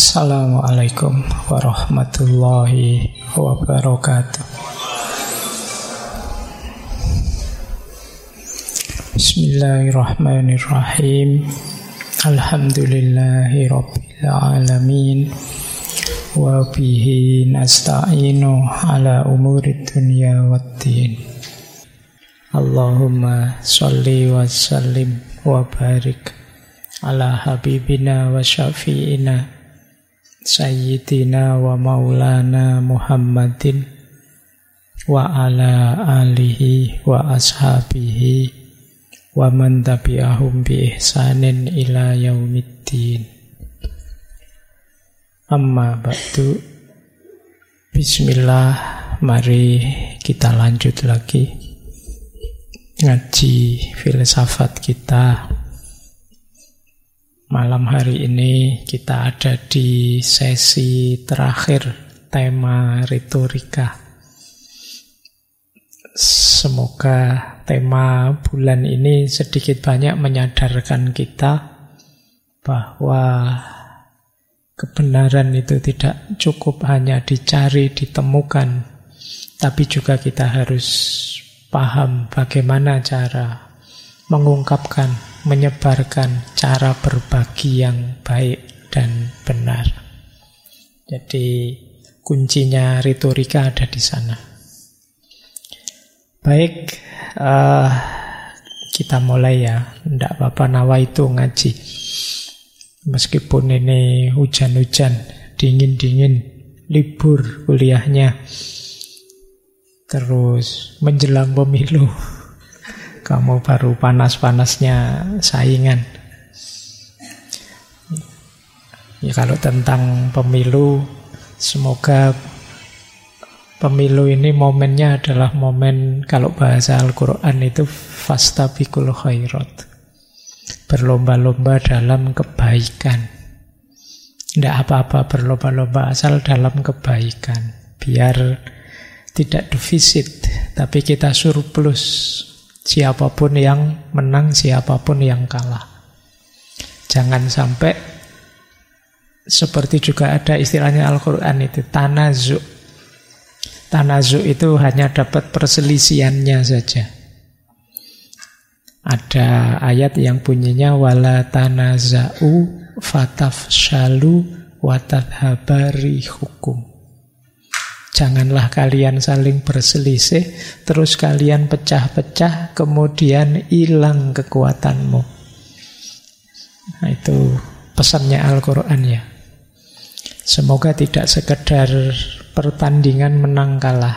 Assalamualaikum warahmatullahi wabarakatuh. Bismillahirrahmanirrahim. Alhamdulillahi rabbil alamin. Wa bihi nasta'inu ala umurid dunya waddin. Allahumma sholli wa sallim wa barik ala habibina wa syafi'ina Sayyidina wa maulana Muhammadin wa ala alihi wa ashabihi wa man tabi'ahum bi ihsanin ila yaumiddin. Amma ba'du. Bismillah, mari kita lanjut lagi ngaji filsafat kita. Malam hari ini kita ada di sesi terakhir tema retorika. Semoga tema bulan ini sedikit banyak menyadarkan kita bahwa kebenaran itu tidak cukup hanya dicari, ditemukan, tapi juga kita harus paham bagaimana cara mengungkapkan, menyebarkan cara berbagi yang baik dan benar. Jadi kuncinya retorika ada di sana. Baik, kita mulai ya. Tidak apa-apa nawaitu ngaji. Meskipun ini hujan-hujan, dingin-dingin, libur kuliahnya, terus menjelang pemilu. Kamu baru panas-panasnya saingan. Ya, kalau tentang pemilu, semoga pemilu ini momennya adalah momen, kalau bahasa Al-Quran itu fastabiqul khairat, berlomba-lomba dalam kebaikan. Tidak apa-apa berlomba-lomba asal dalam kebaikan, biar tidak defisit, tapi kita surplus. Siapapun yang menang, siapapun yang kalah. Jangan sampai seperti juga ada istilahnya Al-Quran itu tanazu'. Tanazu' itu hanya dapat perselisihannya saja. Ada ayat yang bunyinya wala tanaza'u fatafshalu wa tadhhaba rihukum. Janganlah kalian saling berselisih, terus kalian pecah-pecah, kemudian hilang kekuatanmu. Nah, itu pesannya Al-Quran ya. Semoga tidak sekedar pertandingan menang kalah.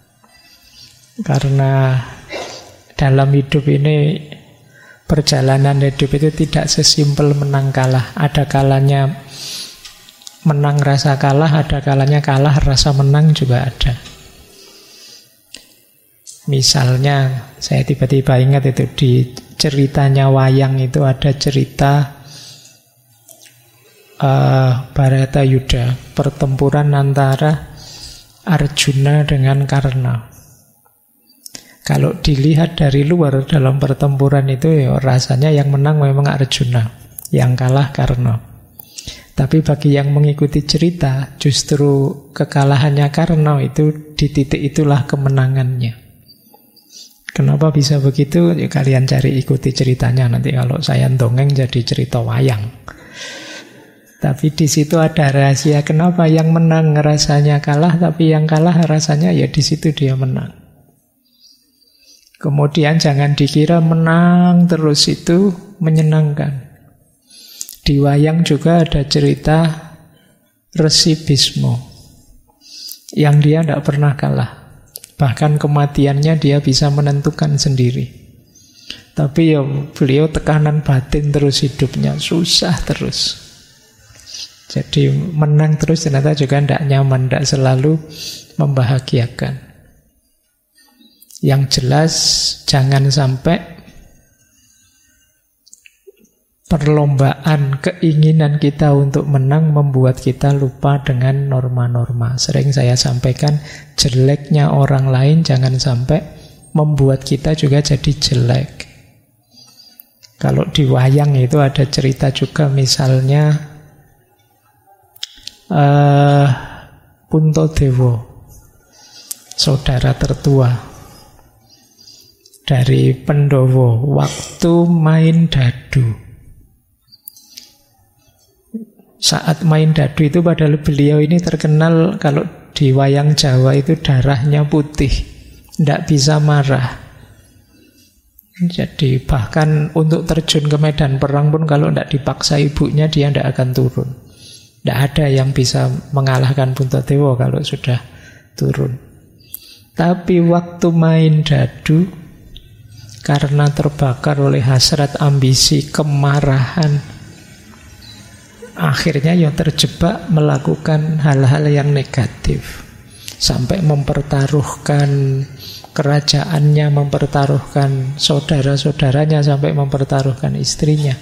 Karena dalam hidup ini, perjalanan hidup itu tidak sesimpel menang kalah. Ada kalanya menang rasa kalah, ada kalanya kalah rasa menang juga ada. Misalnya, saya tiba-tiba ingat itu di ceritanya wayang itu ada cerita Bharatayuddha, pertempuran antara Arjuna dengan Karna. Kalau dilihat dari luar dalam pertempuran itu ya, rasanya yang menang memang Arjuna, yang kalah Karna. Tapi bagi yang mengikuti cerita, justru kekalahannya Karna itu di titik itulah kemenangannya. Kenapa bisa begitu? Ya, kalian cari ikuti ceritanya. Nanti kalau saya dongeng jadi cerita wayang. Tapi di situ ada rahasia. Kenapa yang menang rasanya kalah, tapi yang kalah rasanya ya di situ dia menang. Kemudian jangan dikira menang terus itu menyenangkan. Di wayang juga ada cerita Resi Bisma yang dia tidak pernah kalah. Bahkan kematiannya dia bisa menentukan sendiri. Tapi ya beliau tekanan batin terus hidupnya, susah terus. Jadi menang terus ternyata juga tidak nyaman, tidak selalu membahagiakan. Yang jelas jangan sampai perlombaan keinginan kita untuk menang membuat kita lupa dengan norma-norma. Sering saya sampaikan, jeleknya orang lain jangan sampai membuat kita juga jadi jelek. Kalau di wayang itu ada cerita juga, misalnya Puntadewa, saudara tertua dari Pandhawa, waktu main dadu. Saat main dadu itu padahal beliau ini terkenal kalau di wayang Jawa itu darahnya putih, tidak bisa marah. Jadi bahkan untuk terjun ke medan perang pun kalau tidak dipaksa ibunya dia tidak akan turun. Tidak ada yang bisa mengalahkan Puntadewa kalau sudah turun. Tapi waktu main dadu, karena terbakar oleh hasrat, ambisi, kemarahan, akhirnya yang terjebak melakukan hal-hal yang negatif. Sampai mempertaruhkan kerajaannya, mempertaruhkan saudara-saudaranya, sampai mempertaruhkan istrinya.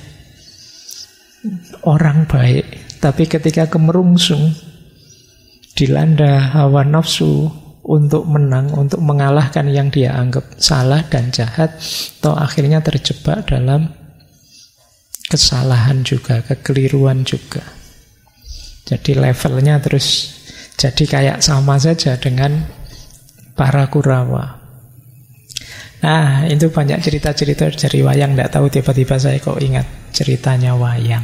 Orang baik. Tapi ketika kemerungsung, dilanda hawa nafsu untuk menang, untuk mengalahkan yang dia anggap salah dan jahat, toh akhirnya terjebak dalam kesalahan juga, kekeliruan juga. Jadi levelnya terus jadi kayak sama saja dengan para Kurawa. Nah, itu banyak cerita-cerita dari wayang. Tidak tahu tiba-tiba saya kok ingat ceritanya wayang.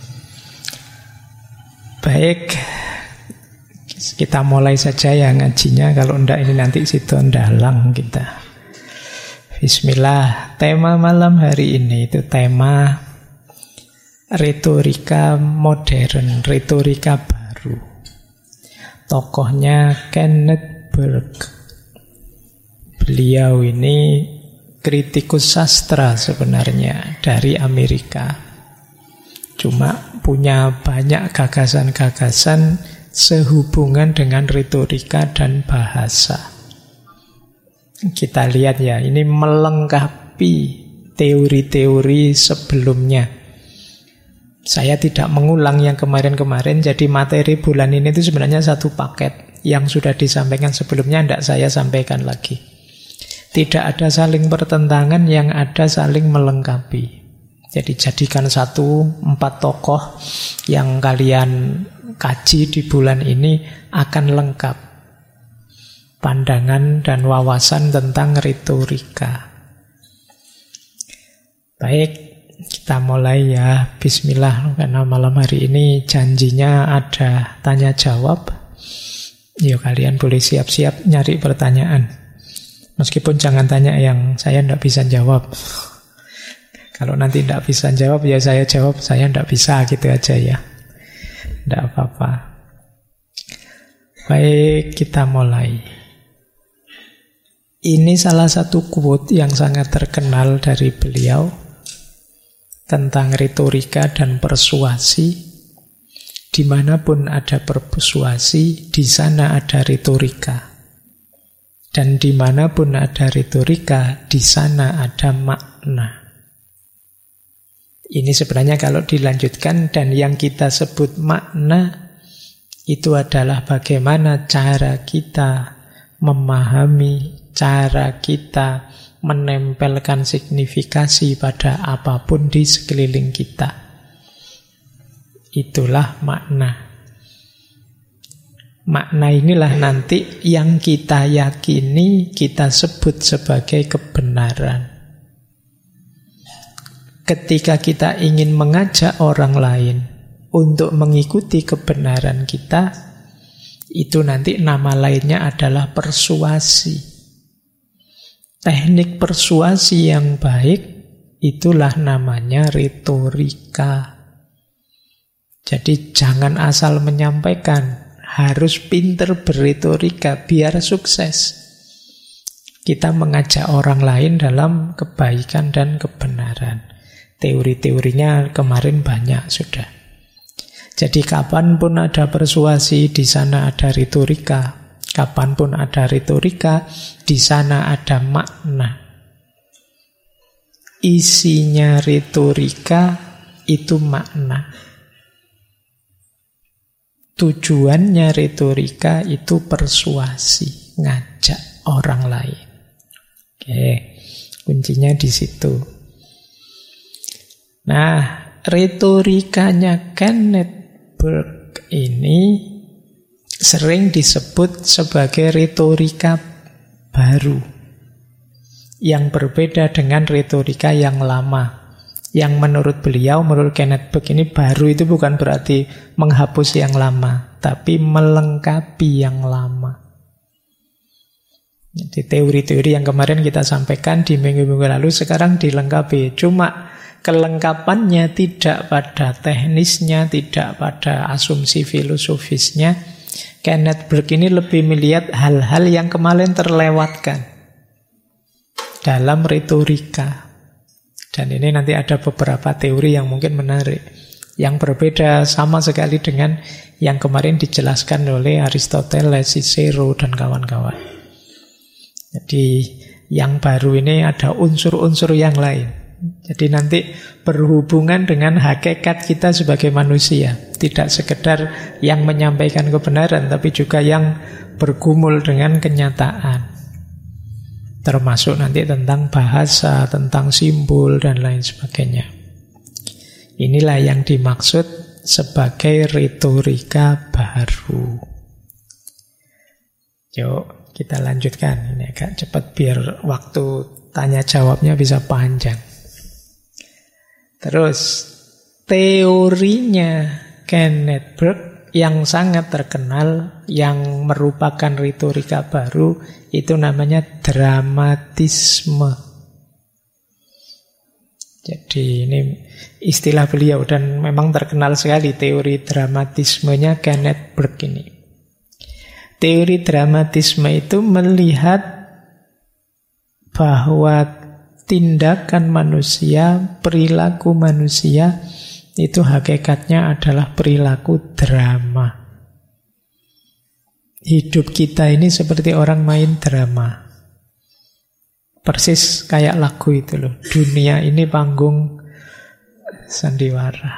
Baik, kita mulai saja ya ngajinya. Kalau enggak ini nanti situ ndalang kita. Bismillah. Tema malam hari ini itu tema retorika modern, retorika baru. Tokohnya Kenneth Burke. Beliau ini kritikus sastra sebenarnya dari Amerika. Cuma punya banyak gagasan-gagasan sehubungan dengan retorika dan bahasa. Kita lihat ya, ini melengkapi teori-teori sebelumnya. Saya tidak mengulang yang kemarin-kemarin, jadi materi bulan ini itu sebenarnya satu paket. Yang sudah disampaikan sebelumnya tidak saya sampaikan lagi. Tidak ada saling bertentangan, yang ada saling melengkapi. Jadi jadikan satu 4 tokoh yang kalian kaji di bulan ini akan lengkap pandangan dan wawasan tentang retorika. Baik, kita mulai ya. Bismillah, karena malam hari ini janjinya ada tanya jawab. Yuk kalian boleh siap-siap nyari pertanyaan. Meskipun jangan tanya yang saya tidak bisa jawab. Kalau nanti tidak bisa jawab, ya saya jawab, saya tidak bisa, gitu aja ya. Tidak apa-apa. Baik, kita mulai. Ini salah satu quote yang sangat terkenal dari beliau tentang retorika dan persuasi. Dimanapun ada persuasi, di sana ada retorika. Dan dimanapun ada retorika, di sana ada makna. Ini sebenarnya kalau dilanjutkan, dan yang kita sebut makna itu adalah bagaimana cara kita memahami, cara kita menempelkan signifikasi pada apapun di sekeliling kita. Itulah makna. Makna inilah nanti yang kita yakini, kita sebut sebagai kebenaran. Ketika kita ingin mengajak orang lain untuk mengikuti kebenaran kita, itu nanti nama lainnya adalah persuasi. Teknik persuasi yang baik, itulah namanya retorika. Jadi jangan asal menyampaikan, harus pinter berretorika biar sukses. Kita mengajak orang lain dalam kebaikan dan kebenaran. Teori-teorinya kemarin banyak sudah. Jadi kapanpun ada persuasi, di sana ada retorika. Kapanpun ada retorika, di sana ada makna. Isinya retorika itu makna. Tujuannya retorika itu persuasi, ngajak orang lain. Oke, kuncinya di situ. Nah, retorikanya Kenneth Burke ini sering disebut sebagai retorika baru yang berbeda dengan retorika yang lama. Yang menurut beliau, menurut Kenneth Burke ini baru itu bukan berarti menghapus yang lama, tapi melengkapi yang lama. Jadi teori-teori yang kemarin kita sampaikan di minggu-minggu lalu sekarang dilengkapi. Cuma kelengkapannya tidak pada teknisnya, tidak pada asumsi filosofisnya. Kenneth Burke ini lebih melihat hal-hal yang kemarin terlewatkan dalam retorika. Dan ini nanti ada beberapa teori yang mungkin menarik, yang berbeda sama sekali dengan yang kemarin dijelaskan oleh Aristoteles, Cicero, dan kawan-kawan. Jadi yang baru ini ada unsur-unsur yang lain. Jadi nanti berhubungan dengan hakikat kita sebagai manusia. Tidak sekedar yang menyampaikan kebenaran, tapi juga yang bergumul dengan kenyataan. Termasuk nanti tentang bahasa, tentang simbol, dan lain sebagainya. Inilah yang dimaksud sebagai retorika baru. Yuk, kita lanjutkan. Ini agak cepat biar waktu tanya jawabnya bisa panjang. Terus, teorinya Kenneth Burke yang sangat terkenal, yang merupakan retorika baru, itu namanya dramatisme. Jadi ini istilah beliau dan memang terkenal sekali teori dramatismenya Kenneth Burke ini. Teori dramatisme itu melihat bahwa tindakan manusia, perilaku manusia itu hakikatnya adalah perilaku drama. Hidup kita ini seperti orang main drama. Persis kayak lagu itu loh. Dunia ini panggung sandiwara.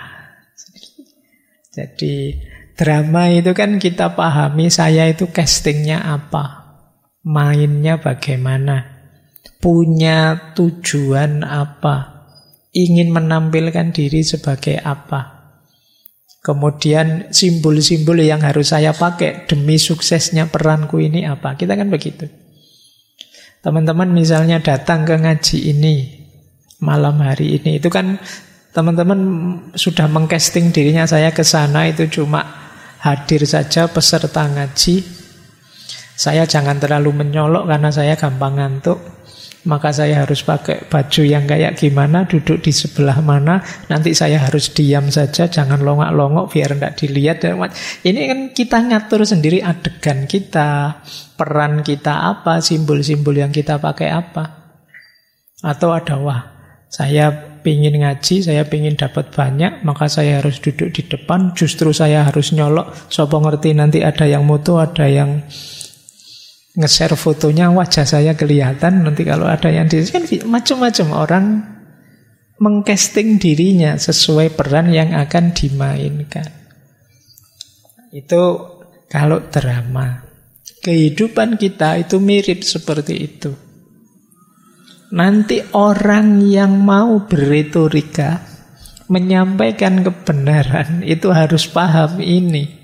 Jadi drama itu kan kita pahami, saya itu castingnya apa, mainnya bagaimana, punya tujuan apa, ingin menampilkan diri sebagai apa. Kemudian simbol-simbol yang harus saya pakai demi suksesnya peranku ini apa. Kita kan begitu. Teman-teman misalnya datang ke ngaji ini malam hari ini, itu kan teman-teman sudah mengcasting dirinya, saya ke sana itu cuma hadir saja peserta ngaji. Saya jangan terlalu menyolok karena saya gampang ngantuk. Maka saya harus pakai baju yang kayak gimana, duduk di sebelah mana, nanti saya harus diam saja, jangan longak-longok biar tidak dilihat. Ini kan kita ngatur sendiri adegan kita, peran kita apa, simbol-simbol yang kita pakai apa. Atau ada, wah, saya pingin ngaji, saya pingin dapat banyak, maka saya harus duduk di depan, justru saya harus nyolok, sopo ngerti nanti ada yang moto, ada yang nge-share fotonya, wajah saya kelihatan, nanti kalau ada yang di kan macam-macam orang mengcasting dirinya sesuai peran yang akan dimainkan. Itu kalau drama. Kehidupan kita itu mirip seperti itu. Nanti orang yang mau berretorika, menyampaikan kebenaran, itu harus paham ini.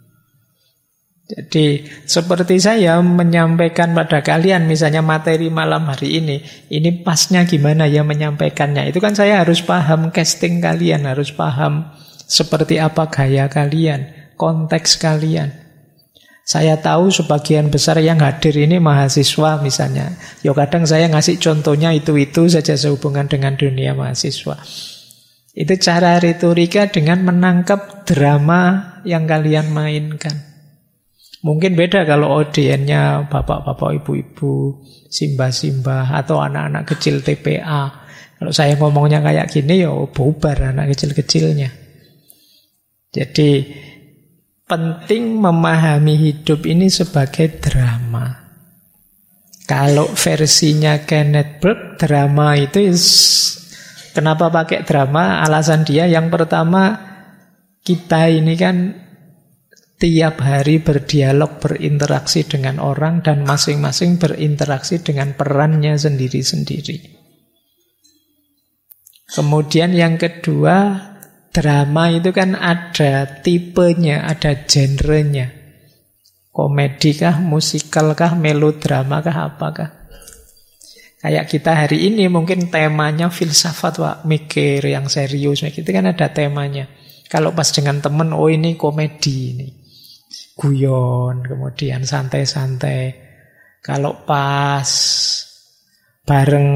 Jadi seperti saya menyampaikan pada kalian misalnya materi malam hari ini pasnya gimana ya menyampaikannya. Itu kan saya harus paham casting kalian, harus paham seperti apa gaya kalian, konteks kalian. Saya tahu sebagian besar yang hadir ini mahasiswa misalnya. Ya kadang saya ngasih contohnya itu saja sehubungan dengan dunia mahasiswa. Itu cara retorika dengan menangkap drama yang kalian mainkan. Mungkin beda kalau audiennya bapak-bapak, ibu-ibu, simbah-simbah, atau anak-anak kecil TPA. Kalau saya ngomongnya kayak gini, ya bubar anak kecil-kecilnya. Jadi penting memahami hidup ini sebagai drama. Kalau versinya Kenneth Burke, drama itu kenapa pakai drama? Alasan dia yang pertama, kita ini kan tiap hari berdialog, berinteraksi dengan orang, dan masing-masing berinteraksi dengan perannya sendiri-sendiri. Kemudian yang kedua, drama itu kan ada tipenya, ada genrenya. Komedi kah, musikal kah, melodrama kah, apakah? Kayak kita hari ini mungkin temanya filsafat, Pak, mikir yang serius, itu kan ada temanya. Kalau pas dengan temen, oh ini komedi, ini guyon, kemudian santai-santai. Kalau pas bareng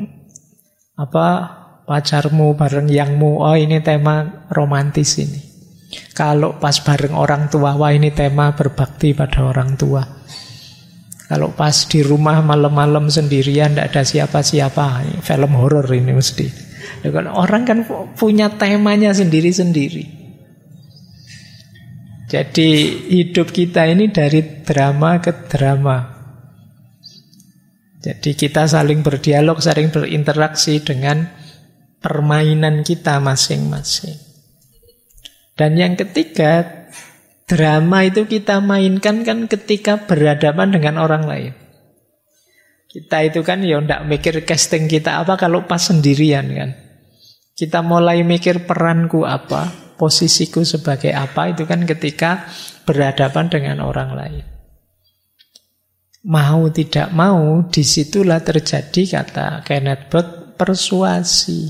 pacarmu, bareng yangmu, oh ini tema romantis ini. Kalau pas bareng orang tua, wah ini tema berbakti pada orang tua. Kalau pas di rumah malam-malam sendirian, tidak ada siapa-siapa, film horor ini mesti. Orang kan punya temanya sendiri-sendiri. Jadi hidup kita ini dari drama ke drama. Jadi kita saling berdialog, saling berinteraksi dengan permainan kita masing-masing. Dan yang ketiga, drama itu kita mainkan kan ketika berhadapan dengan orang lain. Kita itu kan ya ndak mikir casting kita apa kalau pas sendirian kan. Kita mulai mikir peranku apa, posisiku sebagai apa, itu kan ketika berhadapan dengan orang lain. Mau tidak mau, disitulah terjadi, kata Kenneth Burt, persuasi.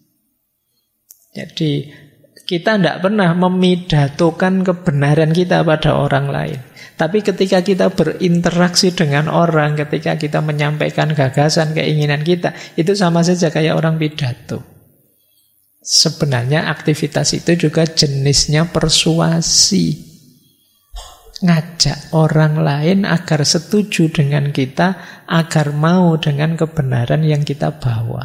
Jadi kita tidak pernah memidatokan kebenaran kita pada orang lain. Tapi ketika kita berinteraksi dengan orang, ketika kita menyampaikan gagasan, keinginan kita, itu sama saja kayak orang pidato. Sebenarnya aktivitas itu juga jenisnya persuasi. Ngajak orang lain agar setuju dengan kita, agar mau dengan kebenaran yang kita bawa.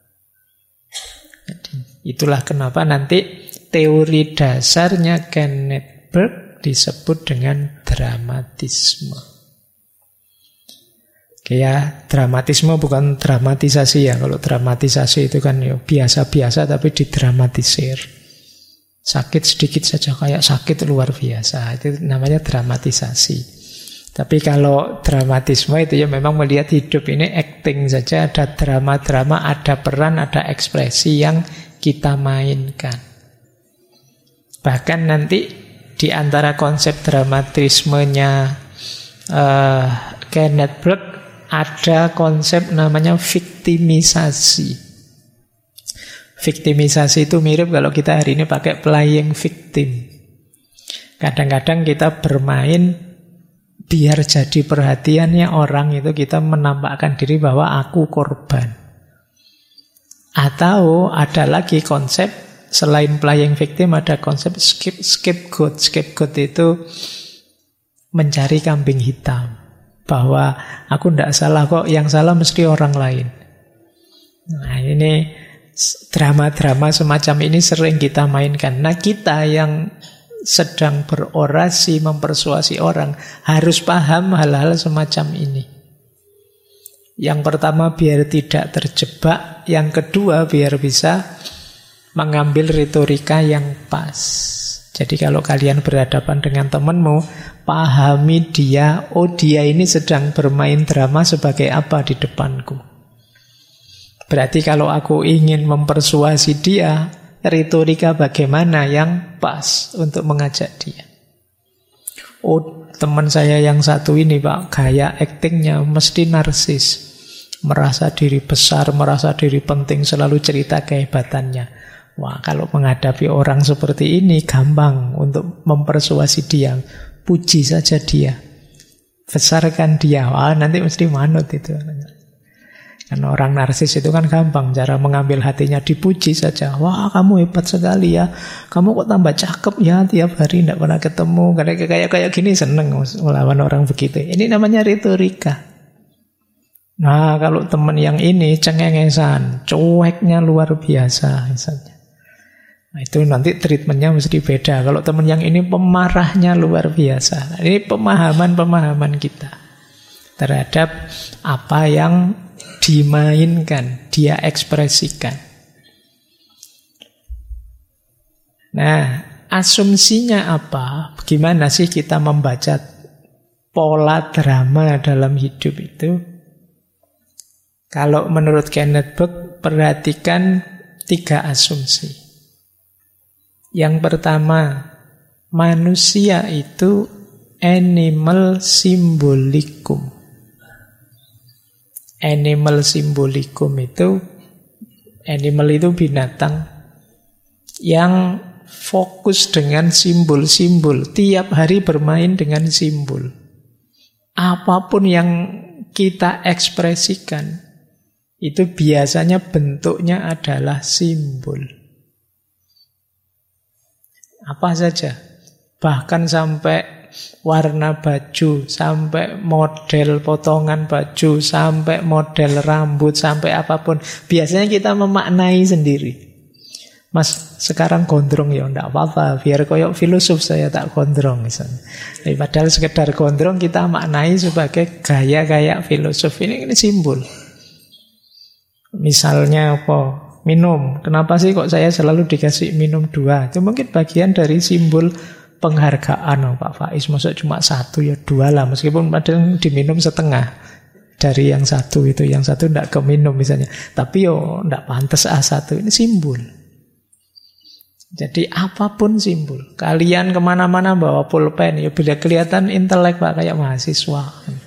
Jadi, itulah kenapa nanti teori dasarnya Kenneth Burt disebut dengan dramatisme. Oke ya, dramatisme bukan dramatisasi ya. Kalau dramatisasi itu kan ya biasa-biasa tapi didramatisir. Sakit sedikit saja kayak sakit luar biasa. Itu namanya dramatisasi. Tapi kalau dramatisme itu ya memang melihat hidup ini acting saja. Ada drama-drama, ada peran, ada ekspresi yang kita mainkan. Bahkan nanti di antara konsep dramatismenya Kenneth Burt ada konsep namanya viktimisasi. Viktimisasi itu mirip kalau kita hari ini pakai playing victim. Kadang-kadang kita bermain biar jadi perhatiannya orang itu, kita menampakkan diri bahwa aku korban. Atau ada lagi konsep selain playing victim, ada konsep scapegoat. Scapegoat itu mencari kambing hitam. Bahwa aku tidak salah kok, yang salah mesti orang lain. Nah ini drama-drama semacam ini sering kita mainkan. Nah kita yang sedang berorasi, mempersuasi orang, harus paham hal-hal semacam ini. Yang pertama biar tidak terjebak, yang kedua biar bisa mengambil retorika yang pas. Jadi kalau kalian berhadapan dengan temanmu, pahami dia, oh dia ini sedang bermain drama sebagai apa di depanku. Berarti kalau aku ingin mempersuasi dia, retorika bagaimana yang pas untuk mengajak dia. Oh teman saya yang satu ini Pak, gaya aktingnya mesti narsis. Merasa diri besar, merasa diri penting, selalu cerita kehebatannya. Wah, kalau menghadapi orang seperti ini gampang untuk mempersuasi dia. Puji saja dia. Besarkan dia. Wah, nanti mesti manut itu. Karena orang narsis itu kan gampang. Cara mengambil hatinya dipuji saja. Wah, kamu hebat sekali ya. Kamu kok tambah cakep ya. Tiap hari tidak pernah ketemu. Kayak gini seneng melawan orang begitu. Ini namanya retorika. Nah, kalau teman yang ini cengengesan, cueknya luar biasa misalnya. Nah, itu nanti treatmentnya mesti beda. Kalau teman yang ini pemarahnya luar biasa. Nah, ini pemahaman kita terhadap apa yang dimainkan, dia ekspresikan. Nah, asumsinya apa? Bagaimana sih kita membaca pola drama dalam hidup itu? Kalau menurut Kenneth Burt, perhatikan 3 asumsi. Yang pertama, manusia itu animal symbolicum. Animal symbolicum itu, animal itu binatang yang fokus dengan simbol-simbol, tiap hari bermain dengan simbol. Apapun yang kita ekspresikan, itu biasanya bentuknya adalah simbol. Apa saja, bahkan sampai warna baju, sampai model potongan baju, sampai model rambut, sampai apapun. Biasanya kita memaknai sendiri. Mas, sekarang gondrong ya, enggak apa-apa, biar koyok filosof saya tak gondrong misalnya. Padahal sekedar gondrong kita maknai sebagai gaya kayak filosof. Ini simbol. Misalnya apa? Minum. Kenapa sih kok saya selalu dikasih minum 2? Itu mungkin bagian dari simbol penghargaan. Pak Faiz, maksud cuma 1 ya 2 lah. Meskipun padahal diminum setengah dari yang 1 itu. Yang 1 enggak keminum misalnya. Tapi yo enggak pantas 1. Ini simbol. Jadi apapun simbol. Kalian kemana-mana bawa pulpen, ya bila kelihatan intelek Pak, kayak mahasiswa.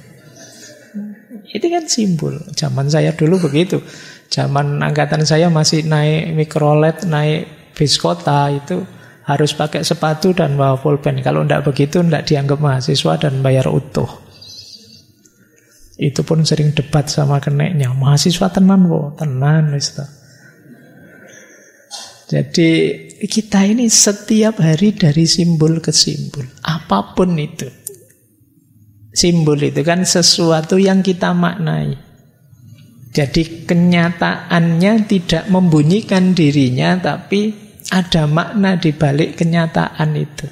Itu kan simbol. Zaman saya dulu begitu. Zaman angkatan saya masih naik mikrolet, naik bis kota, itu harus pakai sepatu dan bawa pulpen. Kalau enggak begitu, enggak dianggap mahasiswa dan bayar utuh. Itu pun sering debat sama keneknya. Mahasiswa tenan kok, tenan Ustaz. Jadi kita ini setiap hari dari simbol ke simbol. Apapun itu. Simbol itu kan sesuatu yang kita maknai. Jadi kenyataannya tidak membunyikan dirinya, tapi ada makna di balik kenyataan itu.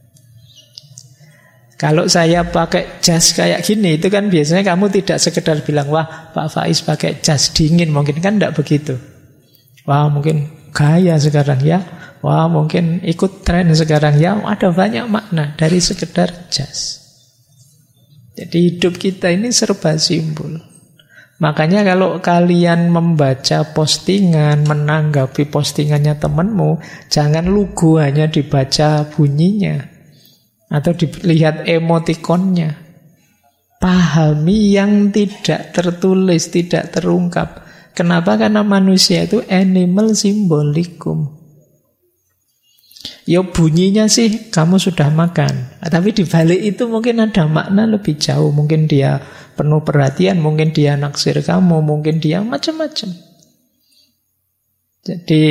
Kalau saya pakai jas kayak gini, itu kan biasanya kamu tidak sekedar bilang, wah Pak Faiz pakai jas dingin, mungkin kan tidak begitu. Wah mungkin gaya sekarang ya, wah mungkin ikut tren sekarang ya, ada banyak makna dari sekedar jas. Jadi hidup kita ini serba simbol. Makanya kalau kalian membaca postingan, menanggapi postingannya temanmu, jangan lugu hanya dibaca bunyinya atau dilihat emotikonnya. Pahami yang tidak tertulis, tidak terungkap. Kenapa? Karena manusia itu animal symbolicum. Ya bunyinya sih kamu sudah makan, tapi di balik itu mungkin ada makna lebih jauh. Mungkin dia penuh perhatian, mungkin dia naksir kamu, mungkin dia macam-macam. Jadi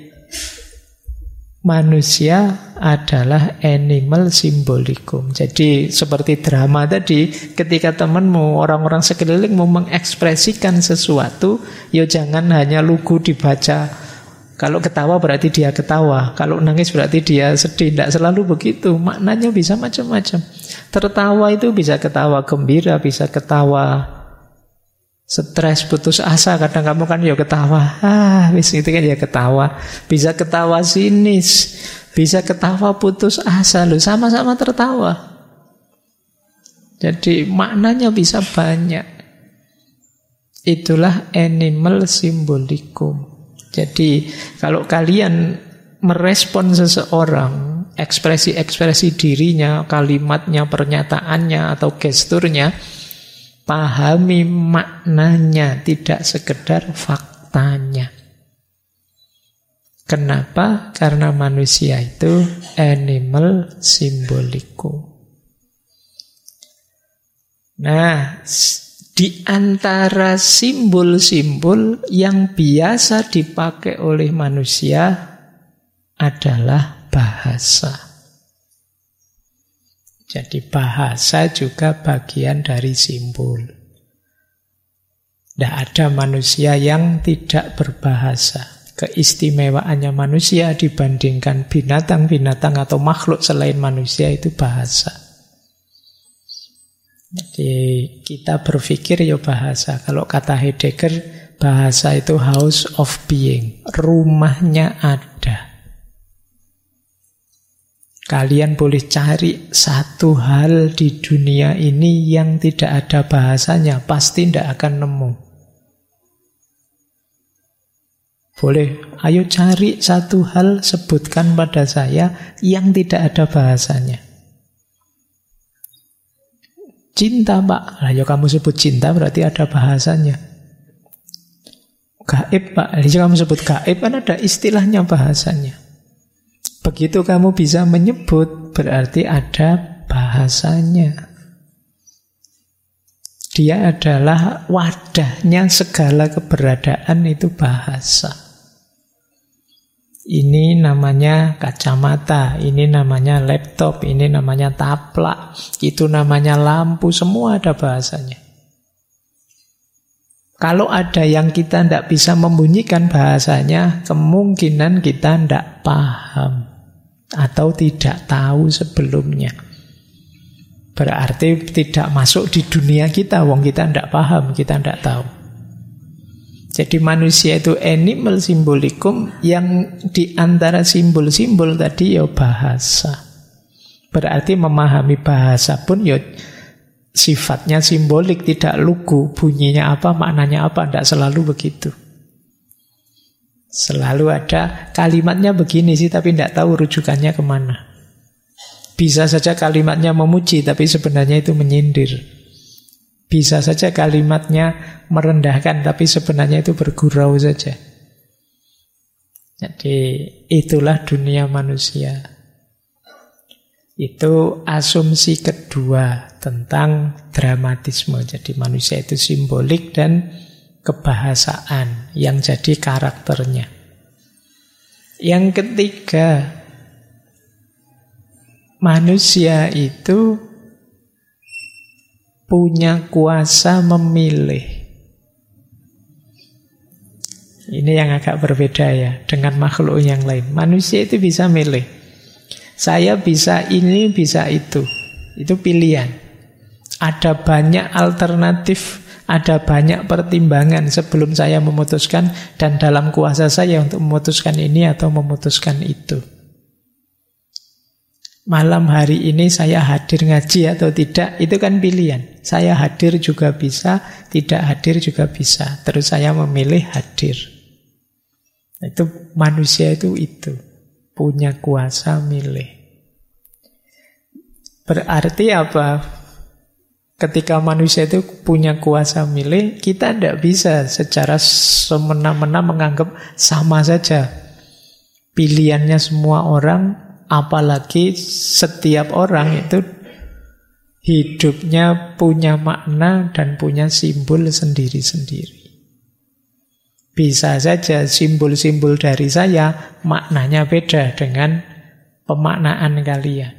manusia adalah animal symbolicum. Jadi seperti drama tadi, ketika temanmu, orang-orang sekelilingmu mengekspresikan sesuatu, ya jangan hanya lugu dibaca. Kalau ketawa berarti dia ketawa, kalau nangis berarti dia sedih. Tidak selalu begitu, maknanya bisa macam-macam. Tertawa itu bisa ketawa gembira, bisa ketawa stres, putus asa. Kadang kamu kan ya ketawa, wis itu kan ya ketawa. Bisa ketawa sinis, bisa ketawa putus asa, loh sama-sama tertawa. Jadi maknanya bisa banyak. Itulah animal symbolicum. Jadi kalau kalian merespon seseorang, ekspresi-ekspresi dirinya, kalimatnya, pernyataannya, atau gesturnya, pahami maknanya, tidak sekedar faktanya. Kenapa? Karena manusia itu animal symbolicum. Nah, di antara simbol-simbol yang biasa dipakai oleh manusia adalah bahasa. Jadi bahasa juga bagian dari simbol. Tidak ada manusia yang tidak berbahasa. Keistimewaannya manusia dibandingkan binatang-binatang atau makhluk selain manusia itu bahasa. Jadi kita berpikir ya bahasa. Kalau kata Heidegger, bahasa itu house of being, rumahnya ada. Kalian boleh cari satu hal di dunia ini yang tidak ada bahasanya, pasti tidak akan nemu. Boleh, ayo cari satu hal, sebutkan pada saya yang tidak ada bahasanya. Cinta Pak. Lah ya kamu sebut cinta berarti ada bahasanya. Gaib Pak. Jadi kamu sebut gaib kan ada istilahnya, bahasanya. Begitu kamu bisa menyebut berarti ada bahasanya. Dia adalah wadahnya segala keberadaan, itu bahasa. Ini namanya kacamata, ini namanya laptop, ini namanya taplak, itu namanya lampu, semua ada bahasanya. Kalau ada yang kita tidak bisa membunyikan bahasanya, kemungkinan kita tidak paham atau tidak tahu sebelumnya. Berarti tidak masuk di dunia kita, wong kita tidak paham, kita tidak tahu. Jadi manusia itu animal simbolikum, yang di antara simbol-simbol tadi ya bahasa. Berarti memahami bahasa pun ya sifatnya simbolik, tidak lugu. Bunyinya apa, maknanya apa, tidak selalu begitu. Selalu ada kalimatnya begini sih, tapi tidak tahu rujukannya kemana. Bisa saja kalimatnya memuji, tapi sebenarnya itu menyindir. Bisa saja kalimatnya merendahkan, tapi sebenarnya itu bergurau saja. Jadi itulah dunia manusia. Itu asumsi kedua tentang dramatisme. Jadi manusia itu simbolik dan kebahasaan yang jadi karakternya. Yang ketiga, manusia itu punya kuasa memilih. Ini yang agak berbeda ya dengan makhluk yang lain. Manusia itu bisa milih. Saya bisa ini, bisa itu. Itu pilihan. Ada banyak alternatif, ada banyak pertimbangan sebelum saya memutuskan, dan dalam kuasa saya untuk memutuskan ini atau memutuskan itu. Malam hari ini saya hadir ngaji atau tidak, itu kan pilihan. Saya hadir juga bisa, tidak hadir juga bisa. Terus saya memilih hadir. Itu manusia itu punya kuasa milih. Berarti apa? Ketika manusia itu punya kuasa milih, kita tidak bisa secara semena-mena menganggap sama saja pilihannya semua orang. Apalagi setiap orang itu hidupnya punya makna dan punya simbol sendiri-sendiri. Bisa saja simbol-simbol dari saya maknanya beda dengan pemaknaan kalian.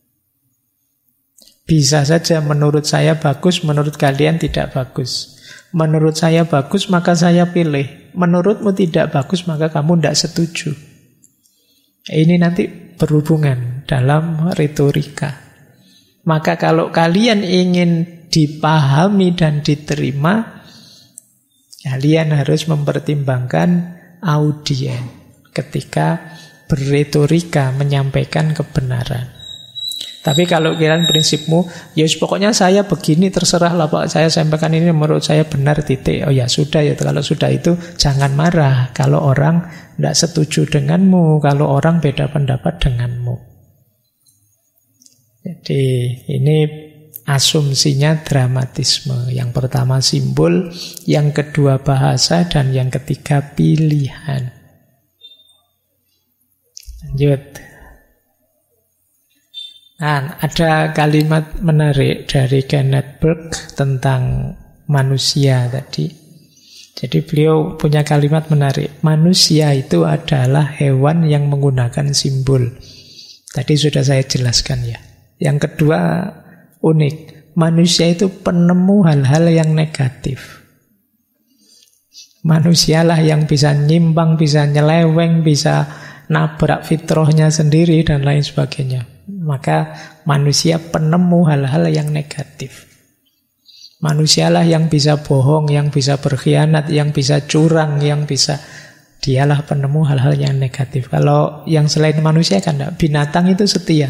Bisa saja menurut saya bagus, menurut kalian tidak bagus. Menurut saya bagus, maka saya pilih. Menurutmu tidak bagus, maka kamu tidak setuju. Ini nanti berhubungan dalam retorika. Maka kalau kalian ingin dipahami dan diterima, kalian harus mempertimbangkan audien ketika berretorika menyampaikan kebenaran. Tapi kalau kalian prinsipmu, ya pokoknya saya begini, terserahlah Pak, saya sampaikan ini menurut saya benar, titik. Oh ya sudah ya, kalau sudah itu jangan marah kalau orang tidak setuju denganmu, kalau orang beda pendapat denganmu. Jadi ini asumsinya dramatisme. Yang pertama simbol, yang kedua bahasa, dan yang ketiga pilihan. Lanjut. Nah, ada kalimat menarik dari Kenneth Burke tentang manusia tadi. Jadi beliau punya kalimat menarik. Manusia itu adalah hewan yang menggunakan simbol. Tadi sudah saya jelaskan ya. Yang kedua unik. Manusia itu penemu hal-hal yang negatif. Manusialah yang bisa nyimpang, bisa nyeleweng, bisa nabrak fitrahnya sendiri dan lain sebagainya. Maka manusia penemu hal-hal yang negatif. Manusialah yang bisa bohong, yang bisa berkhianat, yang bisa curang, yang bisa... Dialah penemu hal-hal yang negatif. Kalau yang selain manusia kan enggak. Binatang itu setia.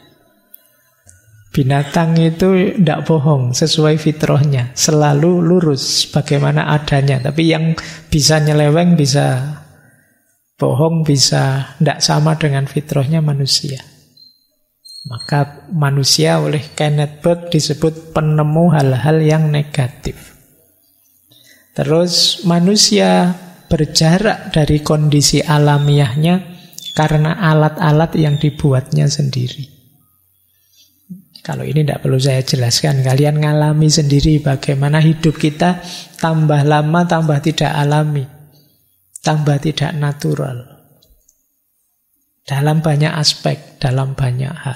Binatang itu tidak bohong, sesuai fitrahnya. Selalu lurus bagaimana adanya. Tapi yang bisa nyeleweng, bisa bohong, bisa tidak sama dengan fitrahnya manusia. Maka manusia oleh Kenneth Burt disebut penemu hal-hal yang negatif. Terus manusia berjarak dari kondisi alamiahnya karena alat-alat yang dibuatnya sendiri. Kalau ini tidak perlu saya jelaskan, kalian ngalami sendiri bagaimana hidup kita tambah lama tambah tidak alami, tambah tidak natural. Dalam banyak aspek, dalam banyak hal.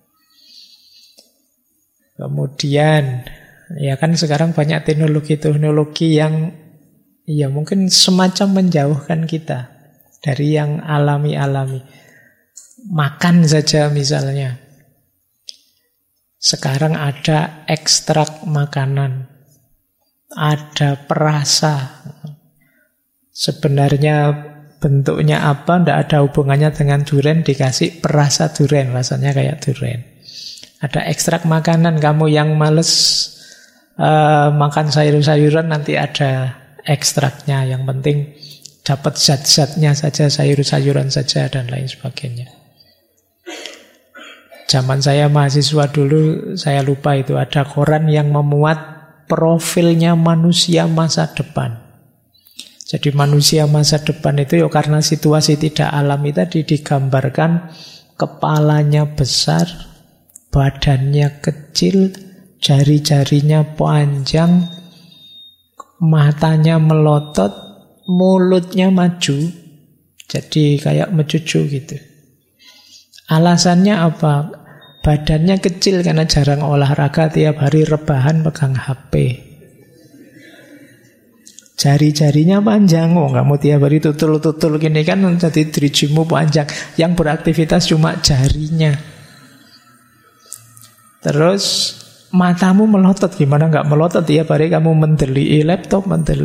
Kemudian, ya kan sekarang banyak teknologi-teknologi yang ya mungkin semacam menjauhkan kita dari yang alami-alami. Makan saja misalnya. Sekarang ada ekstrak makanan, ada perasa. Sebenarnya bentuknya apa, tidak ada hubungannya dengan durian, dikasih perasa durian, rasanya kayak durian. Ada ekstrak makanan, kamu yang males makan sayur-sayuran nanti ada ekstraknya. Yang penting dapat zat-zatnya saja, sayur-sayuran saja dan lain sebagainya. Zaman saya mahasiswa dulu, saya lupa itu ada koran yang memuat profilnya manusia masa depan. Jadi manusia masa depan itu ya karena situasi tidak alami tadi digambarkan kepalanya besar, badannya kecil, jari-jarinya panjang, matanya melotot, mulutnya maju, jadi kayak mencucu gitu. Alasannya apa? Badannya kecil karena jarang olahraga, tiap hari rebahan pegang HP. Jari-jarinya panjang, kamu tiap hari tutul-tutul gini kan, jadi drijimu panjang. Yang beraktivitas cuma jarinya. Terus matamu melotot, gimana nggak melotot? Tiap hari kamu mendeliki laptop,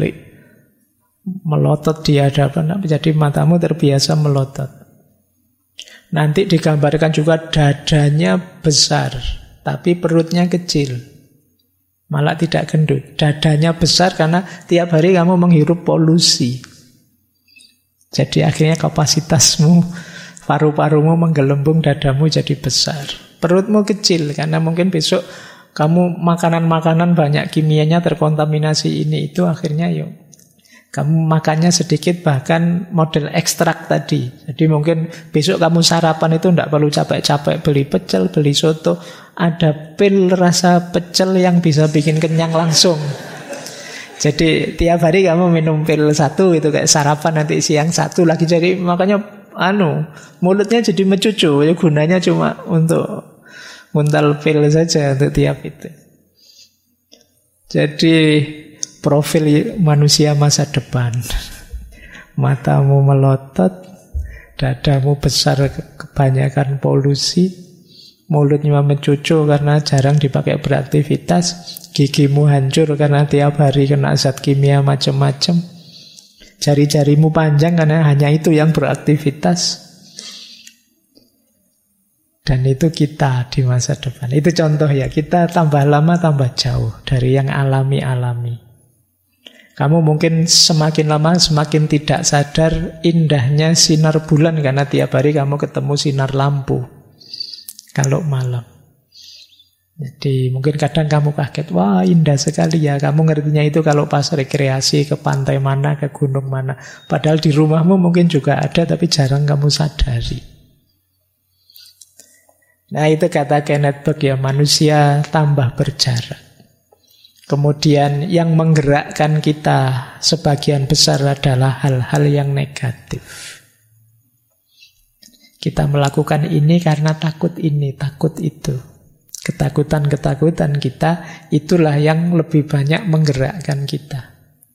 melotot di hadapan, jadi matamu terbiasa melotot. Nanti digambarkan juga dadanya besar, tapi perutnya kecil. Malah tidak gendut. Dadanya besar karena tiap hari kamu menghirup polusi. Jadi akhirnya kapasitasmu, paru-parumu menggelembung, dadamu jadi besar. Perutmu kecil karena mungkin besok kamu makanan-makanan banyak kimianya terkontaminasi ini itu, akhirnya yuk kamu makannya sedikit, bahkan model ekstrak tadi. Jadi mungkin besok kamu sarapan itu tidak perlu capek-capek beli pecel, beli soto. Ada pil rasa pecel yang bisa bikin kenyang langsung. Jadi tiap hari kamu minum pil satu itu kayak sarapan, nanti siang satu lagi. Jadi makanya mulutnya jadi mencucu. Ya, gunanya cuma untuk nguntal pil saja untuk tiap itu. Jadi profil manusia masa depan. Matamu melotot, dadamu besar kebanyakan polusi, mulutnya mencucu karena jarang dipakai beraktivitas, gigimu hancur karena tiap hari kena zat kimia macam-macam, jari-jarimu panjang karena hanya itu yang beraktivitas. Dan itu kita di masa depan. Itu contoh ya, kita tambah lama tambah jauh dari yang alami-alami. Kamu mungkin semakin lama semakin tidak sadar indahnya sinar bulan karena tiap hari kamu ketemu sinar lampu kalau malam. Jadi mungkin kadang kamu kaget, wah indah sekali ya. Kamu ngertinya itu kalau pas rekreasi ke pantai mana, ke gunung mana. Padahal di rumahmu mungkin juga ada, tapi jarang kamu sadari. Nah itu kata Kenneth Burt ya, manusia tambah berjarak. Kemudian yang menggerakkan kita sebagian besar adalah hal-hal yang negatif. Kita melakukan ini karena takut ini, takut itu. Ketakutan-ketakutan kita, itulah yang lebih banyak menggerakkan kita.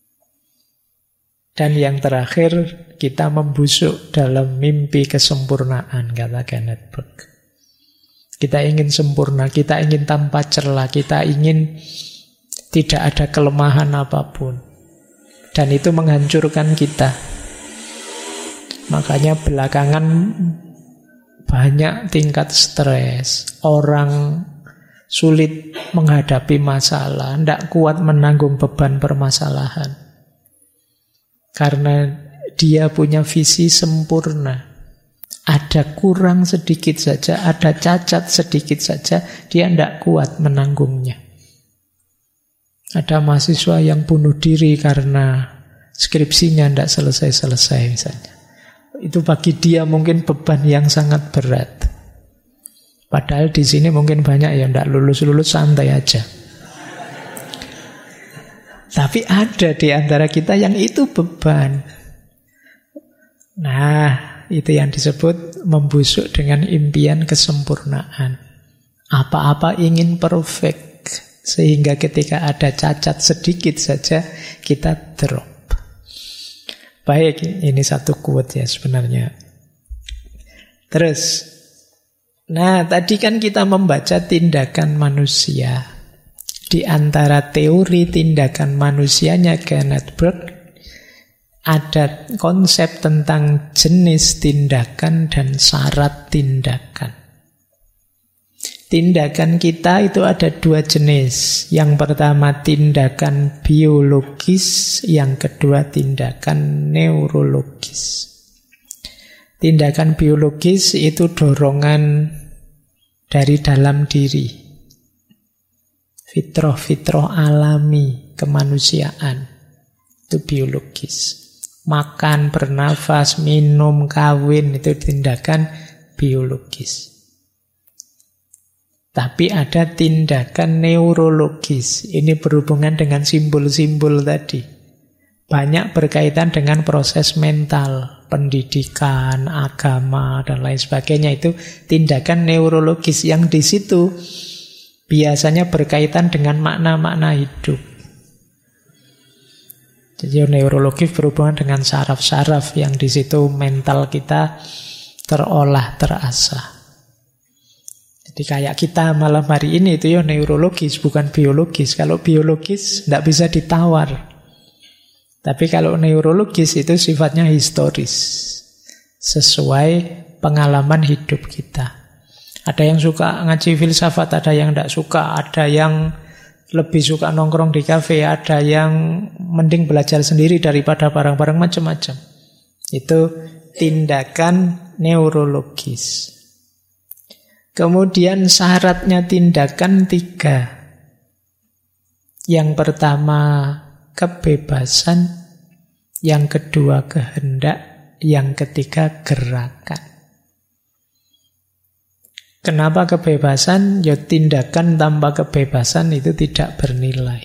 Dan yang terakhir, kita membusuk dalam mimpi kesempurnaan, kata Kenneth Burt. Kita ingin sempurna, kita ingin tanpa celah, kita ingin tidak ada kelemahan apapun. Dan itu menghancurkan kita. Makanya belakangan banyak tingkat stres. Orang sulit menghadapi masalah, tidak kuat menanggung beban permasalahan. Karena dia punya visi sempurna. Ada kurang sedikit saja, ada cacat sedikit saja, dia tidak kuat menanggungnya. Ada mahasiswa yang bunuh diri karena skripsinya tidak selesai-selesai misalnya. Itu bagi dia mungkin beban yang sangat berat. Padahal di sini mungkin banyak yang tidak lulus-lulus, santai aja. Tapi ada di antara kita yang itu beban. Nah, itu yang disebut membusuk dengan impian kesempurnaan. Apa-apa ingin perfect, sehingga ketika ada cacat sedikit saja kita drop. Baik, ini satu quote ya sebenarnya. Terus, nah tadi kan kita membaca tindakan manusia. Di antara teori tindakan manusianya Kenneth Burke, ada konsep tentang jenis tindakan dan syarat tindakan. Tindakan kita itu ada dua jenis. Yang pertama tindakan biologis, yang kedua tindakan neurologis. Tindakan biologis itu dorongan dari dalam diri. Fitrah-fitrah alami kemanusiaan. Itu biologis. Makan, bernafas, minum, kawin, itu tindakan biologis. Tapi ada tindakan neurologis. Ini berhubungan dengan simbol-simbol tadi. Banyak berkaitan dengan proses mental, pendidikan, agama, dan lain sebagainya. Itu tindakan neurologis yang di situ biasanya berkaitan dengan makna-makna hidup. Jadi neurologis berhubungan dengan saraf-saraf yang di situ mental kita terolah, terasah. Jadi kayak kita malam hari ini itu ya neurologis, bukan biologis. Kalau biologis tidak bisa ditawar. Tapi kalau neurologis itu sifatnya historis, sesuai pengalaman hidup kita. Ada yang suka ngaji filsafat, ada yang tidak suka, ada yang lebih suka nongkrong di kafe, ada yang mending belajar sendiri daripada bareng-bareng, macam-macam. Itu tindakan neurologis. Kemudian syaratnya tindakan 3. Yang pertama kebebasan, yang kedua kehendak, yang ketiga gerakan. Kenapa kebebasan? Ya tindakan tanpa kebebasan itu tidak bernilai.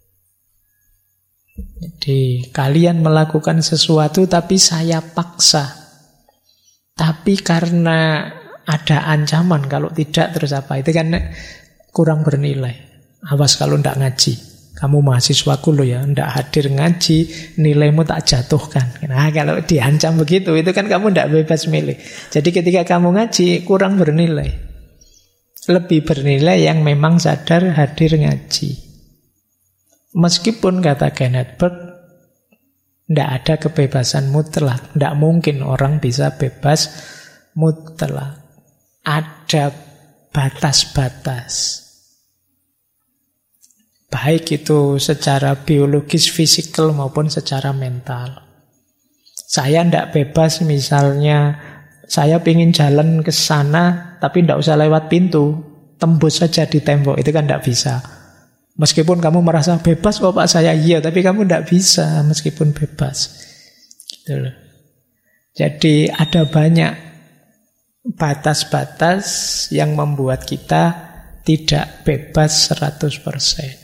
Jadi kalian melakukan sesuatu tapi saya paksa. Tapi karena ada ancaman, kalau tidak terus apa? Itu kan kurang bernilai. Awas kalau tidak ngaji. Kamu mahasiswaku loh ya, tidak hadir ngaji, nilaimu tak jatuhkan. Nah kalau diancam begitu, itu kan kamu tidak bebas milih. Jadi ketika kamu ngaji, kurang bernilai. Lebih bernilai yang memang sadar hadir ngaji. Meskipun kata Kenneth Burke, tidak ada kebebasan mutlak. Tidak mungkin orang bisa bebas mutlak. Ada batas-batas. Baik itu secara biologis, fisikal maupun secara mental. Saya tidak bebas misalnya, saya ingin jalan ke sana tapi tidak usah lewat pintu, tembus saja di tembok, itu kan tidak bisa. Meskipun kamu merasa bebas kok Pak saya, iya, tapi kamu tidak bisa meskipun bebas. Gitu loh. Jadi ada banyak batas-batas yang membuat kita tidak bebas 100%.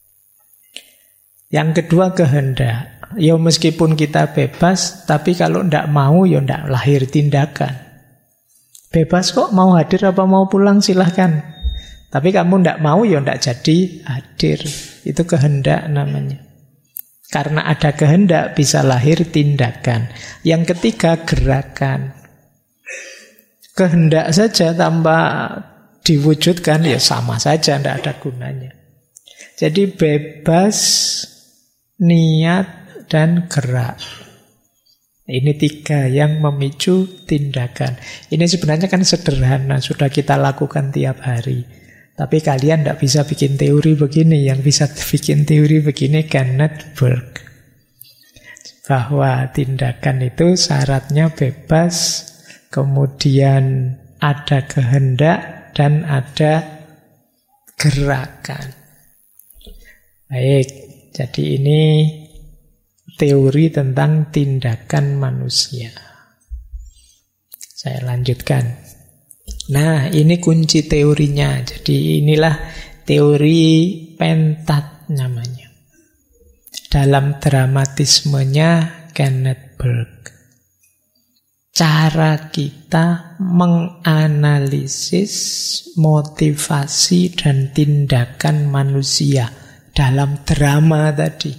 Yang kedua kehendak. Ya meskipun kita bebas, tapi kalau tidak mau ya tidak lahir tindakan. Bebas kok, mau hadir apa mau pulang silahkan. Tapi kamu tidak mau ya tidak jadi hadir. Itu kehendak namanya. Karena ada kehendak bisa lahir tindakan. Yang ketiga gerakan. Kehendak saja tanpa diwujudkan ya sama saja, tidak ada gunanya. Jadi bebas, niat, dan gerak. Ini 3 yang memicu tindakan. Ini sebenarnya kan sederhana, sudah kita lakukan tiap hari. Tapi kalian tidak bisa bikin teori begini. Yang bisa bikin teori begini Kenneth Burke. Bahwa tindakan itu syaratnya bebas, kemudian ada kehendak, dan ada gerakan. Baik, jadi ini teori tentang tindakan manusia. Saya lanjutkan. Nah, ini kunci teorinya. Jadi inilah teori pentat namanya. Dalam dramatismenya Kenneth Burke. Cara kita menganalisis motivasi dan tindakan manusia dalam drama tadi.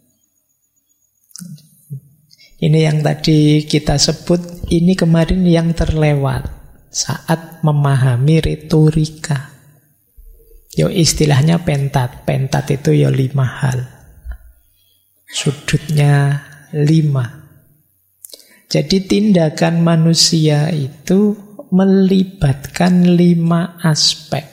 Ini yang tadi kita sebut, ini kemarin yang terlewat saat memahami retorika. Yo istilahnya pentat. Pentat itu yo 5 hal. Sudutnya 5. Jadi tindakan manusia itu melibatkan 5 aspek.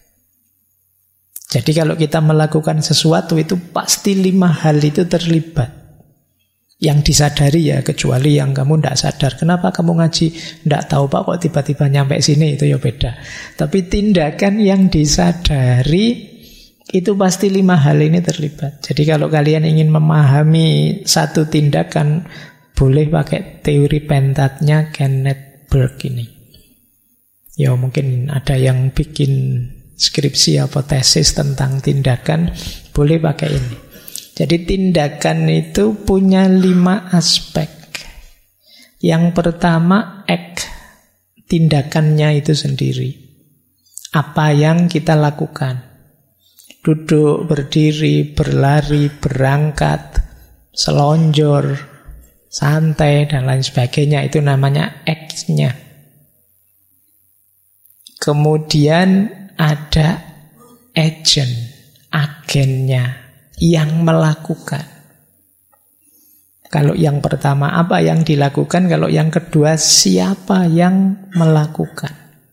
Jadi kalau kita melakukan sesuatu itu pasti 5 hal itu terlibat. Yang disadari ya, kecuali yang kamu tidak sadar. Kenapa kamu ngaji? Tidak tahu Pak, kok tiba-tiba nyampe sini, itu ya beda. Tapi tindakan yang disadari itu pasti 5 hal ini terlibat. Jadi kalau kalian ingin memahami satu tindakan, boleh pakai teori pentatnya Kenneth Burke ini. Ya mungkin ada yang bikin skripsi atau tesis tentang tindakan, boleh pakai ini. Jadi tindakan itu punya 5 aspek. Yang pertama, tindakannya itu sendiri. Apa yang kita lakukan? Duduk, berdiri, berlari, berangkat, selonjor, santai, dan lain sebagainya. Itu namanya act-nya. Kemudian ada agent, agennya, yang melakukan. Kalau yang pertama, apa yang dilakukan? Kalau yang kedua, siapa yang melakukan?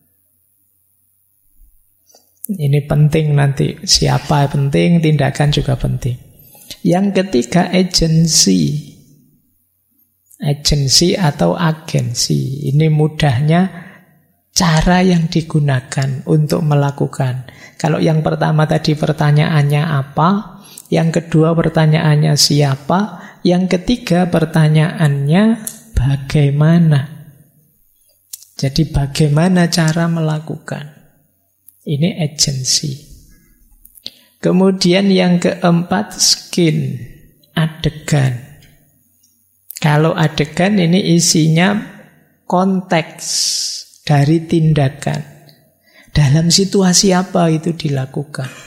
Ini penting nanti. Siapa penting, tindakan juga penting. Yang ketiga, agency. Agency atau agensi. Ini mudahnya cara yang digunakan untuk melakukan. Kalau yang pertama tadi pertanyaannya apa, yang kedua pertanyaannya siapa, yang ketiga pertanyaannya bagaimana. Jadi bagaimana cara melakukan. Ini agency. Kemudian yang keempat, skin, adegan. Kalau adegan ini isinya konteks dari tindakan. Dalam situasi apa itu dilakukan.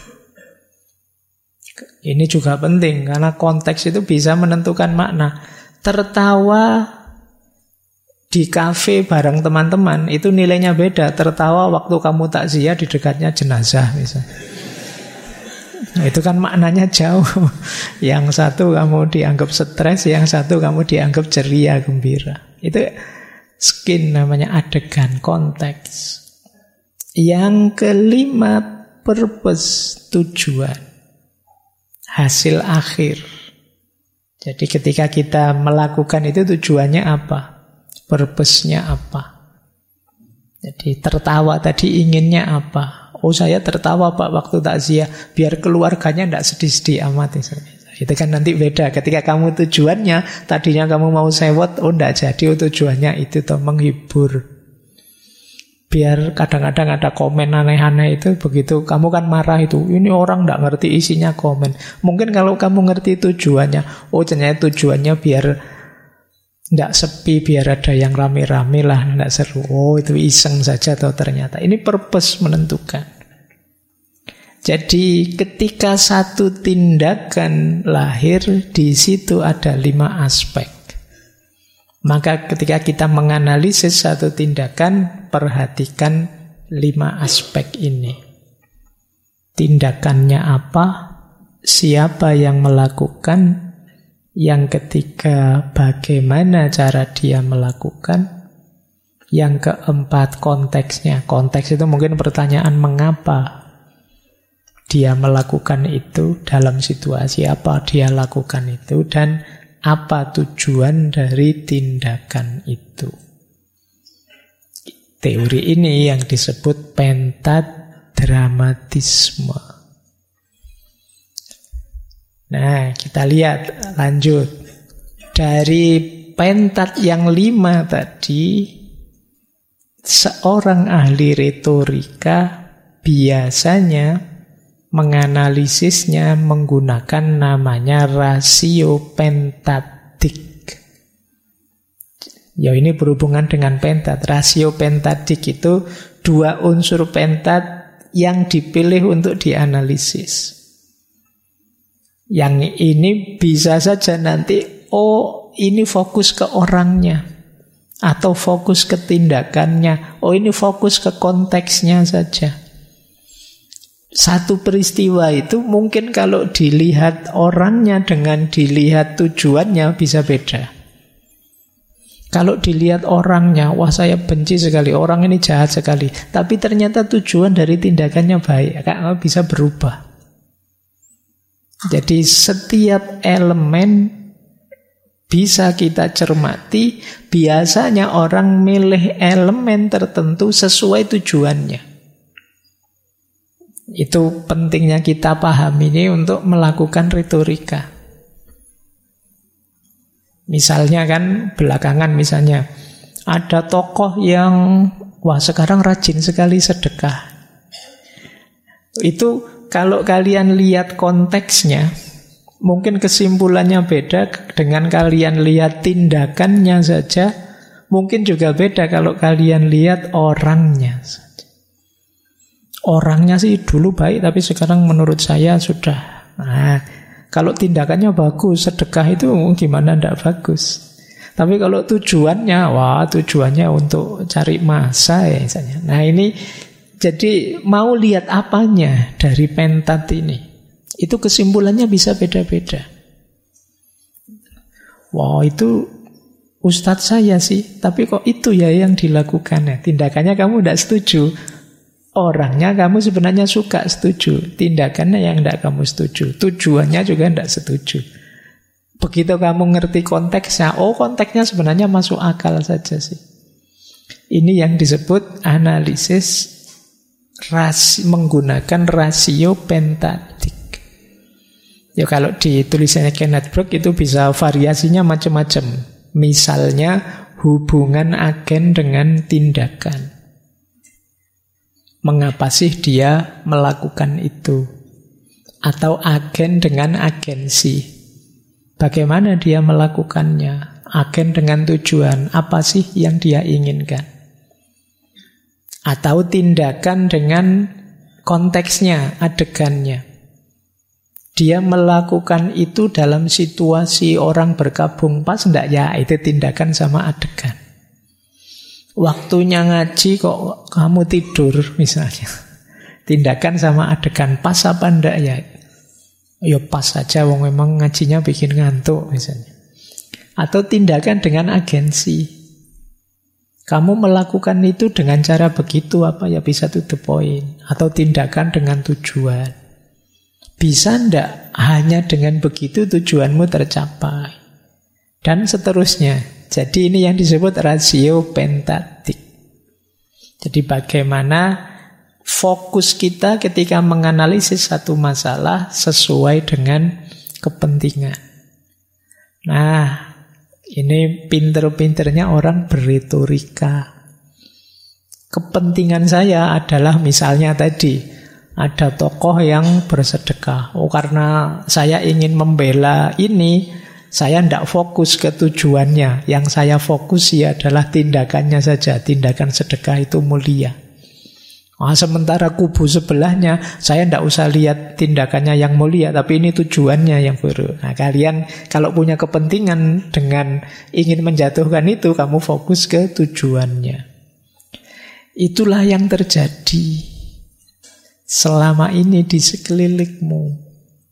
Ini juga penting karena konteks itu bisa menentukan makna. Tertawa di kafe bareng teman-teman itu nilainya beda. Tertawa waktu kamu takziah di dekatnya jenazah misalnya. Nah, itu kan maknanya jauh. Yang satu kamu dianggap stres, yang satu kamu dianggap ceria, gembira. Itu skin namanya, adegan, konteks. Yang kelima, purpose, tujuan. Hasil akhir. Jadi ketika kita melakukan itu tujuannya apa? Purpose-nya apa? Jadi tertawa tadi inginnya apa? Oh saya tertawa Pak waktu takziah biar keluarganya tidak sedih-sedih amat. Itu kan nanti beda. Ketika kamu tujuannya, tadinya kamu mau sewot, oh tidak jadi, oh tujuannya itu tuh menghibur. Biar kadang-kadang ada komen aneh-aneh itu, begitu kamu kan marah itu, ini orang tidak ngerti isinya komen. Mungkin kalau kamu ngerti tujuannya, oh ternyata tujuannya biar tidak sepi, biar ada yang rame-rame lah, tidak seru. Oh itu iseng saja atau ternyata. Ini purpose menentukan. Jadi ketika satu tindakan lahir, di situ ada 5 aspek. Maka ketika kita menganalisis satu tindakan, perhatikan 5 aspek ini. Tindakannya apa? Siapa yang melakukan? Yang ketiga, bagaimana cara dia melakukan? Yang keempat, konteksnya. Konteks itu mungkin pertanyaan mengapa dia melakukan itu, dalam situasi apa dia lakukan itu, dan apa tujuan dari tindakan itu. Teori ini yang disebut pentadramatisme. Nah, kita lihat lanjut. Dari pentat yang 5 tadi, seorang ahli retorika biasanya menganalisisnya menggunakan namanya rasio pentadik. Ya, ini berhubungan dengan pentat. Rasio pentadik itu 2 unsur pentat yang dipilih untuk dianalisis. Yang ini bisa saja nanti, ini fokus ke orangnya, atau fokus ke tindakannya, ini fokus ke konteksnya saja. Satu peristiwa itu mungkin kalau dilihat orangnya dengan dilihat tujuannya bisa beda. Kalau dilihat orangnya, wah saya benci sekali, orang ini jahat sekali, tapi ternyata tujuan dari tindakannya baik, bisa berubah. Jadi setiap elemen bisa kita cermati. Biasanya orang milih elemen tertentu sesuai tujuannya. Itu pentingnya kita paham ini untuk melakukan retorika. Misalnya kan belakangan misalnya ada tokoh yang sekarang rajin sekali sedekah. Itu kalau kalian lihat konteksnya, mungkin kesimpulannya beda dengan kalian lihat tindakannya saja. Mungkin juga beda kalau kalian lihat orangnya saja. Orangnya sih dulu baik, tapi sekarang menurut saya sudah. Kalau tindakannya bagus, sedekah itu gimana ndak bagus. Tapi kalau tujuannya, tujuannya untuk cari masa ya misalnya. Nah ini, jadi mau lihat apanya dari pentat ini. Itu kesimpulannya bisa beda-beda. Itu ustadz saya sih, tapi kok itu ya yang dilakukan ya. Tindakannya kamu ndak setuju. Orangnya kamu sebenarnya suka, setuju. Tindakannya yang tidak kamu setuju. Tujuannya juga tidak setuju. Begitu kamu ngerti konteksnya, konteksnya sebenarnya masuk akal saja sih. Ini yang disebut analisis menggunakan rasio pentadik. Ya kalau di tulisannya Kenneth Brook itu bisa variasinya macam-macam. Misalnya hubungan agen dengan tindakan. Mengapa sih dia melakukan itu? Atau agen dengan agensi. Bagaimana dia melakukannya? Agen dengan tujuan. Apa sih yang dia inginkan? Atau tindakan dengan konteksnya, adegannya. Dia melakukan itu dalam situasi orang berkabung pas enggak ya? Itu tindakan sama adegan. Waktunya ngaji kok kamu tidur misalnya. Tindakan sama adegan pas apa enggak ya? Ya pas saja, wong memang ngajinya bikin ngantuk misalnya. Atau tindakan dengan agensi. Kamu melakukan itu dengan cara begitu apa ya, bisa to the point. Atau tindakan dengan tujuan. Bisa enggak hanya dengan begitu tujuanmu tercapai? Dan seterusnya. Jadi ini yang disebut rasio pentadik. Jadi bagaimana fokus kita ketika menganalisis satu masalah sesuai dengan kepentingan. Nah, ini pinter-pinternya orang berretorika. Kepentingan saya adalah misalnya tadi, ada tokoh yang bersedekah. Karena saya ingin membela ini, saya tidak fokus ke tujuannya. Yang saya fokus adalah tindakannya saja. Tindakan sedekah itu mulia. Sementara kubu sebelahnya, saya tidak usah lihat tindakannya yang mulia, tapi ini tujuannya yang buruk. Nah, kalian kalau punya kepentingan dengan ingin menjatuhkan itu, kamu fokus ke tujuannya. Itulah yang terjadi selama ini di sekelilingmu.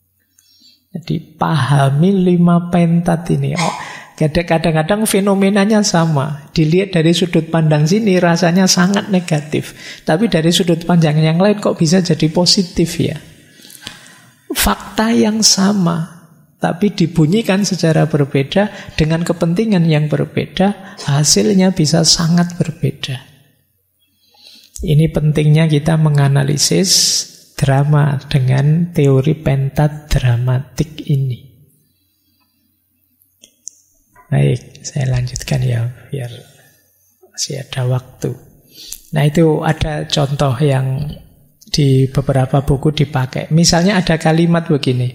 Jadi pahami 5 pentat ini. Kadang-kadang fenomenanya sama. Dilihat dari sudut pandang sini rasanya sangat negatif. Tapi dari sudut pandang yang lain kok bisa jadi positif ya. Fakta yang sama, tapi dibunyikan secara berbeda dengan kepentingan yang berbeda, hasilnya bisa sangat berbeda. Ini pentingnya kita menganalisis drama dengan teori pentadramatik ini. Baik, saya lanjutkan ya, biar masih ada waktu. Nah, itu ada contoh yang di beberapa buku dipakai. Misalnya ada kalimat begini.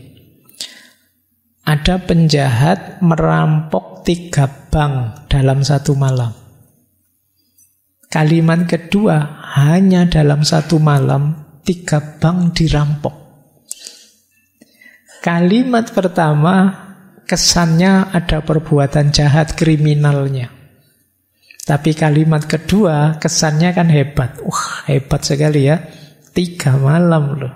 Ada penjahat merampok 3 bank dalam satu malam. Kalimat kedua, hanya dalam satu malam 3 bank dirampok. Kalimat pertama, kesannya ada perbuatan jahat kriminalnya. Tapi kalimat kedua, kesannya kan hebat. Wah, hebat sekali ya. 3 malam loh.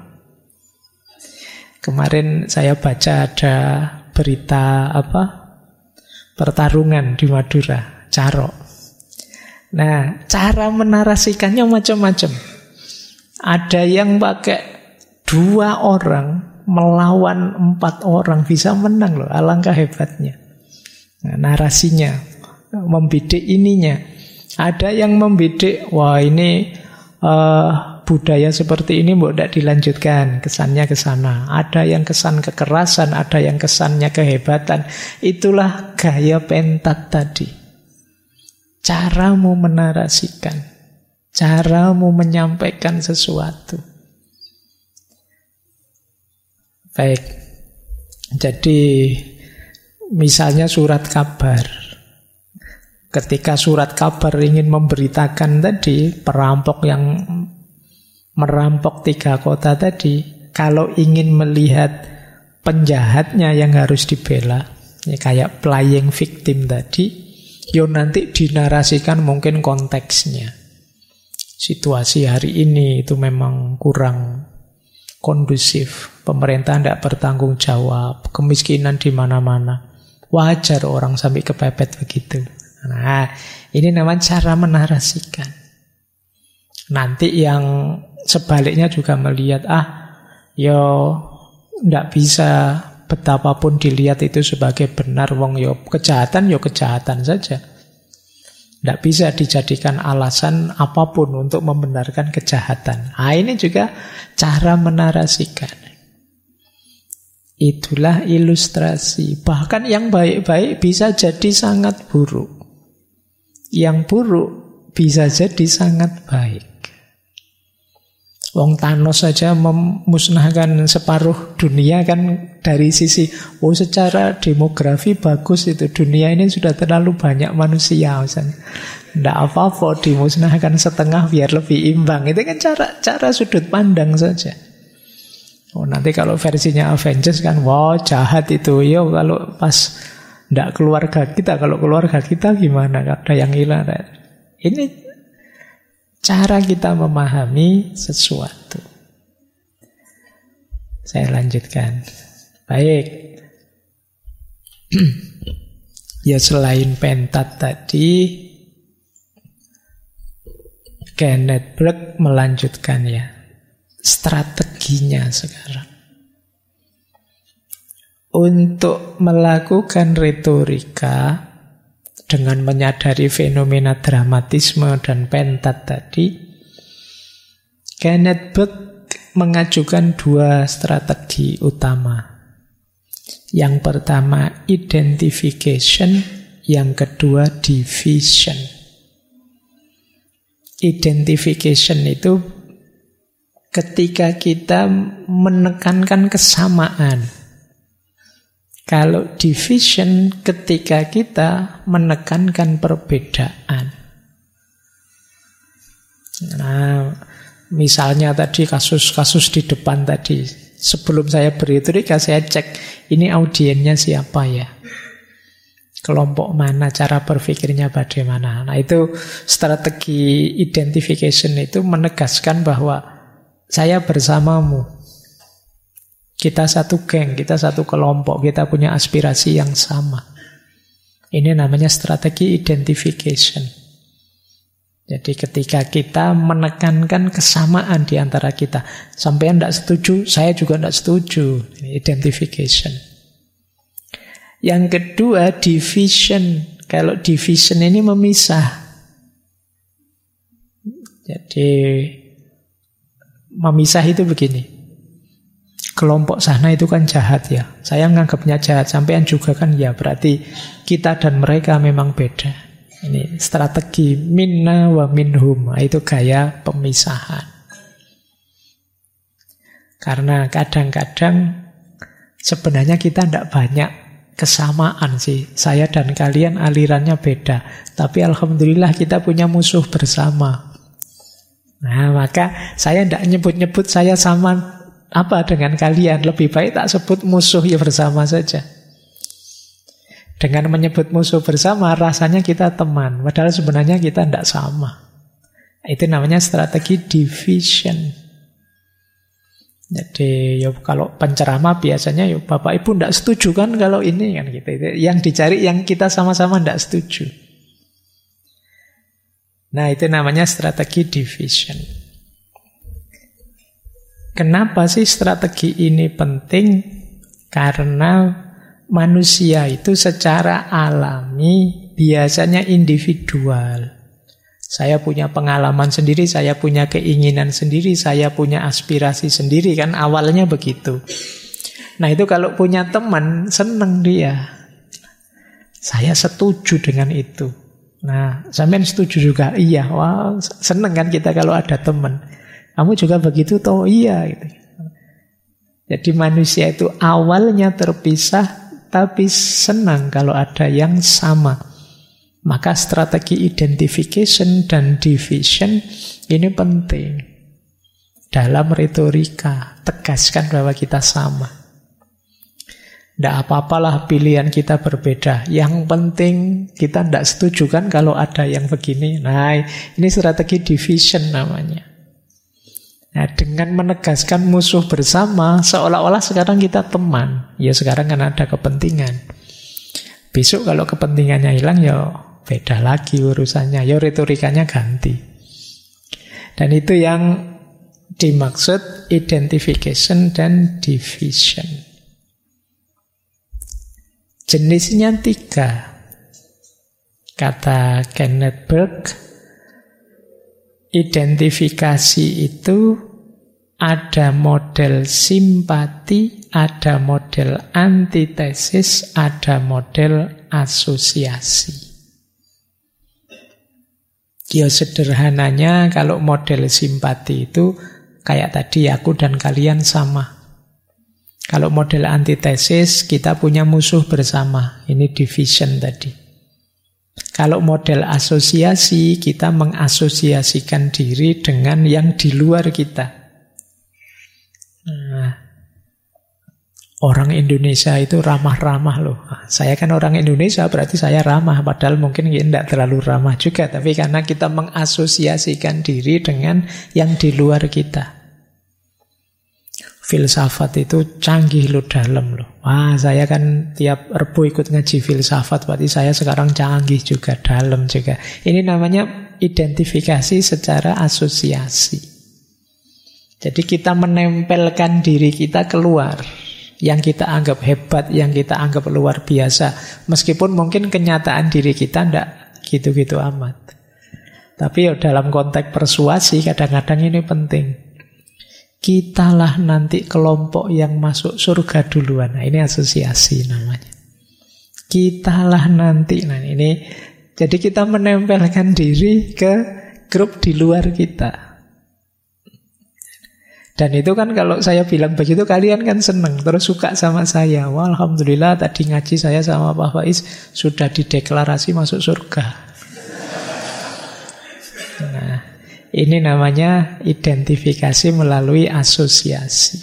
Kemarin saya baca ada berita pertarungan di Madura, Caro. Nah, cara menarasikannya macam-macam. Ada yang pakai 2 orang melawan 4 orang, bisa menang loh, alangkah hebatnya. Nah, narasinya membidik ininya. Ada yang membidik, wah ini budaya seperti ini tidak dilanjutkan, kesannya ke sana. Ada yang kesan kekerasan, ada yang kesannya kehebatan. Itulah gaya pentat tadi. Caramu menarasikan, caramu menyampaikan sesuatu. Baik, jadi misalnya surat kabar. Ketika surat kabar ingin memberitakan tadi perampok yang merampok 3 kota tadi, kalau ingin melihat penjahatnya yang harus dibela, ya kayak playing victim tadi, nanti dinarasikan mungkin konteksnya. Situasi hari ini itu memang kurang kondusif. Pemerintah tidak bertanggung jawab. Kemiskinan di mana-mana. Wajar orang sampai kepepet begitu. Nah, ini namanya cara menarasikan. Nanti yang sebaliknya juga melihat, tidak bisa betapapun dilihat itu sebagai benar, wong kejahatan saja. Tidak bisa dijadikan alasan apapun untuk membenarkan kejahatan. Nah, ini juga cara menarasikan. Itulah ilustrasi. Bahkan yang baik-baik bisa jadi sangat buruk. Yang buruk bisa jadi sangat baik. Wong Thanos saja memusnahkan separuh dunia kan dari sisi secara demografi bagus itu. Dunia ini sudah terlalu banyak manusia misalnya. Tidak apa-apa dimusnahkan setengah biar lebih imbang. Itu kan cara sudut pandang saja. Nanti kalau versinya Avengers kan jahat itu. Kalau pas tidak keluarga kita, kalau keluarga kita gimana? Ada yang hilang. Ini cara kita memahami sesuatu. Saya lanjutkan. Baik. Ya selain pentat tadi, Kenneth Burke melanjutkan ya strateginya sekarang. Untuk melakukan retorika dengan menyadari fenomena dramatisme dan pentat tadi, Kenneth Burke mengajukan 2 strategi utama. Yang pertama identification, yang kedua division. Identification itu ketika kita menekankan kesamaan. Kalau division ketika kita menekankan perbedaan. Nah, misalnya tadi kasus-kasus di depan tadi. Sebelum saya berretorika, saya cek ini audiennya siapa ya. Kelompok mana, cara berpikirnya bagaimana. Nah, itu strategi identification itu menegaskan bahwa saya bersamamu. Kita satu geng, kita satu kelompok, kita punya aspirasi yang sama. Ini namanya strategi identification. Jadi ketika kita menekankan kesamaan di antara kita. Sampean tidak setuju, saya juga tidak setuju. Ini identification. Yang kedua, division. Kalau division ini memisah. Jadi memisah itu begini. Kelompok sana itu kan jahat ya. Saya menganggapnya jahat, sampean juga kan ya. Berarti kita dan mereka memang beda. Ini strategi minna wa minhum. Itu gaya pemisahan. Karena kadang-kadang sebenarnya kita tidak banyak kesamaan sih. Saya dan kalian alirannya beda. Tapi alhamdulillah kita punya musuh bersama. Nah, maka saya tidak nyebut-nyebut saya sama apa dengan kalian. Lebih baik tak sebut musuh ya bersama saja. Dengan menyebut musuh bersama, rasanya kita teman. Padahal sebenarnya kita tidak sama. Itu namanya strategi division. Jadi ya kalau penceramah biasanya ya Bapak Ibu tidak setuju kan kalau ini kan gitu. Yang dicari yang kita sama-sama tidak setuju. Nah, itu namanya strategi division. Kenapa sih strategi ini penting? Karena manusia itu secara alami biasanya individual. Saya punya pengalaman sendiri, saya punya keinginan sendiri, saya punya aspirasi sendiri, kan awalnya begitu. Nah itu kalau punya teman, seneng dia. Saya setuju dengan itu. Nah, sampean setuju juga? Iya, wah seneng kan kita kalau ada teman. Kamu juga begitu toh? Iya gitu. Jadi manusia itu awalnya terpisah, tapi senang kalau ada yang sama. Maka strategi identification dan division ini penting. Dalam retorika, tegaskan bahwa kita sama. Tidak apa-apalah pilihan kita berbeda. Yang penting kita tidak setuju kan kalau ada yang begini. Nah, ini strategi division namanya. Nah, dengan menegaskan musuh bersama, seolah-olah sekarang kita teman. Ya sekarang kan ada kepentingan. Besok kalau kepentingannya hilang ya beda lagi urusannya. Ya retorikanya ganti. Dan itu yang dimaksud identification dan division. Jenisnya 3. Kata Kenneth Burke, identifikasi itu ada model simpati, ada model antitesis, ada model asosiasi. Ya sederhananya kalau model simpati itu kayak tadi aku dan kalian sama. Kalau model antitesis kita punya musuh bersama. Ini division tadi. Kalau model asosiasi kita mengasosiasikan diri dengan yang di luar kita. Nah, orang Indonesia itu ramah-ramah loh. Nah, saya kan orang Indonesia berarti saya ramah. Padahal mungkin tidak terlalu ramah juga. Tapi karena kita mengasosiasikan diri dengan yang di luar kita. Filsafat itu canggih loh, dalam loh. Wah, saya kan tiap Rebo ikut ngaji filsafat, berarti saya sekarang canggih juga, dalam juga. Ini namanya identifikasi secara asosiasi. Jadi kita menempelkan diri kita keluar. Yang kita anggap hebat, yang kita anggap luar biasa. Meskipun mungkin kenyataan diri kita tidak gitu-gitu amat. Tapi ya dalam konteks persuasi kadang-kadang ini penting. Kitalah nanti kelompok yang masuk surga duluan. Nah, ini asosiasi namanya. Kitalah nanti. Nah, ini jadi kita menempelkan diri ke grup di luar kita. Dan itu kan kalau saya bilang begitu kalian kan seneng, terus suka sama saya. Wah, alhamdulillah tadi ngaji saya sama Pak Faiz sudah dideklarasi masuk surga. Nah, ini namanya identifikasi melalui asosiasi.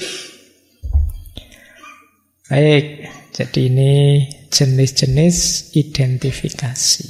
Baik, jadi ini jenis-jenis identifikasi.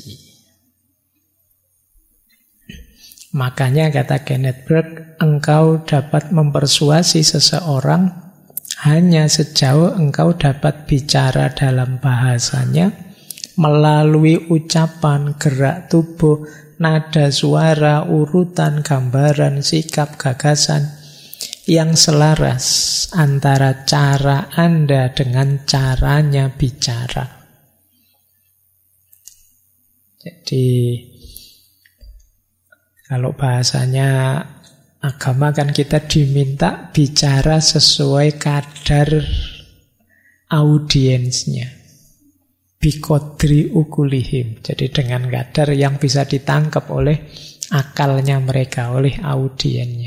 Makanya kata Kenneth Burke, engkau dapat mempersuasi seseorang hanya sejauh engkau dapat bicara dalam bahasanya melalui ucapan, gerak tubuh, nada suara, urutan, gambaran, sikap, gagasan yang selaras antara cara Anda dengan caranya bicara. Jadi Kalau bahasanya agama kan kita diminta bicara sesuai kadar audiensnya. Biqadri ukulihim. Jadi dengan kadar yang bisa ditangkap oleh akalnya mereka, oleh audiennya.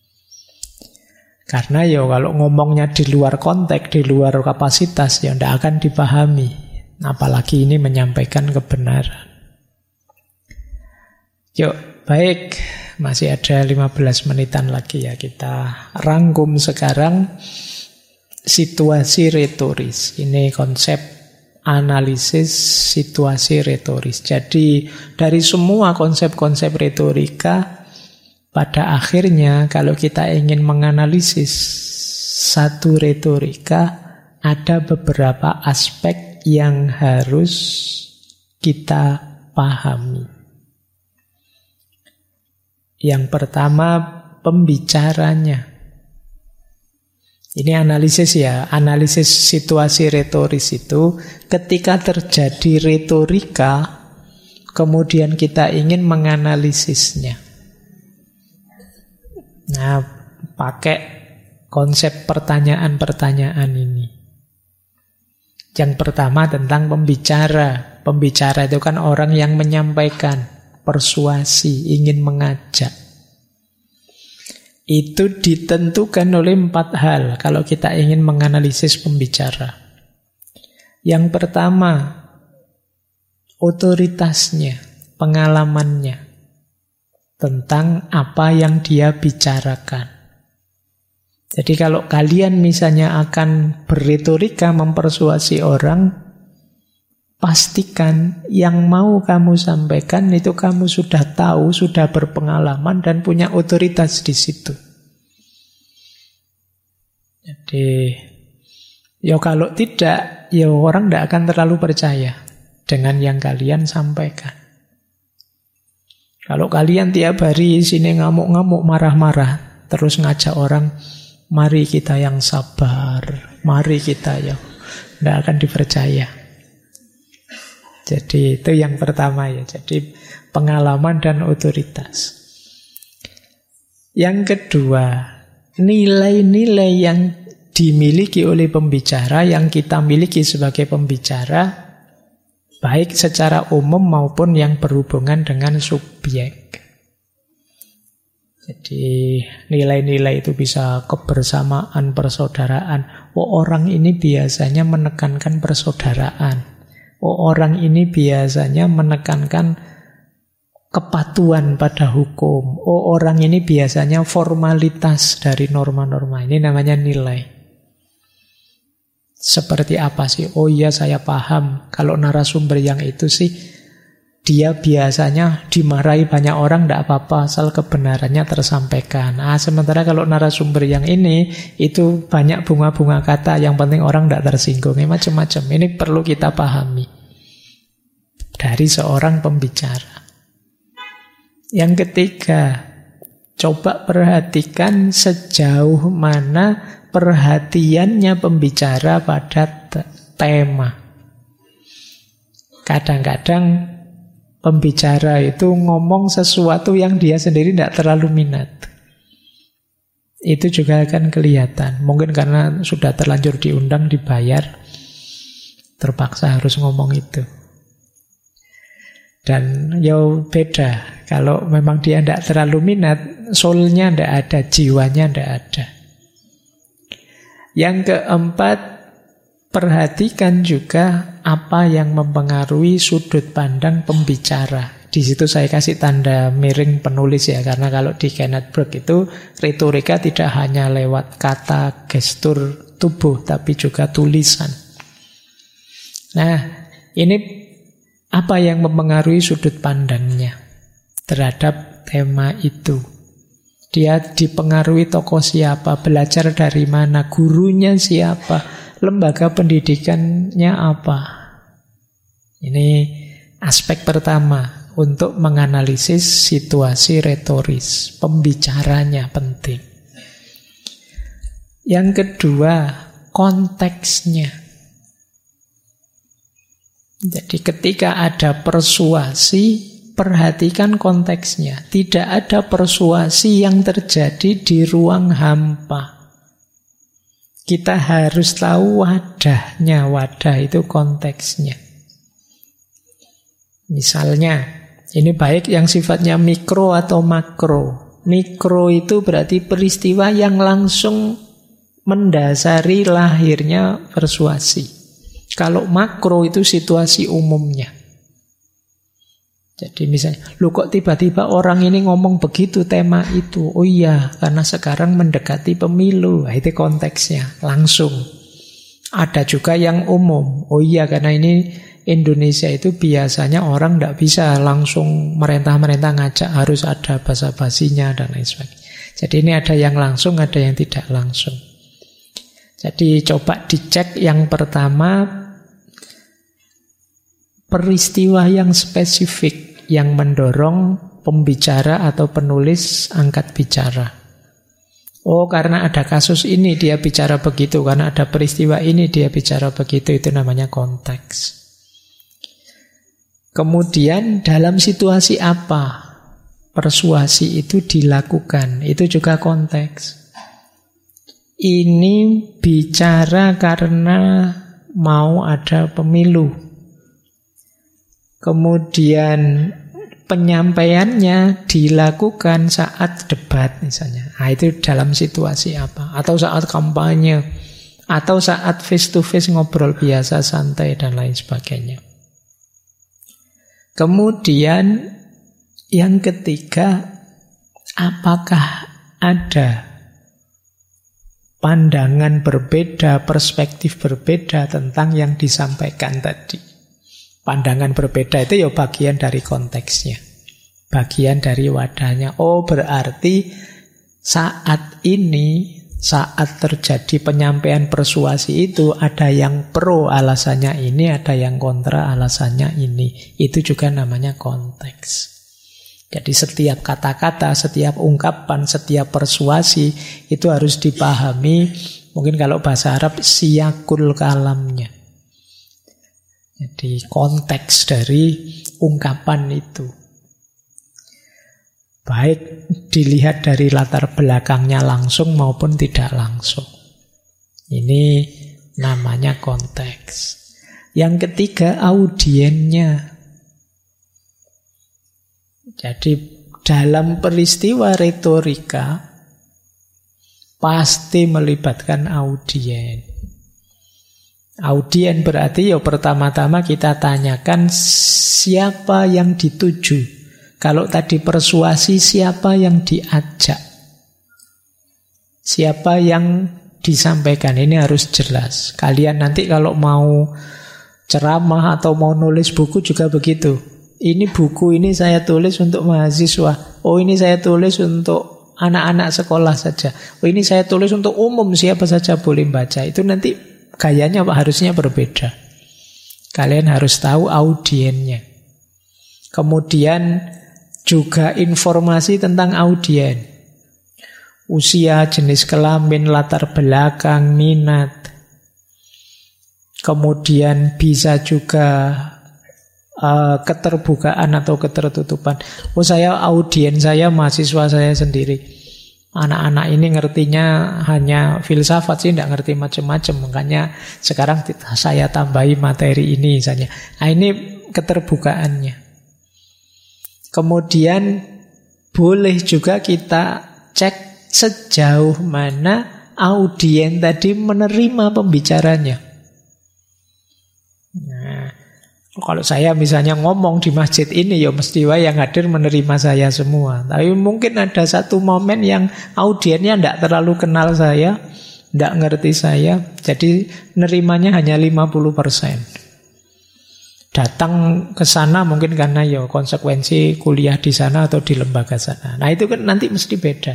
Karena ya kalau ngomongnya di luar konteks, di luar kapasitas, ya tidak akan dipahami. Apalagi ini menyampaikan kebenaran. Yuk, baik. Masih ada 15 menitan lagi ya. Kita rangkum sekarang situasi retoris. Ini konsep analisis situasi retoris. Jadi dari semua konsep-konsep retorika, pada akhirnya kalau kita ingin menganalisis satu retorika, ada beberapa aspek yang harus kita pahami. Yang pertama, pembicaranya. Ini analisis ya, analisis situasi retoris itu ketika terjadi retorika, kemudian kita ingin menganalisisnya. Nah, pakai konsep pertanyaan-pertanyaan ini. Yang pertama tentang pembicara. Pembicara itu kan orang yang menyampaikan, persuasi, ingin mengajak. Itu ditentukan oleh 4 hal kalau kita ingin menganalisis pembicara. Yang pertama, otoritasnya, pengalamannya tentang apa yang dia bicarakan. Jadi kalau kalian misalnya akan berretorika mempersuasi orang, pastikan yang mau kamu sampaikan itu kamu sudah tahu, sudah berpengalaman dan punya otoritas di situ. Jadi, ya kalau tidak, ya orang tidak akan terlalu percaya dengan yang kalian sampaikan. Kalau kalian tiap hari sini ngamuk-ngamuk, marah-marah, terus ngajak orang, mari kita yang sabar, mari kita yang, tidak akan dipercaya. Jadi itu yang pertama ya. Jadi pengalaman dan otoritas. Yang kedua, nilai-nilai yang dimiliki oleh pembicara, yang kita miliki sebagai pembicara, baik secara umum maupun yang berhubungan dengan subjek. Jadi nilai-nilai itu bisa kebersamaan, persaudaraan. Oh, orang ini biasanya menekankan persaudaraan. Oh, orang ini biasanya menekankan kepatuhan pada hukum. Oh, orang ini biasanya formalitas dari norma-norma. Ini namanya nilai. Seperti apa sih? Oh iya, saya paham. Kalau narasumber yang itu sih, dia biasanya dimarahi banyak orang, tidak apa-apa, asal kebenarannya tersampaikan. Sementara kalau narasumber yang ini, itu banyak bunga-bunga kata, yang penting orang tidak tersinggung. Macam-macam. Ini perlu kita pahami dari seorang pembicara. Yang ketiga, coba perhatikan sejauh mana perhatiannya pembicara pada tema. Kadang-kadang pembicara itu ngomong sesuatu yang dia sendiri tidak terlalu minat. Itu juga akan kelihatan. Mungkin karena sudah terlanjur diundang, dibayar, terpaksa harus ngomong itu. Dan ya beda. Kalau memang dia tidak terlalu minat, soulnya tidak ada, jiwanya tidak ada. Yang keempat, perhatikan juga apa yang mempengaruhi sudut pandang pembicara. Di situ saya kasih tanda miring penulis ya, karena kalau di Kenneth Burke itu retorika tidak hanya lewat kata, gestur tubuh, tapi juga tulisan. Nah, ini apa yang mempengaruhi sudut pandangnya terhadap tema itu. Dia dipengaruhi tokoh siapa, belajar dari mana, gurunya siapa, lembaga pendidikannya apa. Ini aspek pertama untuk menganalisis situasi retoris. Pembicaranya penting. Yang kedua, konteksnya. Jadi ketika ada persuasi, perhatikan konteksnya. Tidak ada persuasi yang terjadi di ruang hampa. Kita harus tahu wadahnya. Wadah itu konteksnya. Misalnya, ini baik yang sifatnya mikro atau makro. Mikro itu berarti peristiwa yang langsung mendasari lahirnya persuasi. Kalau makro itu situasi umumnya. Jadi misalnya, lu kok tiba-tiba orang ini ngomong begitu tema itu? Oh iya, karena sekarang mendekati pemilu. Nah, itu konteksnya, langsung. Ada juga yang umum. Oh iya, karena ini Indonesia itu biasanya orang tidak bisa langsung merentah-merentah ngajak, harus ada basa-basinya dan lain sebagainya. Jadi ini ada yang langsung, ada yang tidak langsung. Jadi coba dicek yang pertama, peristiwa yang spesifik yang mendorong pembicara atau penulis angkat bicara. Oh, karena ada kasus ini dia bicara begitu, karena ada peristiwa ini dia bicara begitu, itu namanya konteks. Kemudian dalam situasi apa persuasi itu dilakukan, itu juga konteks. Ini bicara karena mau ada pemilu. Kemudian penyampaiannya dilakukan saat debat misalnya. Nah, itu dalam situasi apa? Atau saat kampanye, atau saat face to face ngobrol biasa santai dan lain sebagainya. Kemudian yang ketiga, apakah ada pandangan berbeda, perspektif berbeda tentang yang disampaikan tadi? Pandangan berbeda itu ya bagian dari konteksnya, bagian dari wadahnya. Oh, berarti saat ini, saat terjadi penyampaian persuasi itu, ada yang pro alasannya ini, ada yang kontra alasannya ini. Itu juga namanya konteks. Jadi setiap kata-kata, setiap ungkapan, setiap persuasi itu harus dipahami. Mungkin kalau bahasa Arab, siyakul kalamnya. Jadi konteks dari ungkapan itu. Baik dilihat dari latar belakangnya langsung maupun tidak langsung. Ini namanya konteks. Yang ketiga, audiennya. Jadi dalam peristiwa retorika pasti melibatkan audien. Audien berarti ya pertama-tama kita tanyakan siapa yang dituju. Kalau tadi persuasi, siapa yang diajak, siapa yang disampaikan. Ini harus jelas. Kalian nanti kalau mau ceramah atau mau nulis buku juga begitu. Ini buku ini saya tulis untuk mahasiswa. Oh, ini saya tulis untuk anak-anak sekolah saja. Oh, ini saya tulis untuk umum, siapa saja boleh baca. Itu nanti gayanya harusnya berbeda. Kalian harus tahu audiennya. Kemudian juga informasi tentang audien. Usia, jenis kelamin, latar belakang, minat. Kemudian bisa juga keterbukaan atau ketertutupan. Oh, saya audien saya mahasiswa saya sendiri. Anak-anak ini ngertinya hanya filsafat sih, tidak ngerti macam-macam. Makanya sekarang saya tambahi materi ini misalnya. Nah, ini keterbukaannya. Kemudian boleh juga kita cek sejauh mana audien tadi menerima pembicaranya. Nah, kalau saya misalnya ngomong di masjid ini, ya mesti yang hadir menerima saya semua. Tapi mungkin ada satu momen yang audiennya tidak terlalu kenal saya, tidak ngerti saya, jadi nerimanya hanya 50%. Datang ke sana mungkin karena ya konsekuensi kuliah di sana atau di lembaga sana. Nah, itu kan nanti mesti beda.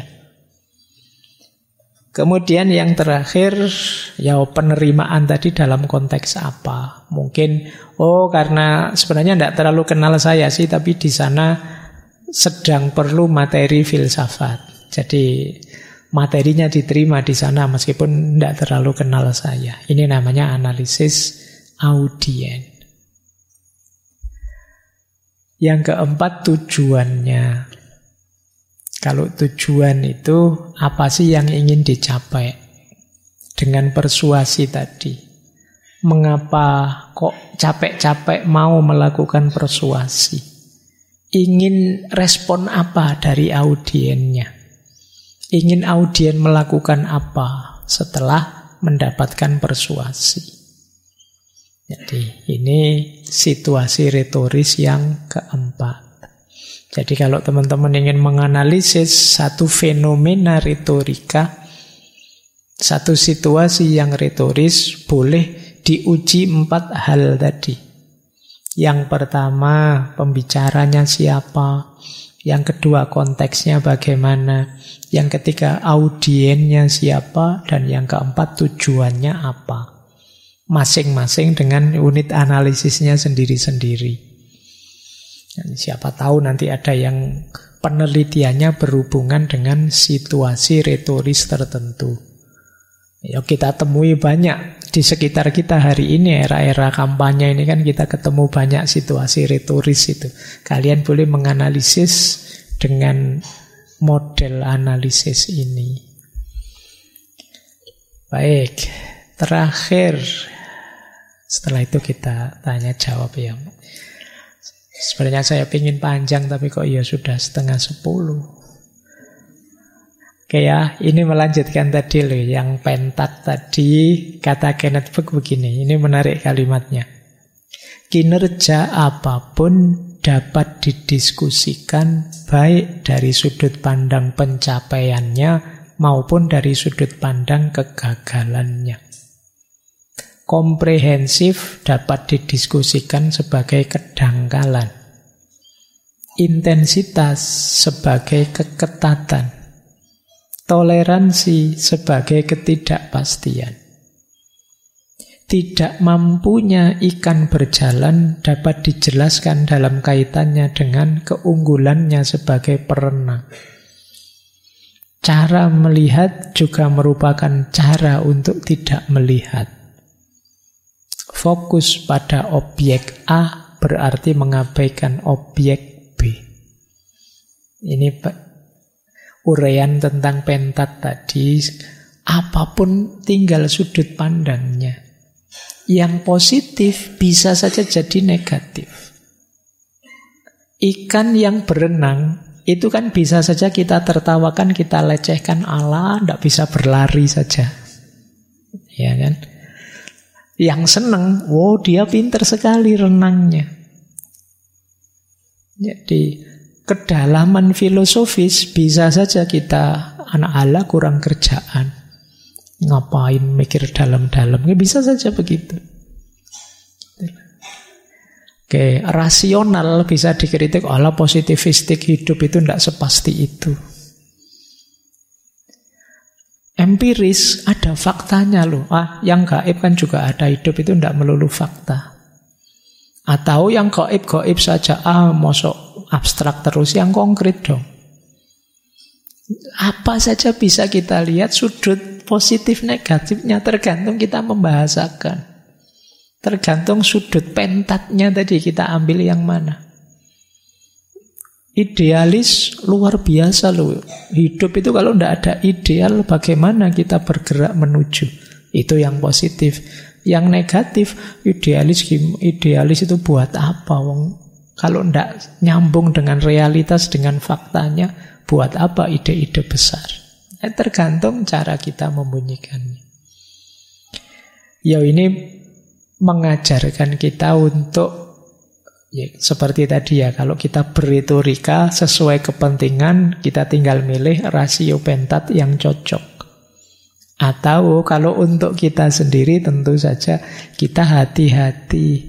Kemudian yang terakhir, ya penerimaan tadi dalam konteks apa? Mungkin, oh karena sebenarnya tidak terlalu kenal saya sih, tapi di sana sedang perlu materi filsafat. Jadi materinya diterima di sana meskipun tidak terlalu kenal saya. Ini namanya analisis audien. Yang keempat, tujuannya. Kalau tujuan itu apa sih yang ingin dicapai dengan persuasi tadi? Mengapa kok capek-capek mau melakukan persuasi? Ingin respon apa dari audiennya? Ingin audien melakukan apa setelah mendapatkan persuasi? Jadi ini situasi retoris yang keempat. Jadi kalau teman-teman ingin menganalisis satu fenomena retorika, satu situasi yang retoris, boleh diuji 4 hal tadi. Yang pertama, pembicaranya siapa? Yang kedua, konteksnya bagaimana? Yang ketiga, audiennya siapa? Dan yang keempat, tujuannya apa? Masing-masing dengan unit analisisnya sendiri-sendiri. Dan siapa tahu nanti ada yang penelitiannya berhubungan dengan situasi retoris tertentu. Ya, kita temui banyak di sekitar kita hari ini, era-era kampanye ini kan kita ketemu banyak situasi retoris itu. Kalian boleh menganalisis dengan model analisis ini. Baik, terakhir. Setelah itu kita tanya jawab ya. Sebenarnya saya ingin panjang tapi kok ya sudah 9:30. Oke ya, ini melanjutkan tadi loh, yang pentat tadi, kata Kenneth Book begini, ini menarik kalimatnya. Kinerja apapun dapat didiskusikan baik dari sudut pandang pencapaiannya maupun dari sudut pandang kegagalannya. Komprehensif dapat didiskusikan sebagai kedangkalan. Intensitas sebagai keketatan. Toleransi sebagai ketidakpastian. Tidak mampunya ikan berjalan dapat dijelaskan dalam kaitannya dengan keunggulannya sebagai perenang. Cara melihat juga merupakan cara untuk tidak melihat. Fokus pada objek A berarti mengabaikan objek B. Ini uraian tentang pentat tadi. Apapun tinggal sudut pandangnya. Yang positif bisa saja jadi negatif. Ikan yang berenang itu kan bisa saja kita tertawakan, kita lecehkan, ala tidak bisa berlari saja. Ya kan? Yang senang, wow dia pinter sekali renangnya. Jadi kedalaman filosofis bisa saja kita anak ala kurang kerjaan. Ngapain mikir dalam-dalam, bisa saja begitu. Oke, rasional bisa dikritik, ala positivistik hidup itu tidak sepasti itu. Empiris, ada faktanya loh. Yang gaib kan juga ada, hidup itu tidak melulu fakta. Atau yang gaib-gaib saja, mosok abstrak terus, yang konkret dong. Apa saja bisa kita lihat, sudut positif negatifnya tergantung kita membahasakan. Tergantung sudut pentatnya tadi, kita ambil yang mana. Idealis luar biasa loh. Hidup itu kalau tidak ada ideal, bagaimana kita bergerak menuju? Itu yang positif. Yang negatif, idealis itu buat apa? Kalau tidak nyambung dengan realitas, dengan faktanya, buat apa ide-ide besar? Tergantung cara kita membunyikannya. Ya ini mengajarkan kita untuk ya, seperti tadi ya, kalau kita berretorika sesuai kepentingan, kita tinggal milih rasio pentat yang cocok. Atau kalau untuk kita sendiri tentu saja kita hati-hati.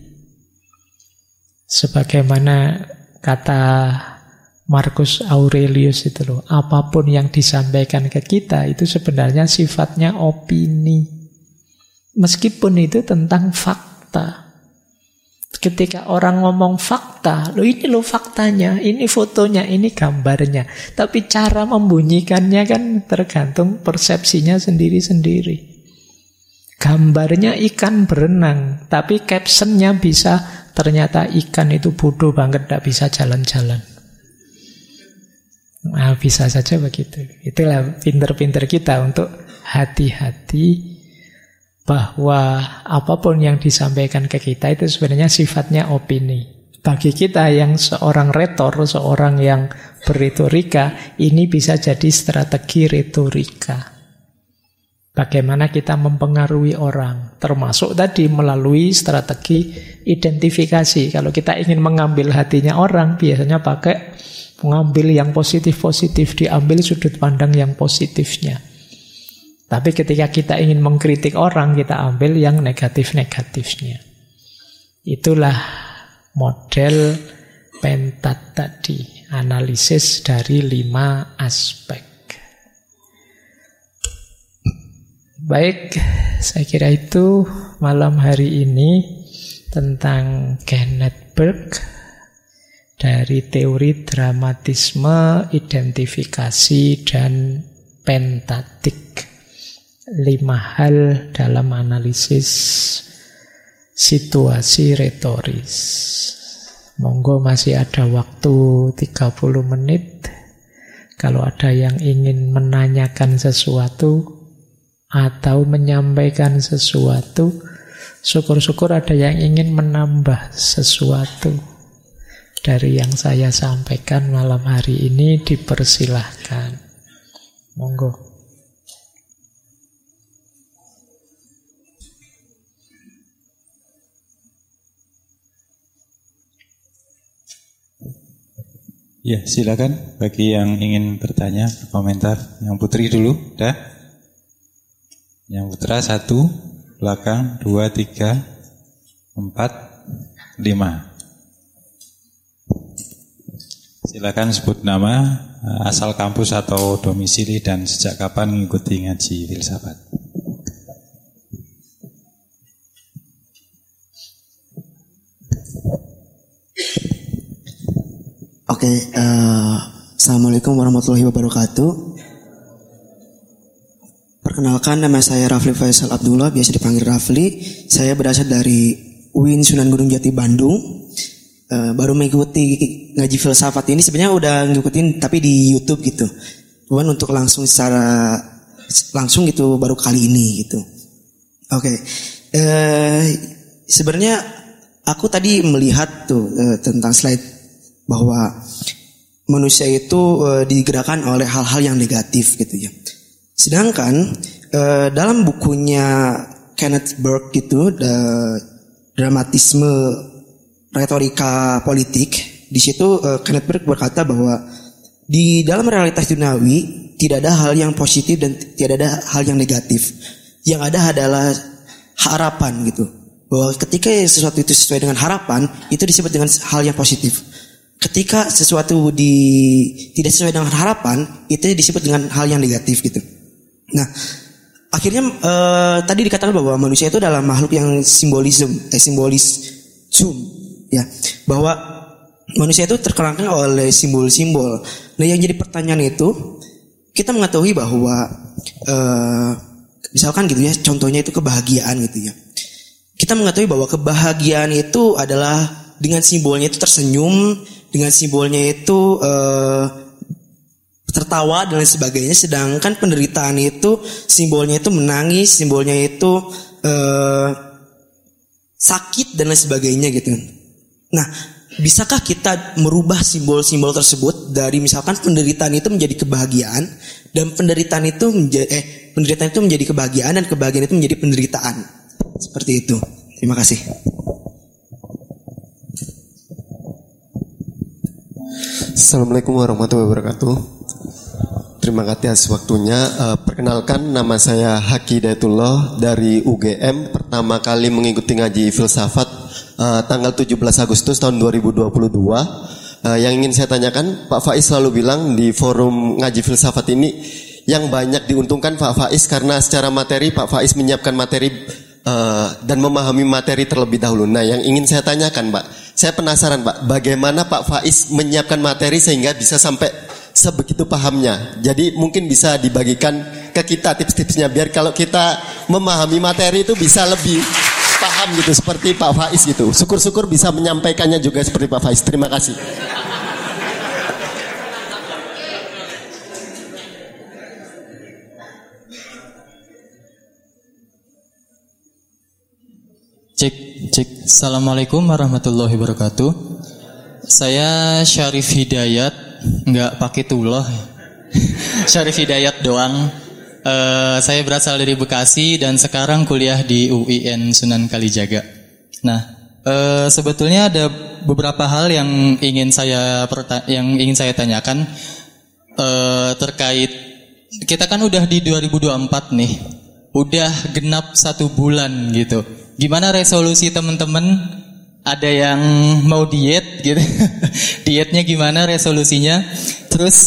Sebagaimana kata Marcus Aurelius itu loh, apapun yang disampaikan ke kita itu sebenarnya sifatnya opini. Meskipun itu tentang fakta. Ketika orang ngomong fakta, ini loh faktanya, ini fotonya, ini gambarnya. Tapi cara membunyikannya kan tergantung persepsinya sendiri-sendiri. Gambarnya ikan berenang, tapi captionnya bisa ternyata ikan itu bodoh banget, tidak bisa jalan-jalan. Nah, bisa saja begitu. Itulah pinter-pinter kita untuk hati-hati bahwa apapun yang disampaikan ke kita itu sebenarnya sifatnya opini. Bagi kita yang seorang retor, seorang yang berretorika, ini bisa jadi strategi retorika. Bagaimana kita mempengaruhi orang, termasuk tadi melalui strategi identifikasi. Kalau kita ingin mengambil hatinya orang, biasanya pakai mengambil yang positif-positif, diambil sudut pandang yang positifnya. Tapi ketika kita ingin mengkritik orang, kita ambil yang negatif-negatifnya. Itulah model pentat tadi, analisis dari 5 aspek. Baik, saya kira itu malam hari ini tentang Kenneth Burke dari teori dramatisme, identifikasi, dan pentatik. 5 hal dalam analisis situasi retoris. Monggo masih ada waktu 30 menit. Kalau ada yang ingin menanyakan sesuatu atau menyampaikan sesuatu, syukur-syukur ada yang ingin menambah sesuatu dari yang saya sampaikan malam hari ini, dipersilahkan. Monggo. Ya, silakan bagi yang ingin bertanya, komentar. Yang putri dulu, dah. Yang putra 1, belakang 2, 3, 4, 5. Silakan sebut nama, asal kampus atau domisili, dan sejak kapan mengikuti ngaji filsafat. Oke, Assalamualaikum warahmatullahi wabarakatuh. Perkenalkan, nama saya Rafli Faisal Abdullah, biasa dipanggil Rafli. Saya berasal dari UIN Sunan Gunung Jati, Bandung. Baru mengikuti ngaji filsafat ini, sebenarnya udah ngikutin tapi di YouTube gitu. Cuman untuk langsung secara langsung gitu baru kali ini gitu. Oke. Sebenarnya aku tadi melihat tuh tentang slide bahwa manusia itu digerakkan oleh hal-hal yang negatif gitu ya. Sedangkan dalam bukunya Kenneth Burke gitu, dramatisme retorika politik, di situ Kenneth Burke berkata bahwa di dalam realitas duniawi tidak ada hal yang positif dan tidak ada hal yang negatif. Yang ada adalah harapan gitu. Bahwa ketika sesuatu itu sesuai dengan harapan, itu disebut dengan hal yang positif. Ketika sesuatu tidak sesuai dengan harapan, itu disebut dengan hal yang negatif gitu. Nah, akhirnya tadi dikatakan bahwa manusia itu adalah makhluk yang simbolis, ya, bahwa manusia itu terkerangkeng oleh simbol-simbol. Nah, yang jadi pertanyaan itu, kita mengetahui bahwa misalkan gitu ya, contohnya itu kebahagiaan gitu ya. Kita mengetahui bahwa kebahagiaan itu adalah dengan simbolnya itu tersenyum, dengan simbolnya itu tertawa dan lain sebagainya. Sedangkan penderitaan itu simbolnya itu menangis, simbolnya itu sakit dan lain sebagainya gitu. Nah, bisakah kita merubah simbol-simbol tersebut dari misalkan penderitaan itu menjadi kebahagiaan, dan penderitaan itu menjadi kebahagiaan, dan kebahagiaan itu menjadi penderitaan? Seperti itu. Terima kasih. Assalamualaikum warahmatullahi wabarakatuh. Terima kasih atas waktunya. Perkenalkan, nama saya Haki Hidayatullah dari UGM. Pertama kali mengikuti ngaji filsafat tanggal 17 Agustus tahun 2022. Yang ingin saya tanyakan, Pak Faiz selalu bilang di forum ngaji filsafat ini yang banyak diuntungkan Pak Faiz karena secara materi Pak Faiz menyiapkan materi dan memahami materi terlebih dahulu. Nah, yang ingin saya tanyakan, Pak, saya penasaran, Pak, bagaimana Pak Faiz menyiapkan materi sehingga bisa sampai sebegitu pahamnya. Jadi mungkin bisa dibagikan ke kita tips-tipsnya biar kalau kita memahami materi itu bisa lebih paham paham gitu seperti Pak Faiz gitu. Syukur-syukur bisa menyampaikannya juga seperti Pak Faiz. Terima kasih. Cek. Assalamualaikum warahmatullahi wabarakatuh. Saya Syarif Hidayat, nggak pakai tullah. Syarif Hidayat doang. Saya berasal dari Bekasi dan sekarang kuliah di UIN Sunan Kalijaga. Nah, sebetulnya ada beberapa hal yang ingin saya tanyakan terkait kita kan udah di 2024 nih, udah genap 1 bulan gitu. Gimana resolusi teman-teman? Ada yang mau diet gitu. Dietnya gimana resolusinya? Terus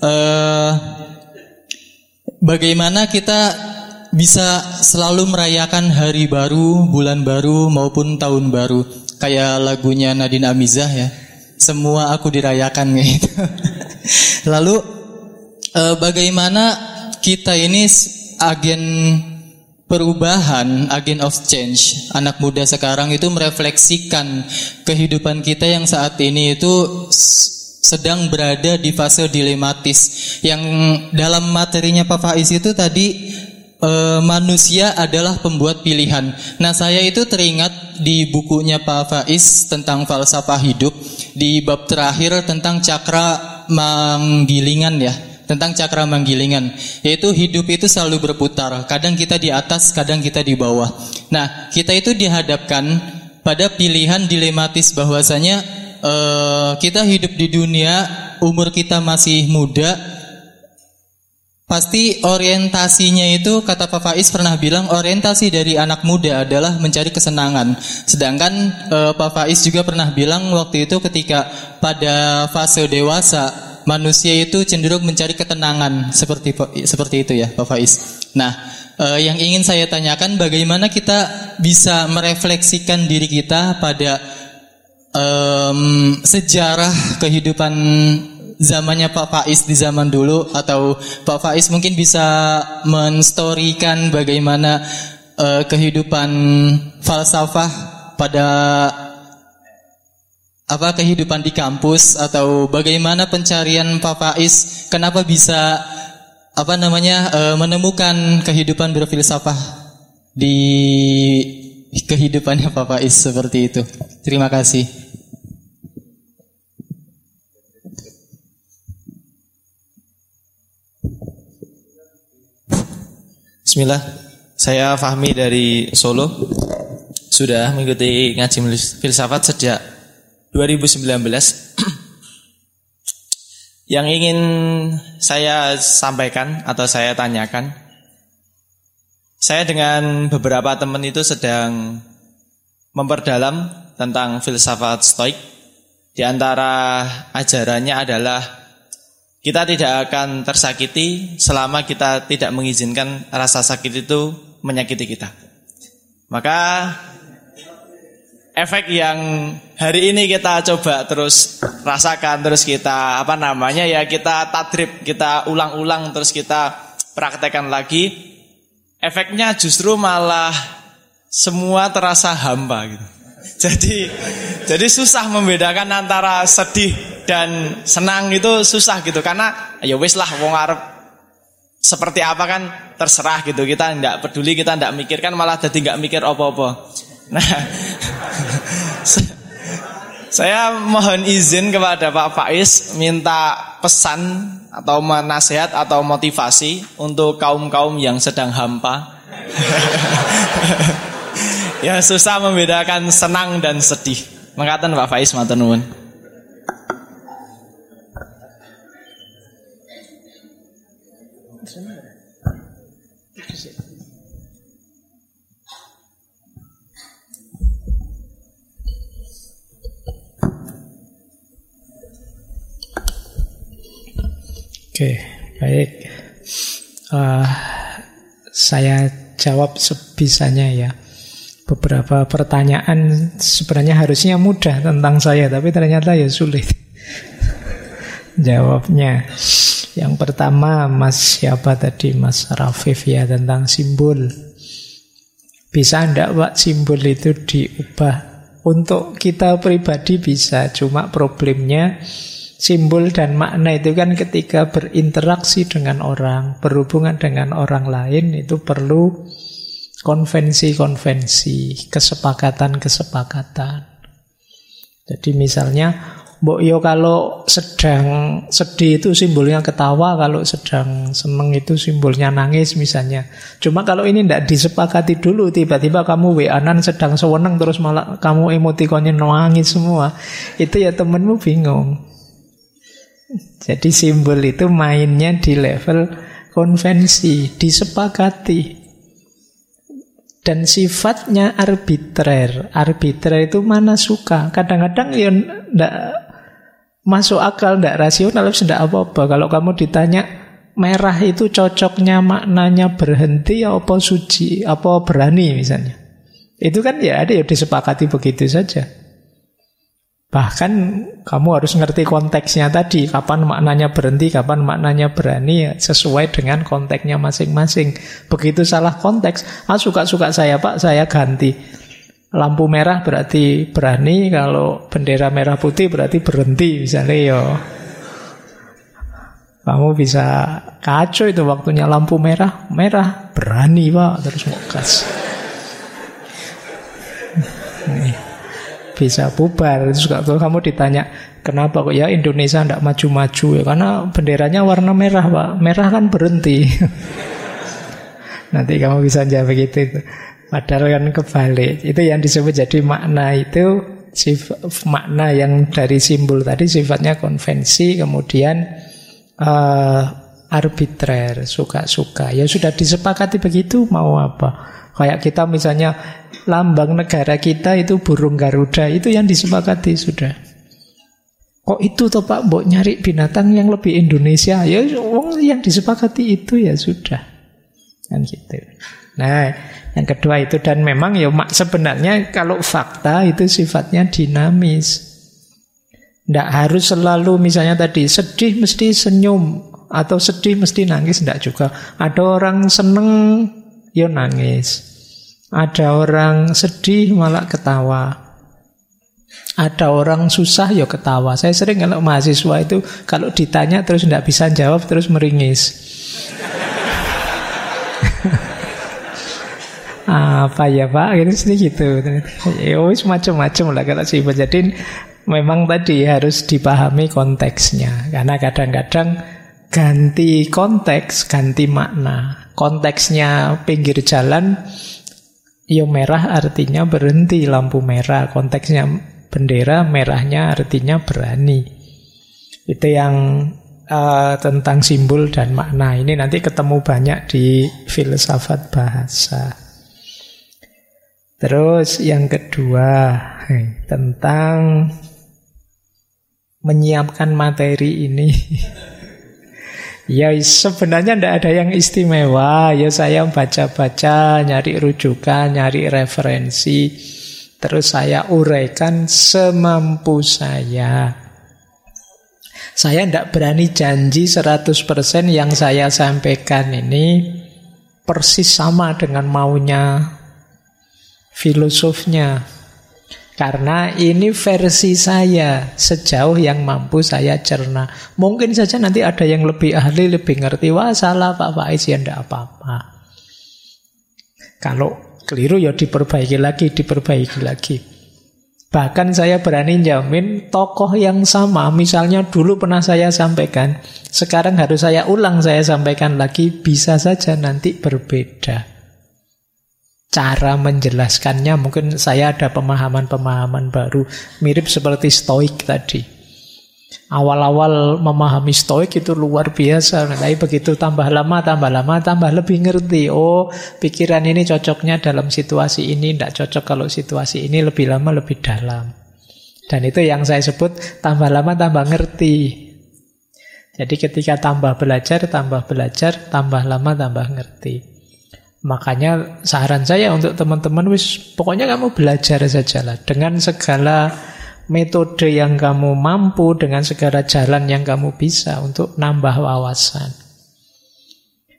bagaimana kita bisa selalu merayakan hari baru, bulan baru maupun tahun baru? Kayak lagunya Nadine Amizah ya. Semua aku dirayakan gitu. Lalu bagaimana kita ini agen perubahan, agent of change, anak muda sekarang itu merefleksikan kehidupan kita yang saat ini itu sedang berada di fase dilematis. Yang dalam materinya Pak Faiz itu tadi manusia adalah pembuat pilihan. Nah, saya itu teringat di bukunya Pak Faiz tentang falsafah hidup di bab terakhir tentang cakra manggilingan ya. Tentang cakra manggilingan, yaitu hidup itu selalu berputar. Kadang kita di atas, kadang kita di bawah. Nah, kita itu dihadapkan pada pilihan dilematis bahwasanya kita hidup di dunia, umur kita masih muda. Pasti orientasinya itu, kata Pak Faiz pernah bilang, orientasi dari anak muda adalah mencari kesenangan. Sedangkan Pak Faiz juga pernah bilang waktu itu ketika pada fase dewasa, manusia itu cenderung mencari ketenangan, seperti itu ya Pak Faiz. Nah, yang ingin saya tanyakan, bagaimana kita bisa merefleksikan diri kita pada sejarah kehidupan zamannya Pak Faiz di zaman dulu, atau Pak Faiz mungkin bisa menstorikan bagaimana kehidupan falsafah pada kehidupan di kampus, atau bagaimana pencarian Pak Faiz, kenapa bisa menemukan kehidupan berfilsafah di kehidupannya Pak Faiz seperti itu. Terima kasih. Bismillah, saya Fahmi dari Solo. Sudah mengikuti ngaji filsafat sejak 2019. Yang ingin saya sampaikan atau saya tanyakan, saya dengan beberapa teman itu sedang memperdalam tentang filsafat Stoik. Di antara ajarannya adalah kita tidak akan tersakiti selama kita tidak mengizinkan rasa sakit itu menyakiti kita. Maka efek yang hari ini kita coba terus rasakan, terus kita kita tadrib, kita ulang-ulang, terus kita praktekkan lagi, efeknya justru malah semua terasa hampa gitu. Jadi susah membedakan antara sedih dan senang, itu susah gitu, karena ya wis lah wong arep seperti apa kan terserah gitu, kita tidak peduli, kita tidak mikirkan, malah jadi nggak mikir apa-apa. Nah, saya mohon izin kepada Pak Faiz minta pesan atau nasihat atau motivasi untuk kaum-kaum yang sedang hampa. Ya susah membedakan senang dan sedih. Mangkaten Pak Faiz, matur nuwun. Oke, baik. Saya jawab sebisanya ya. Beberapa pertanyaan sebenarnya harusnya mudah tentang saya, tapi ternyata ya sulit jawabnya. Yang pertama Mas siapa tadi, Mas Rafif ya, tentang simbol. Bisa enggak Pak simbol itu diubah? Untuk kita pribadi bisa, cuma problemnya simbol dan makna itu kan ketika berinteraksi dengan orang, berhubungan dengan orang lain, itu perlu konvensi-konvensi, kesepakatan-kesepakatan. Jadi misalnya, mbok yo kalau sedang sedih itu simbolnya ketawa, kalau sedang seneng itu simbolnya nangis misalnya. Cuma kalau ini tidak disepakati dulu, tiba-tiba kamu WA-an sedang sewenang terus malah kamu emotikonnya nangis semua, itu ya temenmu bingung. Jadi simbol itu mainnya di level konvensi, disepakati. Dan sifatnya arbitrer. Arbitrer itu mana suka. Kadang-kadang ya tidak masuk akal, tidak rasional, tidak apa-apa. Kalau kamu ditanya merah itu cocoknya maknanya berhenti apa suci, apa berani misalnya. Itu kan ya ada ya disepakati begitu saja. Bahkan kamu harus ngerti konteksnya tadi, kapan maknanya berhenti, kapan maknanya berani, ya, sesuai dengan konteksnya masing-masing. Begitu salah konteks, suka-suka saya Pak, saya ganti. Lampu merah berarti berani, kalau bendera merah putih berarti berhenti misalnya ya. Kamu bisa kacau itu waktunya lampu merah, merah berani Pak, terus mau gas. Bisa bubar. Terus kalau kamu ditanya kenapa kok ya Indonesia tidak maju-maju, ya karena benderanya warna merah Pak, merah kan berhenti. Nanti kamu bisa jawab begitu. Padahal kan kebalik. Itu yang disebut jadi makna itu, makna yang dari simbol tadi sifatnya konvensi, kemudian arbitrer, suka-suka. Ya sudah disepakati begitu, mau apa? Kayak kita misalnya lambang negara kita itu burung Garuda, itu yang disepakati sudah. Kok itu toh Pak, mbok nyari binatang yang lebih Indonesia? Ya yang disepakati itu ya sudah. Kan gitu. Nah, yang kedua itu, dan memang ya sebenarnya kalau fakta itu sifatnya dinamis. Tidak harus selalu misalnya tadi sedih mesti senyum atau sedih mesti nangis, tidak juga. Ada orang seneng ya nangis. Ada orang sedih malah ketawa. Ada orang susah ya ketawa. Saya sering kalau mahasiswa itu kalau ditanya terus tidak bisa jawab terus meringis. Apa ya Pak? Gitu. Ya wis macam-macam lah kalau sih. Jadi memang tadi harus dipahami konteksnya. Karena kadang-kadang ganti konteks, ganti makna. Konteksnya pinggir jalan, ya merah artinya berhenti, lampu merah. Konteksnya bendera, merahnya artinya berani. Itu yang tentang simbol dan makna. Ini nanti ketemu banyak di filsafat bahasa. Terus yang kedua, tentang menyiapkan materi ini. Ya sebenarnya tidak ada yang istimewa. Ya saya baca-baca, nyari rujukan, nyari referensi, terus saya uraikan semampu saya. Saya tidak berani janji 100% yang saya sampaikan ini persis sama dengan maunya filosofnya. Karena ini versi saya, sejauh yang mampu saya cerna. Mungkin saja nanti ada yang lebih ahli, lebih ngerti. Wah salah Pak Faiz, ya tidak apa-apa. Kalau keliru ya diperbaiki lagi. Bahkan saya berani jamin tokoh yang sama, misalnya dulu pernah saya sampaikan, sekarang harus saya ulang, saya sampaikan lagi, bisa saja nanti berbeda. Cara menjelaskannya mungkin saya ada pemahaman-pemahaman baru, mirip seperti Stoik tadi. Awal-awal memahami Stoik itu luar biasa, tapi begitu tambah lama tambah lebih ngerti. Oh, pikiran ini cocoknya dalam situasi ini, tidak cocok kalau situasi ini, lebih lama lebih dalam. Dan itu yang saya sebut tambah lama tambah ngerti. Jadi ketika tambah belajar, tambah lama tambah ngerti. Makanya saran saya untuk teman-teman, pokoknya kamu belajar sajalah dengan segala metode yang kamu mampu, dengan segala jalan yang kamu bisa untuk nambah wawasan.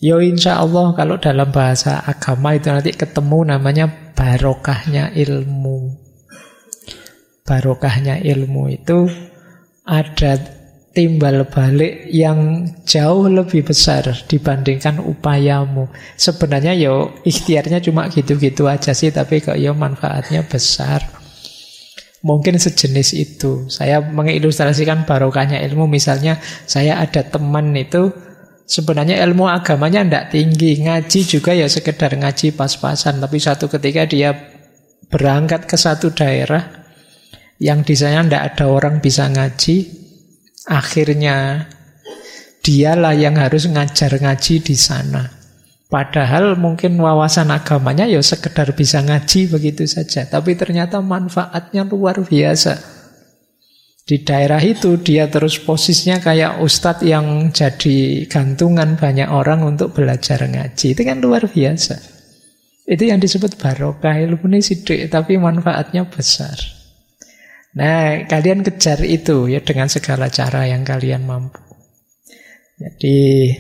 Yo insya Allah kalau dalam bahasa agama itu nanti ketemu namanya barokahnya ilmu. Barokahnya ilmu itu ada timbal balik yang jauh lebih besar dibandingkan upayamu. Sebenarnya yo ikhtiarnya cuma gitu-gitu aja sih, tapi kok yo manfaatnya besar. Mungkin sejenis itu. Saya mengilustrasikan barokahnya ilmu. Misalnya saya ada teman itu sebenarnya ilmu agamanya tidak tinggi, ngaji juga ya sekedar ngaji pas-pasan. Tapi satu ketika dia berangkat ke satu daerah yang di sana tidak ada orang bisa ngaji, akhirnya dialah yang harus ngajar ngaji di sana. Padahal mungkin wawasan agamanya ya sekedar bisa ngaji begitu saja, tapi ternyata manfaatnya luar biasa. Di daerah itu dia terus posisinya kayak ustadz yang jadi gantungan banyak orang untuk belajar ngaji. Itu kan luar biasa. Itu yang disebut barokah. Ilmu ini sidik tapi manfaatnya besar. Nah, kalian kejar itu ya dengan segala cara yang kalian mampu. Jadi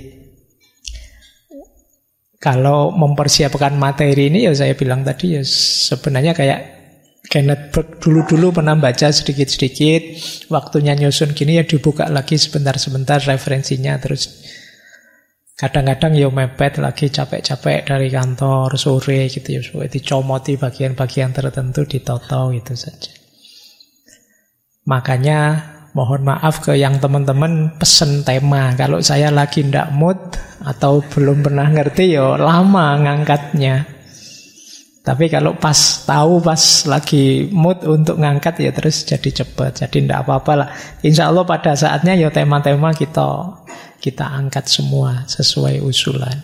kalau mempersiapkan materi ini ya saya bilang tadi ya sebenarnya kayak Kenneth Burke dulu pernah baca sedikit-sedikit, waktunya nyusun gini ya dibuka lagi sebentar-sebentar referensinya, terus kadang-kadang ya mepet lagi capek-capek dari kantor sore gitu ya, supaya dicomoti bagian-bagian tertentu ditoto itu saja. Makanya mohon maaf ke yang teman-teman pesen tema, kalau saya lagi ndak mood atau belum pernah ngerti ya lama ngangkatnya. Tapi kalau pas tahu, pas lagi mood untuk ngangkat ya terus jadi cepat. Jadi tidak apa-apa lah. Insya Allah pada saatnya ya tema-tema kita angkat semua sesuai usulan.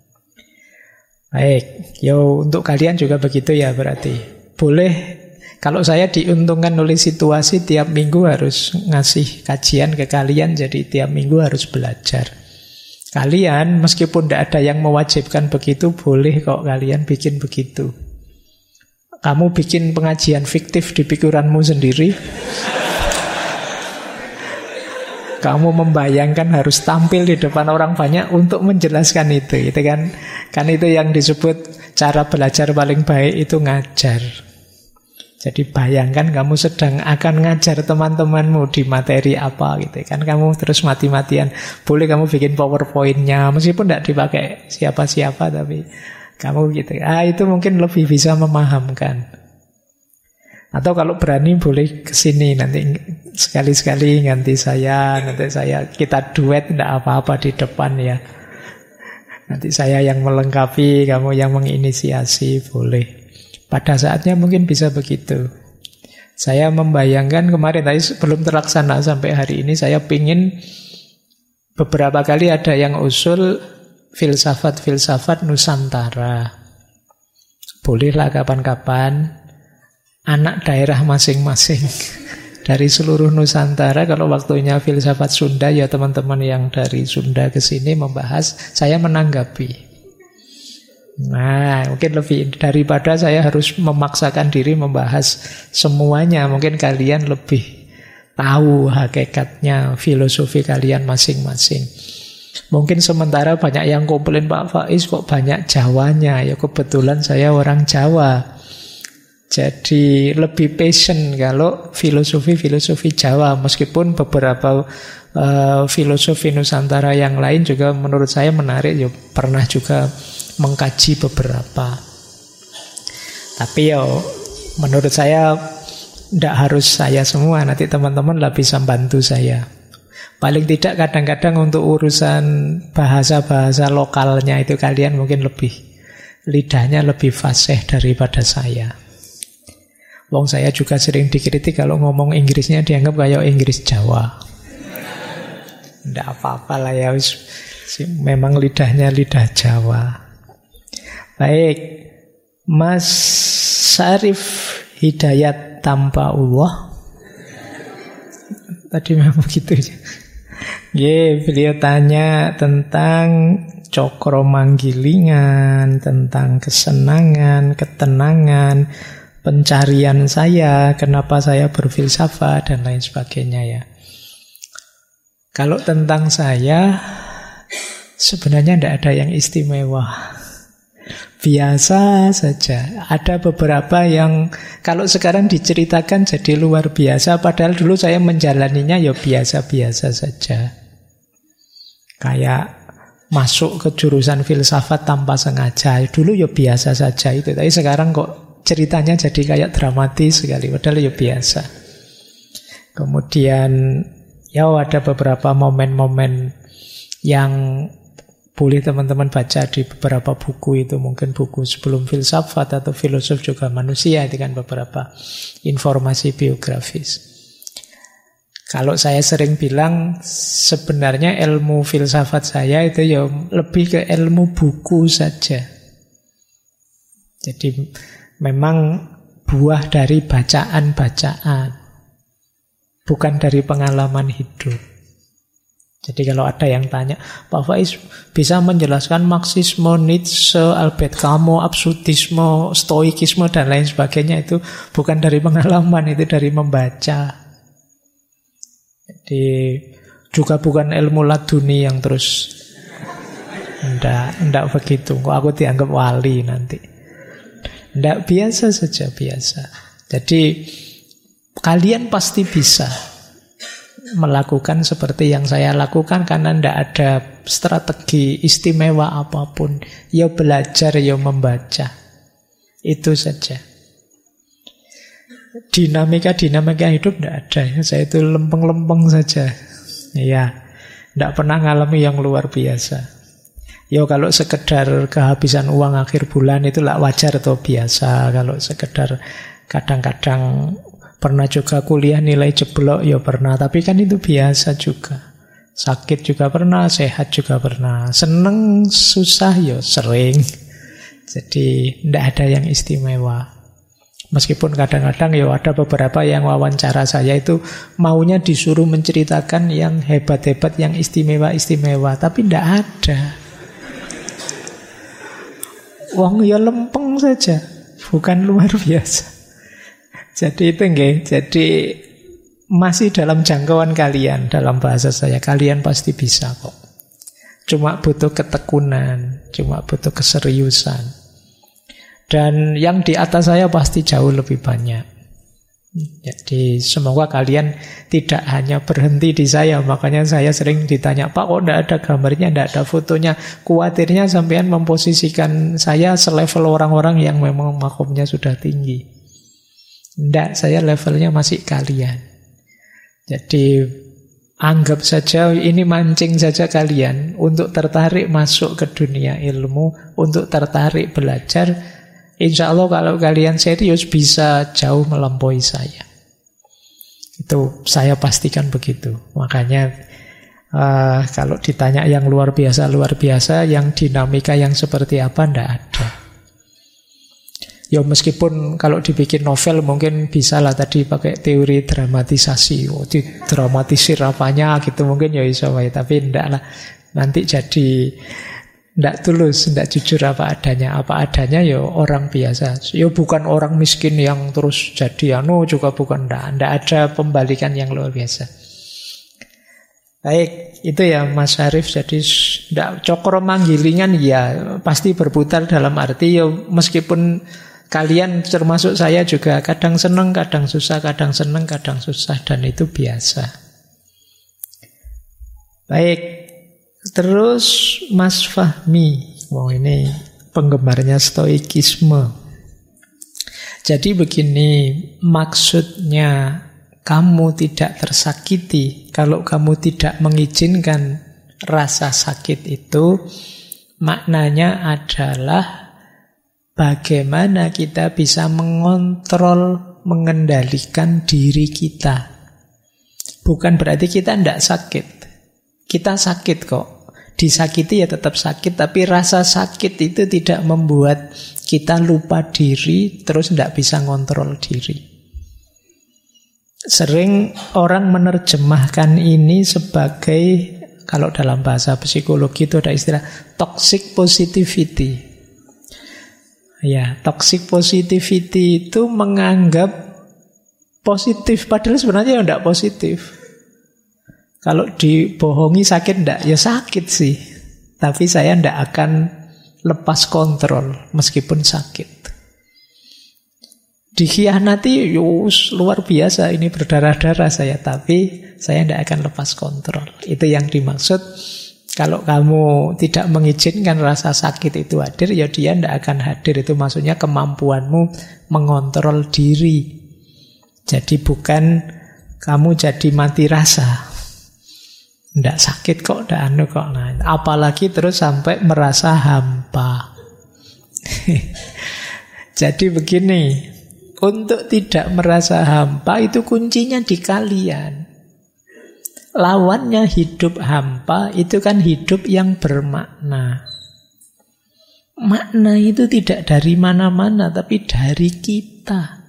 Baik, yo untuk kalian juga begitu ya berarti. Boleh, kalau saya diuntungkan oleh situasi tiap minggu harus ngasih kajian ke kalian, jadi tiap minggu harus belajar. Kalian meskipun tidak ada yang mewajibkan begitu, boleh kok kalian bikin begitu. Kamu bikin pengajian fiktif di pikiranmu sendiri. Kamu membayangkan harus tampil di depan orang banyak untuk menjelaskan itu kan? Kan itu yang disebut cara belajar paling baik itu ngajar. Jadi bayangkan kamu sedang akan ngajar teman-temanmu di materi apa gitu kan? Kamu terus mati-matian. Boleh kamu bikin PowerPoint-nya meskipun tidak dipakai siapa-siapa tapi kamu gitu. Itu mungkin lebih bisa memahamkan. Atau kalau berani boleh kesini nanti sekali-sekali nanti saya kita duet, tidak apa-apa di depan ya. Nanti saya yang melengkapi, kamu yang menginisiasi, boleh. Pada saatnya mungkin bisa begitu. Saya membayangkan kemarin tadi belum terlaksana sampai hari ini, saya pingin beberapa kali ada yang usul filsafat Nusantara. Bolehlah kapan-kapan anak daerah masing-masing dari seluruh Nusantara, kalau waktunya filsafat Sunda ya teman-teman yang dari Sunda ke sini membahas, saya menanggapi. Nah, mungkin lebih daripada saya harus memaksakan diri membahas semuanya, mungkin kalian lebih tahu hakikatnya filosofi kalian masing-masing. Mungkin sementara banyak yang komplain, Pak Faiz kok banyak Jawanya. Ya kebetulan saya orang Jawa, jadi lebih passion kalau filosofi Jawa. Meskipun beberapa filosofi Nusantara yang lain juga menurut saya menarik, ya pernah juga mengkaji beberapa. Tapi ya menurut saya tidak harus saya semua, nanti teman-teman lah bisa bantu saya. Paling tidak kadang-kadang untuk urusan bahasa-bahasa lokalnya itu kalian mungkin lebih lidahnya lebih fasih daripada saya. Wong saya juga sering dikritik kalau ngomong Inggrisnya dianggap kayak Inggris Jawa. Nggak apa-apa lah ya, memang lidahnya lidah Jawa. Baik, Mas Syarif Hidayat tanpa Allah. Tadi memang begitu ya. Beliau tanya tentang cokro manggilingan, tentang kesenangan, ketenangan, pencarian saya, kenapa saya berfilsafat dan lain sebagainya ya. Kalau tentang saya Sebenarnya tidak ada yang istimewa. Biasa saja. Ada beberapa yang kalau sekarang diceritakan jadi luar biasa, padahal dulu saya menjalaninya ya biasa-biasa saja. Kayak masuk ke jurusan filsafat tanpa sengaja. Dulu ya biasa saja itu, tapi sekarang kok ceritanya jadi kayak dramatis sekali, padahal ya biasa. Kemudian ya ada beberapa momen-momen yang boleh teman-teman baca di beberapa buku itu, mungkin buku Sebelum Filsafat atau Filosof Juga Manusia, itu kan beberapa informasi biografis. Kalau saya sering bilang sebenarnya ilmu filsafat saya itu ya lebih ke ilmu buku saja. Jadi memang buah dari bacaan-bacaan, bukan dari pengalaman hidup. Jadi kalau ada yang tanya, Pak Faiz bisa menjelaskan Marxisme, Nietzsche, Albert Camus, absurdisme, stoikisme dan lain sebagainya, itu bukan dari pengalaman, itu dari membaca. Jadi juga bukan ilmu laduni yang terus enggak begitu. Kok aku dianggap wali nanti. Enggak, biasa saja, biasa. Jadi kalian pasti bisa melakukan seperti yang saya lakukan, karena tidak ada strategi istimewa apapun. Ya belajar, ya membaca. Itu saja. Dinamika hidup tidak ada. Saya itu lempeng-lempeng saja. Ya, tidak pernah ngalami yang luar biasa. Ya kalau sekedar kehabisan uang akhir bulan itulah wajar atau biasa. Kalau sekedar kadang-kadang pernah juga kuliah nilai jeblok, ya pernah. Tapi kan itu biasa juga. Sakit juga pernah, sehat juga pernah. Seneng, susah, ya sering. Jadi tidak ada yang istimewa. Meskipun kadang-kadang ya ada beberapa yang wawancara saya itu maunya disuruh menceritakan yang hebat-hebat, yang istimewa-istimewa. Tapi tidak ada. Wong ya lempeng saja, bukan luar biasa. Jadi itu enggak, jadi masih dalam jangkauan kalian, dalam bahasa saya. Kalian pasti bisa kok. Cuma butuh ketekunan, cuma butuh keseriusan. Dan yang di atas saya pasti jauh lebih banyak. Jadi semoga kalian tidak hanya berhenti di saya. Makanya saya sering ditanya, Pak kok tidak ada gambarnya, tidak ada fotonya. Kuatirnya sampean memposisikan saya selevel orang-orang yang memang makomnya sudah tinggi. Tidak, saya levelnya masih kalian. Jadi anggap saja ini mancing saja kalian untuk tertarik masuk ke dunia ilmu, untuk tertarik belajar. Insya Allah kalau kalian serius bisa jauh melampaui saya. Itu saya pastikan begitu. Makanya kalau ditanya yang luar biasa, yang dinamika yang seperti apa, tidak ada. Ya meskipun kalau dibikin novel mungkin bisa lah tadi pakai teori dramatisasi. Didramatisir apanya gitu mungkin ya bisa, tapi tidak lah. Nanti jadi tidak tulus, tidak jujur apa adanya. Apa adanya ya orang biasa. Ya bukan orang miskin yang terus jadi juga bukan. Tidak ada pembalikan yang luar biasa. Baik, itu ya Mas Arif. Jadi cokro manggilingan ya pasti berputar, dalam arti ya meskipun kalian termasuk saya juga kadang senang, kadang susah, kadang senang, kadang susah, dan itu biasa. Baik, terus Mas Fahmi. Ini penggemarnya stoikisme. Jadi begini, maksudnya kamu tidak tersakiti kalau kamu tidak mengizinkan rasa sakit itu, maknanya adalah bagaimana kita bisa mengontrol, mengendalikan diri kita. Bukan berarti kita tidak sakit. Kita sakit kok. Disakiti ya tetap sakit, tapi rasa sakit itu tidak membuat kita lupa diri, terus tidak bisa ngontrol diri. Sering orang menerjemahkan ini sebagai, kalau dalam bahasa psikologi itu ada istilah toxic positivity. Ya, toxic positivity itu menganggap positif, padahal sebenarnya tidak positif. Kalau dibohongi sakit enggak? Ya sakit sih. Tapi saya tidak akan lepas kontrol meskipun sakit. Dikhianati, yus, luar biasa, ini berdarah-darah saya. Tapi saya tidak akan lepas kontrol. Itu yang dimaksud. Kalau kamu tidak mengizinkan rasa sakit itu hadir, ya dia tidak akan hadir. Itu maksudnya kemampuanmu mengontrol diri. Jadi bukan kamu jadi mati rasa. Tidak sakit kok, tidak anu kok. Nah, apalagi terus sampai merasa hampa. Jadi begini, untuk tidak merasa hampa itu kuncinya di kalian. Lawannya hidup hampa itu kan hidup yang bermakna. Makna itu tidak dari mana-mana, tapi dari kita.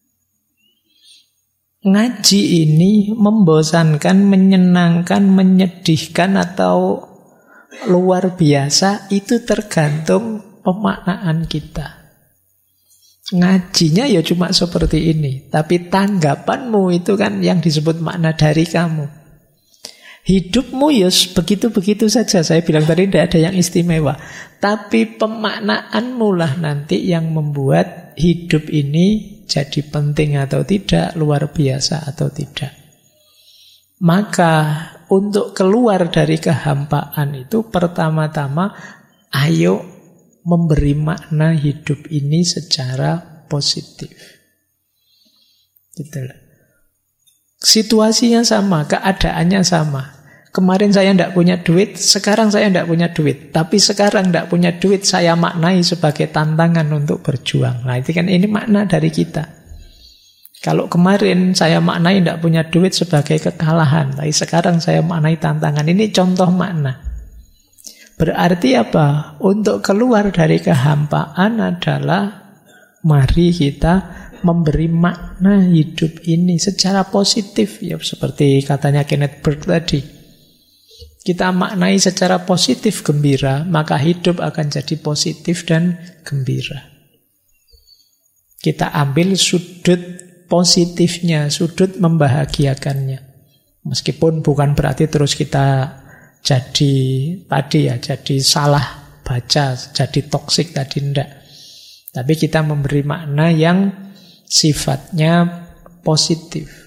Ngaji ini membosankan, menyenangkan, menyedihkan atau luar biasa, itu tergantung pemaknaan kita. Ngajinya ya cuma seperti ini, tapi tanggapanmu itu kan yang disebut makna dari kamu. Hidupmu ya begitu-begitu saja. Saya bilang tadi tidak ada yang istimewa. Tapi pemaknaanmu lah nanti yang membuat hidup ini jadi penting atau tidak, luar biasa atau tidak. Maka untuk keluar dari kehampaan itu pertama-tama ayo memberi makna hidup ini secara positif. Gitu loh. Situasinya sama, keadaannya sama. Kemarin saya tidak punya duit, sekarang saya tidak punya duit. Tapi sekarang tidak punya duit, saya maknai sebagai tantangan untuk berjuang. Nah, itu kan ini makna dari kita. Kalau kemarin saya maknai tidak punya duit sebagai kekalahan, tapi sekarang saya maknai tantangan. Ini contoh makna. Berarti apa? Untuk keluar dari kehampaan adalah mari kita memberi makna hidup ini secara positif. Ya, seperti katanya Kenneth Burke tadi. Kita maknai secara positif gembira, maka hidup akan jadi positif dan gembira. Kita ambil sudut positifnya, sudut membahagiakannya. Meskipun bukan berarti terus kita jadi tadi ya, jadi salah baca, jadi toksik tadi, enggak. Tapi kita memberi makna yang sifatnya positif.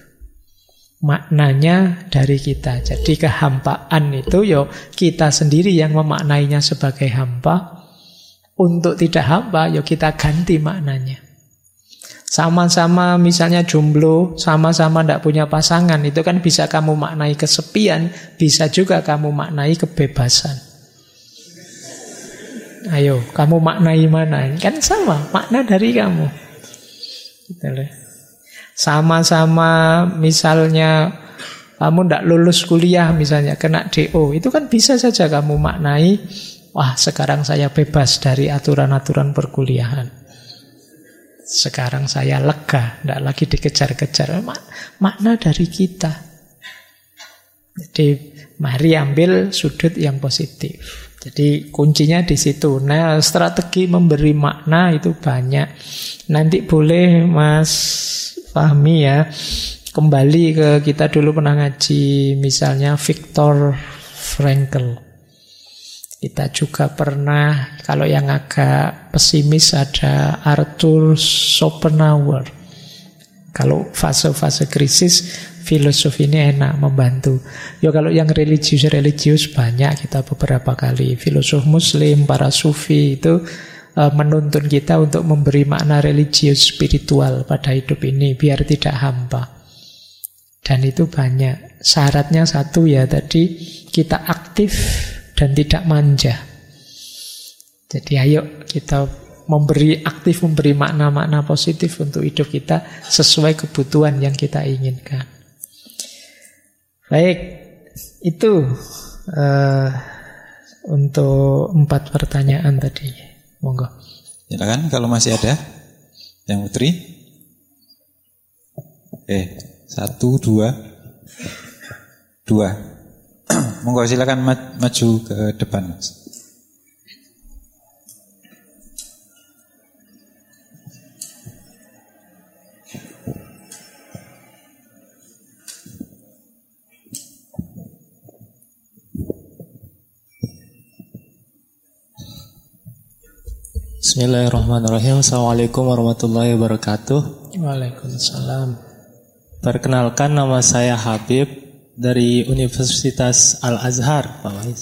Maknanya dari kita. Jadi kehampaan itu yo kita sendiri yang memaknainya sebagai hampa. Untuk tidak hampa yo kita ganti maknanya. Sama-sama misalnya jomblo, sama-sama tidak punya pasangan, itu kan bisa kamu maknai kesepian, bisa juga kamu maknai kebebasan. Ayo, kamu maknai mana? Kan sama, makna dari kamu. Sama-sama misalnya kamu tidak lulus kuliah misalnya, kena DO, itu kan bisa saja kamu maknai, wah sekarang saya bebas dari aturan-aturan perkuliahan. Sekarang saya lega, tidak lagi dikejar-kejar. Makna dari kita. Jadi mari ambil sudut yang positif. Jadi kuncinya di situ. Nah, strategi memberi makna itu banyak. Nanti boleh Mas Fahmi ya kembali ke kita dulu pernah ngaji misalnya Viktor Frankl. Kita juga pernah, kalau yang agak pesimis ada Arthur Schopenhauer. Kalau fase-fase krisis, filosofi ini enak membantu. Ya kalau yang religius banyak, kita beberapa kali. Filosof muslim, para sufi itu menuntun kita untuk memberi makna religius spiritual pada hidup ini, biar tidak hampa. Dan itu banyak. Syaratnya satu ya tadi, kita aktif dan tidak manja. Jadi ayo kita aktif memberi makna-makna positif untuk hidup kita sesuai kebutuhan yang kita inginkan. Baik, itu untuk 4 pertanyaan tadi. Monggo. Silakan kalau masih ada yang putri. 1, 2. Monggo silakan maju ke depan, Mas. Bismillahirrahmanirrahim. Assalamualaikum warahmatullahi wabarakatuh. Waalaikumsalam. Perkenalkan, nama saya Habib dari Universitas Al-Azhar, Pak Wais.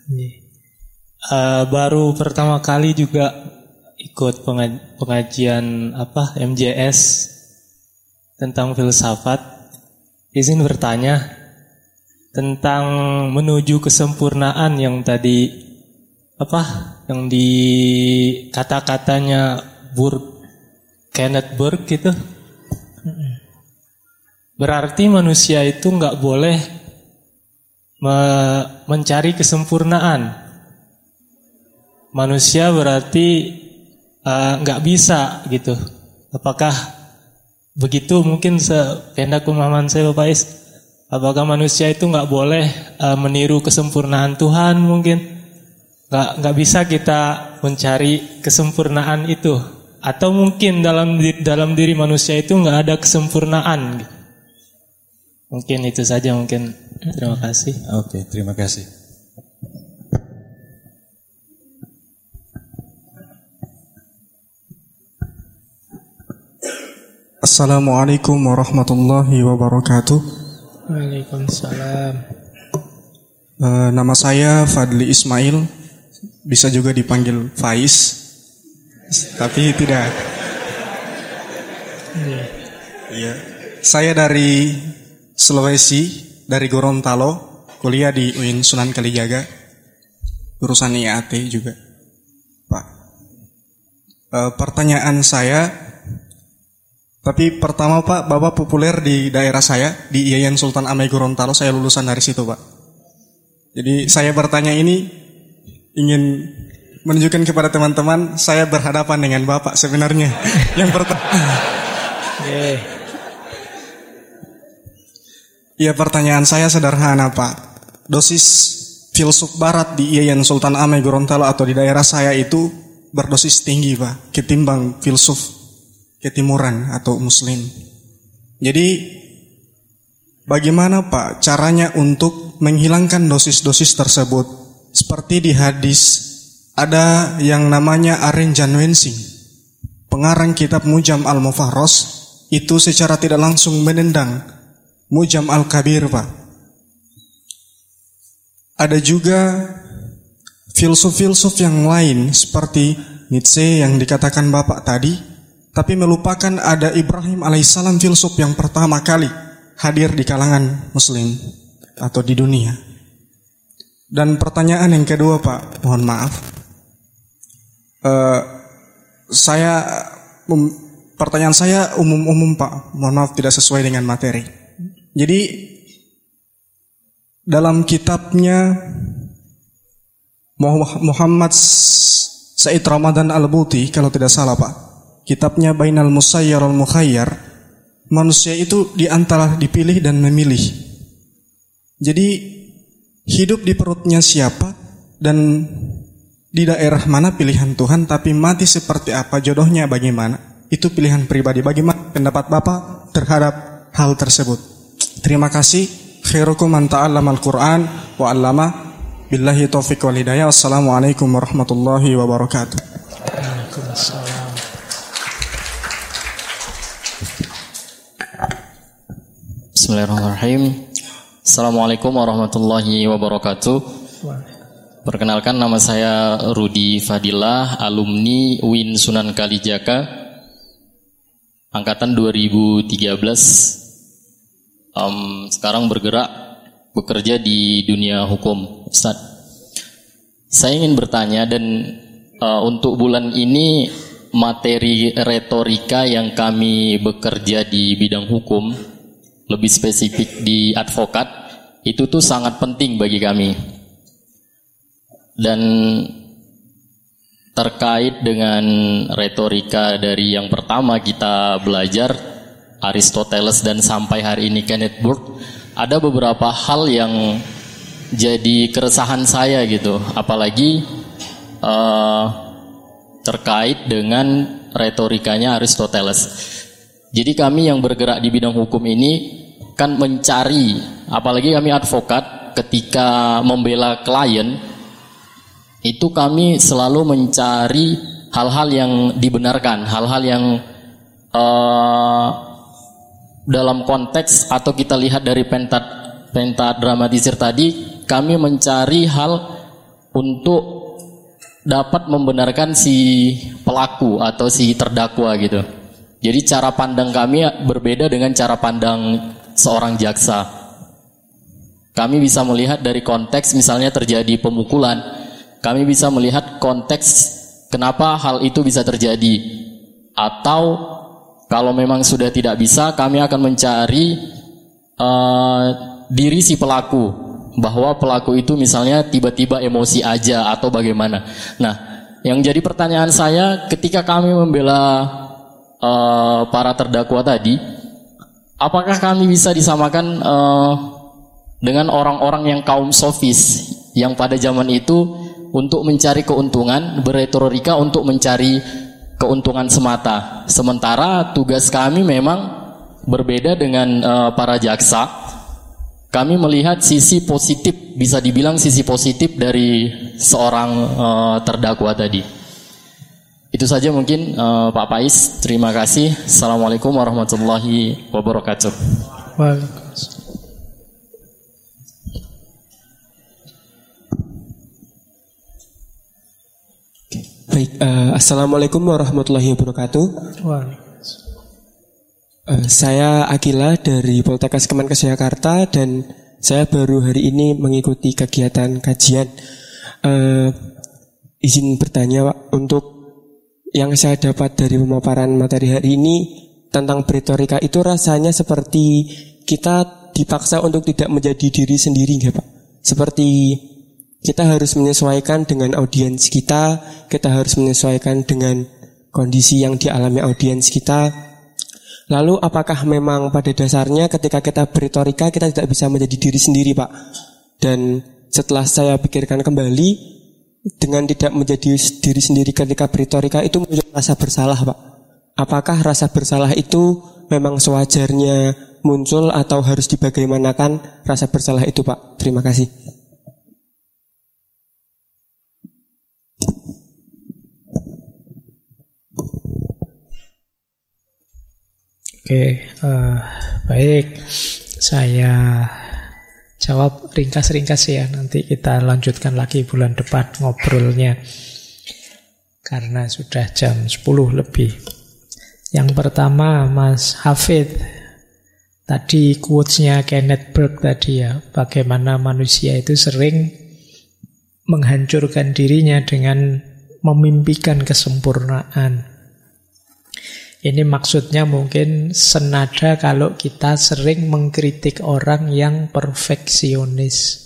Baru pertama kali juga ikut pengajian MJS tentang filsafat. Izin bertanya tentang menuju kesempurnaan yang tadi yang di kata-katanya Kenneth Burke gitu. Berarti manusia itu nggak boleh mencari kesempurnaan. Manusia berarti nggak bisa gitu. Apakah begitu? Mungkin sependek pemahaman saya, Bapak Is. Apakah manusia itu nggak boleh meniru kesempurnaan Tuhan? Mungkin nggak bisa kita mencari kesempurnaan itu. Atau mungkin dalam diri manusia itu nggak ada kesempurnaan. Mungkin itu saja mungkin. Terima kasih. Oke, terima kasih. Assalamualaikum warahmatullahi wabarakatuh. Waalaikumsalam. Nama saya Fadli Ismail, bisa juga dipanggil Faiz, tapi tidak. Iya. Saya dari Sulawesi, dari Gorontalo, kuliah di UIN Sunan Kalijaga, jurusan IAT juga, Pak. Pertanyaan saya, tapi pertama Pak, Bapak populer di daerah saya, di Yayan Sultan Amai Gorontalo, saya lulusan dari situ Pak. Jadi saya bertanya ini ingin menunjukkan kepada teman-teman, saya berhadapan dengan Bapak sebenarnya. Yang pertama. Ya, pertanyaan saya sederhana Pak. Dosis filsuf barat di Yayan Sultan Amai Gorontalo atau di daerah saya itu berdosis tinggi Pak, ketimbang filsuf ketimuran atau muslim. Jadi bagaimana Pak caranya untuk menghilangkan dosis-dosis tersebut? Seperti di hadis ada yang namanya Aren Janwensing, pengarang kitab Mujam Al-Mufarros, itu secara tidak langsung menendang Mujam Al-Kabir Pak. Ada juga filsuf-filsuf yang lain seperti Nietzsche yang dikatakan Bapak tadi, tapi melupakan ada Ibrahim alaihissalam, filsuf yang pertama kali hadir di kalangan muslim atau di dunia. Dan pertanyaan yang kedua Pak, mohon maaf, pertanyaan saya umum-umum Pak, mohon maaf tidak sesuai dengan materi. Jadi dalam kitabnya Muhammad Said Ramadan Al-Buti, kalau tidak salah Pak, kitabnya Bainal Musayyar Al-Mukhayyar, manusia itu di antara dipilih dan memilih. Jadi hidup di perutnya siapa dan di daerah mana pilihan Tuhan, tapi mati seperti apa, jodohnya bagaimana, itu pilihan pribadi. Bagaimana pendapat Bapak terhadap hal tersebut? Terima kasih. Khairukum man ta'allama al-Qur'an wa 'allama. Billahi taufiq wal hidayah. Wassalamualaikum warahmatullahi wabarakatuh. Waalaikumsalam. Bismillahirrahmanirrahim. Assalamualaikum warahmatullahi wabarakatuh. Perkenalkan, nama saya Rudi Fadilah, alumni UIN Sunan Kalijaga, angkatan 2013. Sekarang bekerja di dunia hukum, Ustaz. Saya ingin bertanya, dan untuk bulan ini materi retorika yang kami bekerja di bidang hukum, lebih spesifik di advokat, itu tuh sangat penting bagi kami. Dan terkait dengan retorika dari yang pertama kita belajar, Aristoteles, dan sampai hari ini Kenneth Burke, ada beberapa hal yang jadi keresahan saya gitu, apalagi terkait dengan retorikanya Aristoteles. Jadi kami yang bergerak di bidang hukum ini kan mencari, apalagi kami advokat, ketika membela klien itu kami selalu mencari hal-hal yang dibenarkan, hal-hal yang dalam konteks atau kita lihat dari pentadramatisir tadi, kami mencari hal untuk dapat membenarkan si pelaku atau si terdakwa gitu. Jadi cara pandang kami berbeda dengan cara pandang seorang jaksa. Kami bisa melihat dari konteks misalnya terjadi pemukulan, kami bisa melihat konteks kenapa hal itu bisa terjadi. Atau kalau memang sudah tidak bisa, kami akan mencari diri si pelaku, bahwa pelaku itu misalnya tiba-tiba emosi aja atau bagaimana. Nah, yang jadi pertanyaan saya ketika kami membela para terdakwa tadi, apakah kami bisa disamakan dengan orang-orang yang kaum sofis yang pada zaman itu untuk mencari keuntungan, berretorika untuk mencari keuntungan semata. Sementara tugas kami memang berbeda dengan para jaksa. Kami melihat sisi positif, bisa dibilang sisi positif dari seorang terdakwa tadi. Itu saja mungkin Pak Pais. Terima kasih. Assalamualaikum warahmatullahi wabarakatuh. Waalaikumsalam. Baik, Assalamualaikum warahmatullahi wabarakatuh. Saya Akila dari Poltekkes Kemenkes Jakarta dan saya baru hari ini mengikuti kegiatan kajian. Izin bertanya Pak, untuk yang saya dapat dari pemaparan materi hari ini tentang retorika itu rasanya seperti kita dipaksa untuk tidak menjadi diri sendiri nggak Pak? Seperti kita harus menyesuaikan dengan audiens kita harus menyesuaikan dengan kondisi yang dialami audiens kita. Lalu apakah memang pada dasarnya ketika kita berretorika kita tidak bisa menjadi diri sendiri Pak? Dan setelah saya pikirkan kembali, dengan tidak menjadi diri sendiri ketika berretorika itu muncul rasa bersalah Pak. Apakah rasa bersalah itu memang sewajarnya muncul atau harus dibagaimanakan rasa bersalah itu Pak? Terima kasih. Oke, baik. Saya jawab ringkas-ringkas ya. Nanti kita lanjutkan lagi bulan depan ngobrolnya. Karena sudah jam 10 lebih. Yang pertama, Mas Hafid. Tadi quotes-nya Kenneth Burke tadi ya. Bagaimana manusia itu sering menghancurkan dirinya dengan memimpikan kesempurnaan. Ini maksudnya mungkin senada kalau kita sering mengkritik orang yang perfeksionis.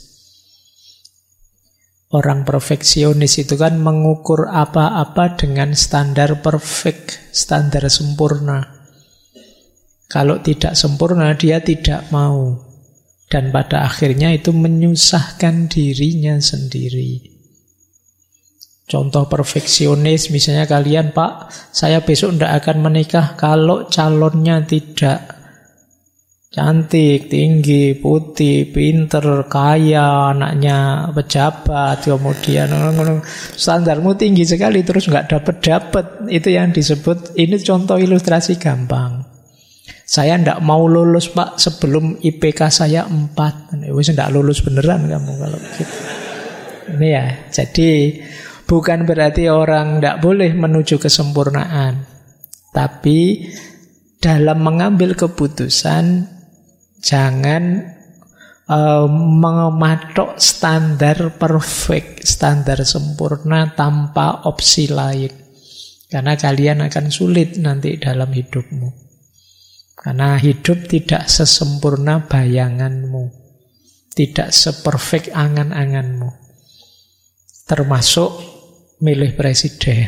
Orang perfeksionis itu kan mengukur apa-apa dengan standar perfect, standar sempurna. Kalau tidak sempurna dia tidak mau. Dan pada akhirnya itu menyusahkan dirinya sendiri. Contoh perfeksionis, misalnya kalian, Pak, saya besok tidak akan menikah kalau calonnya tidak cantik, tinggi, putih, pinter, kaya, anaknya pejabat, kemudian standarmu tinggi sekali terus nggak dapat. Itu yang disebut, ini contoh ilustrasi gampang. Saya tidak mau lulus Pak sebelum IPK saya 4. Wis tidak lulus beneran kamu kalau gitu. Ini ya, jadi bukan berarti orang tidak boleh menuju kesempurnaan. Tapi dalam mengambil keputusan jangan mematok standar perfect, standar sempurna tanpa opsi lain. Karena kalian akan sulit nanti dalam hidupmu. Karena hidup tidak sesempurna bayanganmu, tidak seperfect angan-anganmu. Termasuk milih presiden.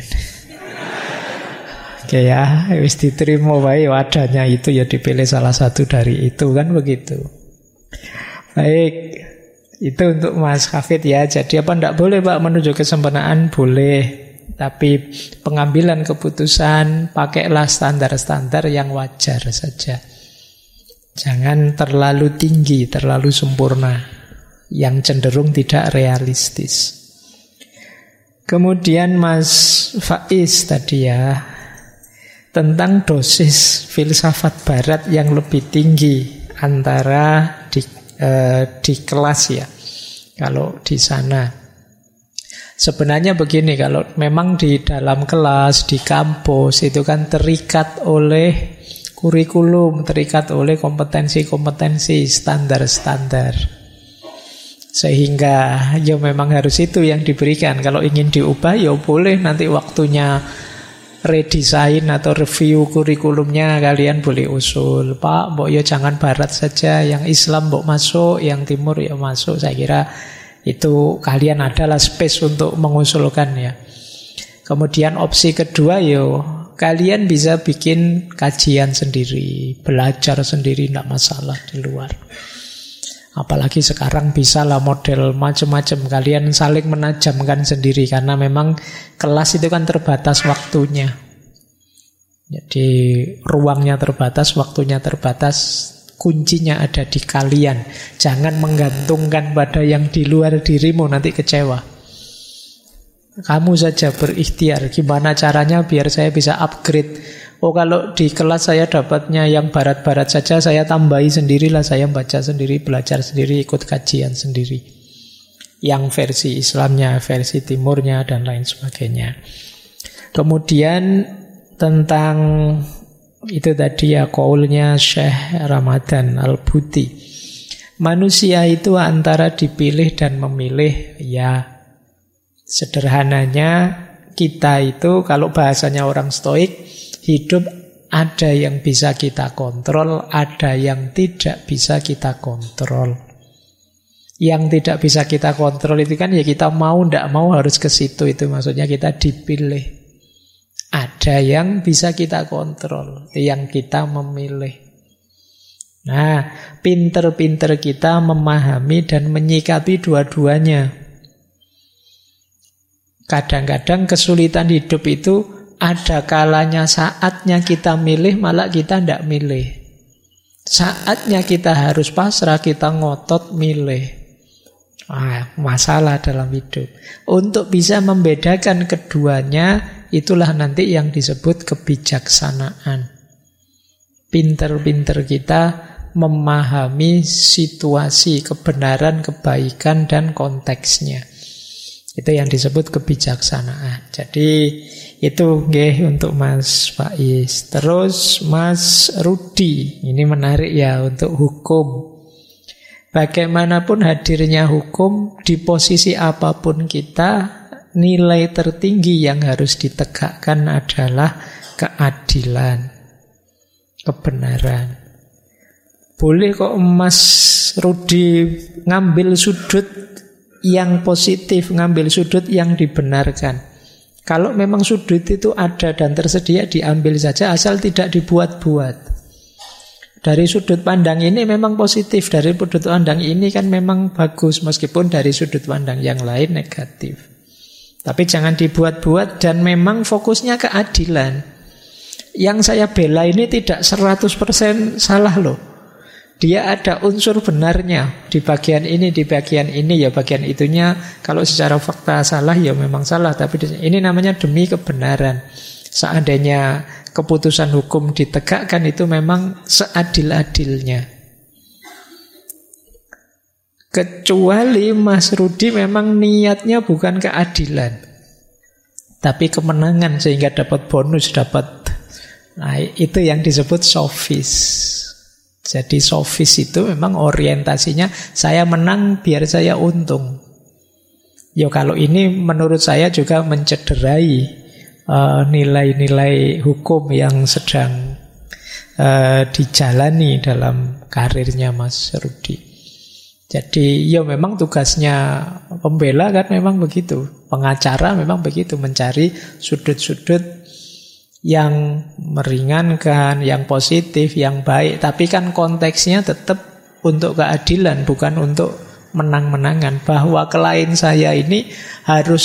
Oke ya, wis diterima wae wadahnya itu ya dipilih salah satu dari itu kan begitu. Baik, itu untuk Mas Hafid ya. Jadi apa enggak boleh Pak menuju kesempurnaan? Boleh. Tapi pengambilan keputusan pakailah standar-standar yang wajar saja. Jangan terlalu tinggi, terlalu sempurna, yang cenderung tidak realistis. Kemudian Mas Faiz tadi ya, tentang dosis filsafat barat yang lebih tinggi antara di kelas ya. Kalau di sana sebenarnya begini, kalau memang di dalam kelas, di kampus itu kan terikat oleh kurikulum, terikat oleh kompetensi-kompetensi, standar-standar. Sehingga ya memang harus itu yang diberikan. Kalau ingin diubah ya boleh, nanti waktunya redesign atau review kurikulumnya kalian boleh usul, Pak, mbok ya jangan barat saja, yang Islam mbok masuk, yang timur ya masuk. Saya kira itu kalian adalah space untuk mengusulkan ya. Kemudian opsi kedua yo, kalian bisa bikin kajian sendiri, belajar sendiri, tidak masalah di luar. Apalagi sekarang bisa lah model macam-macam, kalian saling menajamkan sendiri, karena memang kelas itu kan terbatas waktunya. Jadi ruangnya terbatas, waktunya terbatas, kuncinya ada di kalian. Jangan menggantungkan pada yang di luar dirimu, nanti kecewa. Kamu saja berikhtiar, gimana caranya biar saya bisa upgrade. Oh, kalau di kelas saya dapatnya yang barat-barat saja, saya tambahi sendirilah, saya baca sendiri, belajar sendiri, ikut kajian sendiri. Yang versi Islamnya, versi timurnya, dan lain sebagainya. Kemudian tentang itu tadi ya, qaulnya Syekh Ramadan Al-Buti. Manusia itu antara dipilih dan memilih, ya sederhananya kita itu kalau bahasanya orang Stoik, hidup ada yang bisa kita kontrol, ada yang tidak bisa kita kontrol. Yang tidak bisa kita kontrol itu kan ya kita mau tidak mau harus ke situ, itu maksudnya kita dipilih. Ada yang bisa kita kontrol, yang kita memilih. Nah, pinter-pinter kita memahami dan menyikapi dua-duanya. Kadang-kadang kesulitan hidup itu ada kalanya saatnya kita milih, malah kita tidak milih. Saatnya kita harus pasrah, kita ngotot milih. Masalah dalam hidup. Untuk bisa membedakan keduanya, itulah nanti yang disebut kebijaksanaan. Pinter-pinter kita memahami situasi, kebenaran, kebaikan, dan konteksnya. Itu yang disebut kebijaksanaan. Jadi itu untuk Mas Faiz. Terus Mas Rudi, ini menarik ya untuk hukum. Bagaimanapun hadirnya hukum, di posisi apapun kita, nilai tertinggi yang harus ditegakkan adalah keadilan, kebenaran. Boleh kok Mas Rudi ngambil sudut yang positif, ngambil sudut yang dibenarkan. Kalau memang sudut itu ada dan tersedia, diambil saja asal tidak dibuat-buat. Dari sudut pandang ini memang positif, dari sudut pandang ini kan memang bagus, meskipun dari sudut pandang yang lain negatif. Tapi jangan dibuat-buat dan memang fokusnya keadilan. Yang saya bela ini tidak 100% salah loh. Dia ada unsur benarnya di bagian ini, di bagian ini, ya bagian itunya kalau secara fakta salah ya memang salah, tapi ini namanya demi kebenaran. Seandainya keputusan hukum ditegakkan itu memang seadil-adilnya. Kecuali Mas Rudi memang niatnya bukan keadilan, tapi kemenangan sehingga dapat bonus, itu yang disebut sofis. Jadi sofis itu memang orientasinya saya menang biar saya untung. Ya kalau ini menurut saya juga mencederai nilai-nilai hukum yang sedang dijalani dalam karirnya Mas Rudi. Jadi ya memang tugasnya pembela kan memang begitu. Pengacara memang begitu, mencari sudut-sudut yang meringankan, yang positif, yang baik. Tapi kan konteksnya tetap untuk keadilan, bukan untuk menang-menangan. Bahwa klien saya ini harus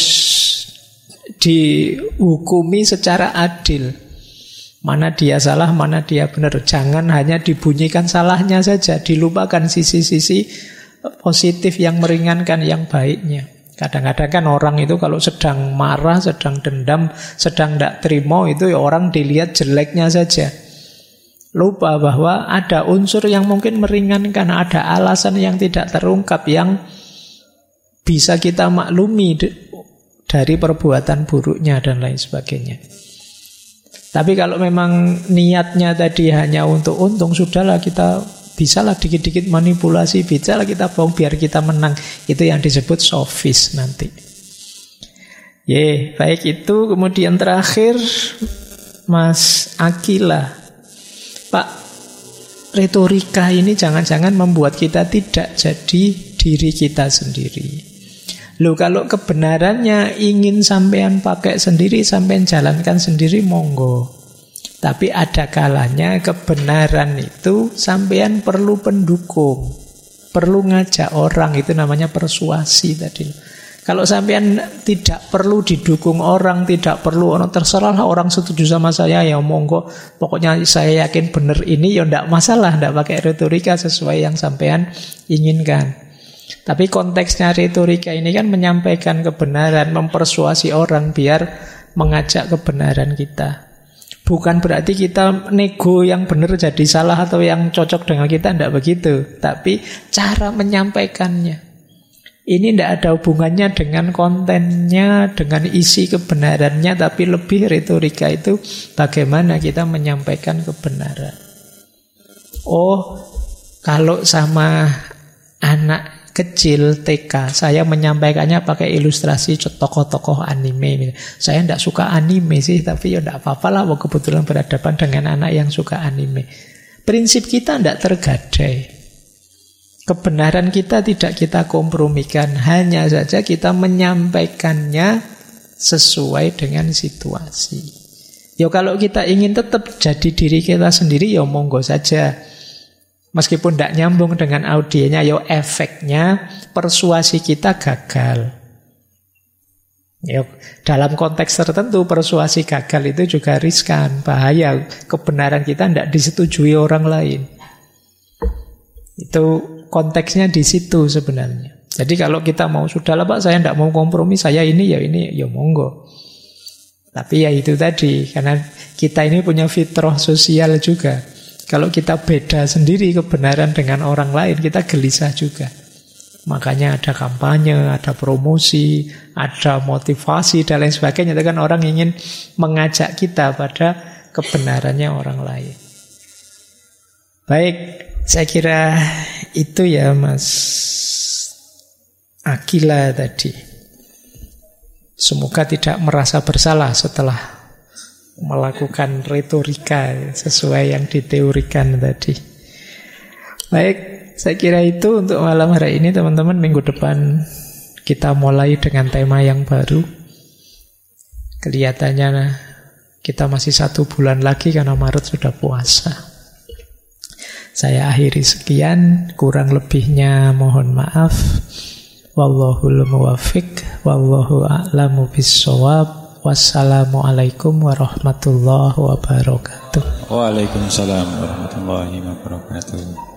dihukumi secara adil. Mana dia salah, mana dia benar. Jangan hanya dibunyikan salahnya saja, dilupakan sisi-sisi positif yang meringankan, yang baiknya. Kadang-kadang kan orang itu kalau sedang marah, sedang dendam, sedang tidak terima, itu ya orang dilihat jeleknya saja. Lupa bahwa ada unsur yang mungkin meringankan, ada alasan yang tidak terungkap yang bisa kita maklumi dari perbuatan buruknya dan lain sebagainya. Tapi kalau memang niatnya tadi hanya untuk untung, sudahlah kita bisalah dikit-dikit manipulasi, bisalah kita bohong biar kita menang. Itu yang disebut sofis nanti. Baik itu. Kemudian terakhir Mas Akila, Pak, retorika ini jangan-jangan membuat kita tidak jadi diri kita sendiri. Loh, kalau kebenarannya ingin sampean pakai sendiri, sampean jalankan sendiri, monggo. Tapi ada kalanya kebenaran itu sampean perlu pendukung, perlu ngajak orang, itu namanya persuasi tadi. Kalau sampean tidak perlu didukung orang, tidak perlu, terserah orang setuju sama saya, ya monggo, pokoknya saya yakin benar ini, ya ndak masalah, ndak pakai retorika sesuai yang sampean inginkan. Tapi konteksnya retorika ini kan menyampaikan kebenaran, mempersuasi orang biar mengajak kebenaran kita. Bukan berarti kita nego yang benar jadi salah atau yang cocok dengan kita, tidak begitu. Tapi cara menyampaikannya. Ini tidak ada hubungannya dengan kontennya, dengan isi kebenarannya, tapi lebih retorika itu bagaimana kita menyampaikan kebenaran. Oh, kalau sama anak kecil TK, saya menyampaikannya pakai ilustrasi tokoh-tokoh anime. Saya tidak suka anime sih, tapi ya tidak apa-apa lah, kebetulan berhadapan dengan anak yang suka anime. Prinsip kita tidak tergadai. Kebenaran kita tidak kita kompromikan, hanya saja kita menyampaikannya sesuai dengan situasi. Ya kalau kita ingin tetap jadi diri kita sendiri, ya monggo saja. Meskipun tidak nyambung dengan audienya, ya efeknya persuasi kita gagal. Ya, dalam konteks tertentu persuasi gagal itu juga riskan, bahaya. Kebenaran kita tidak disetujui orang lain. Itu konteksnya di situ sebenarnya. Jadi kalau kita mau, sudahlah Pak, saya tidak mau kompromi, saya ini, ya monggo. Tapi ya itu tadi, karena kita ini punya fitrah sosial juga. Kalau kita beda sendiri kebenaran dengan orang lain, kita gelisah juga. Makanya ada kampanye, ada promosi, ada motivasi, dan lain sebagainya. Itu kan orang ingin mengajak kita pada kebenarannya orang lain. Baik, saya kira itu ya Mas Akila tadi. Semoga tidak merasa bersalah setelah melakukan retorika sesuai yang diteorikan tadi. Baik, saya kira itu untuk malam hari ini teman-teman. Minggu depan kita mulai dengan tema yang baru. Kelihatannya kita masih 1 bulan lagi karena Maret sudah puasa. Saya akhiri sekian, kurang lebihnya mohon maaf. Wallahul muwaffiq, wallahu a'lamu bissawab. Wassalamualaikum warahmatullahi wabarakatuh. Waalaikumsalam warahmatullahi wabarakatuh.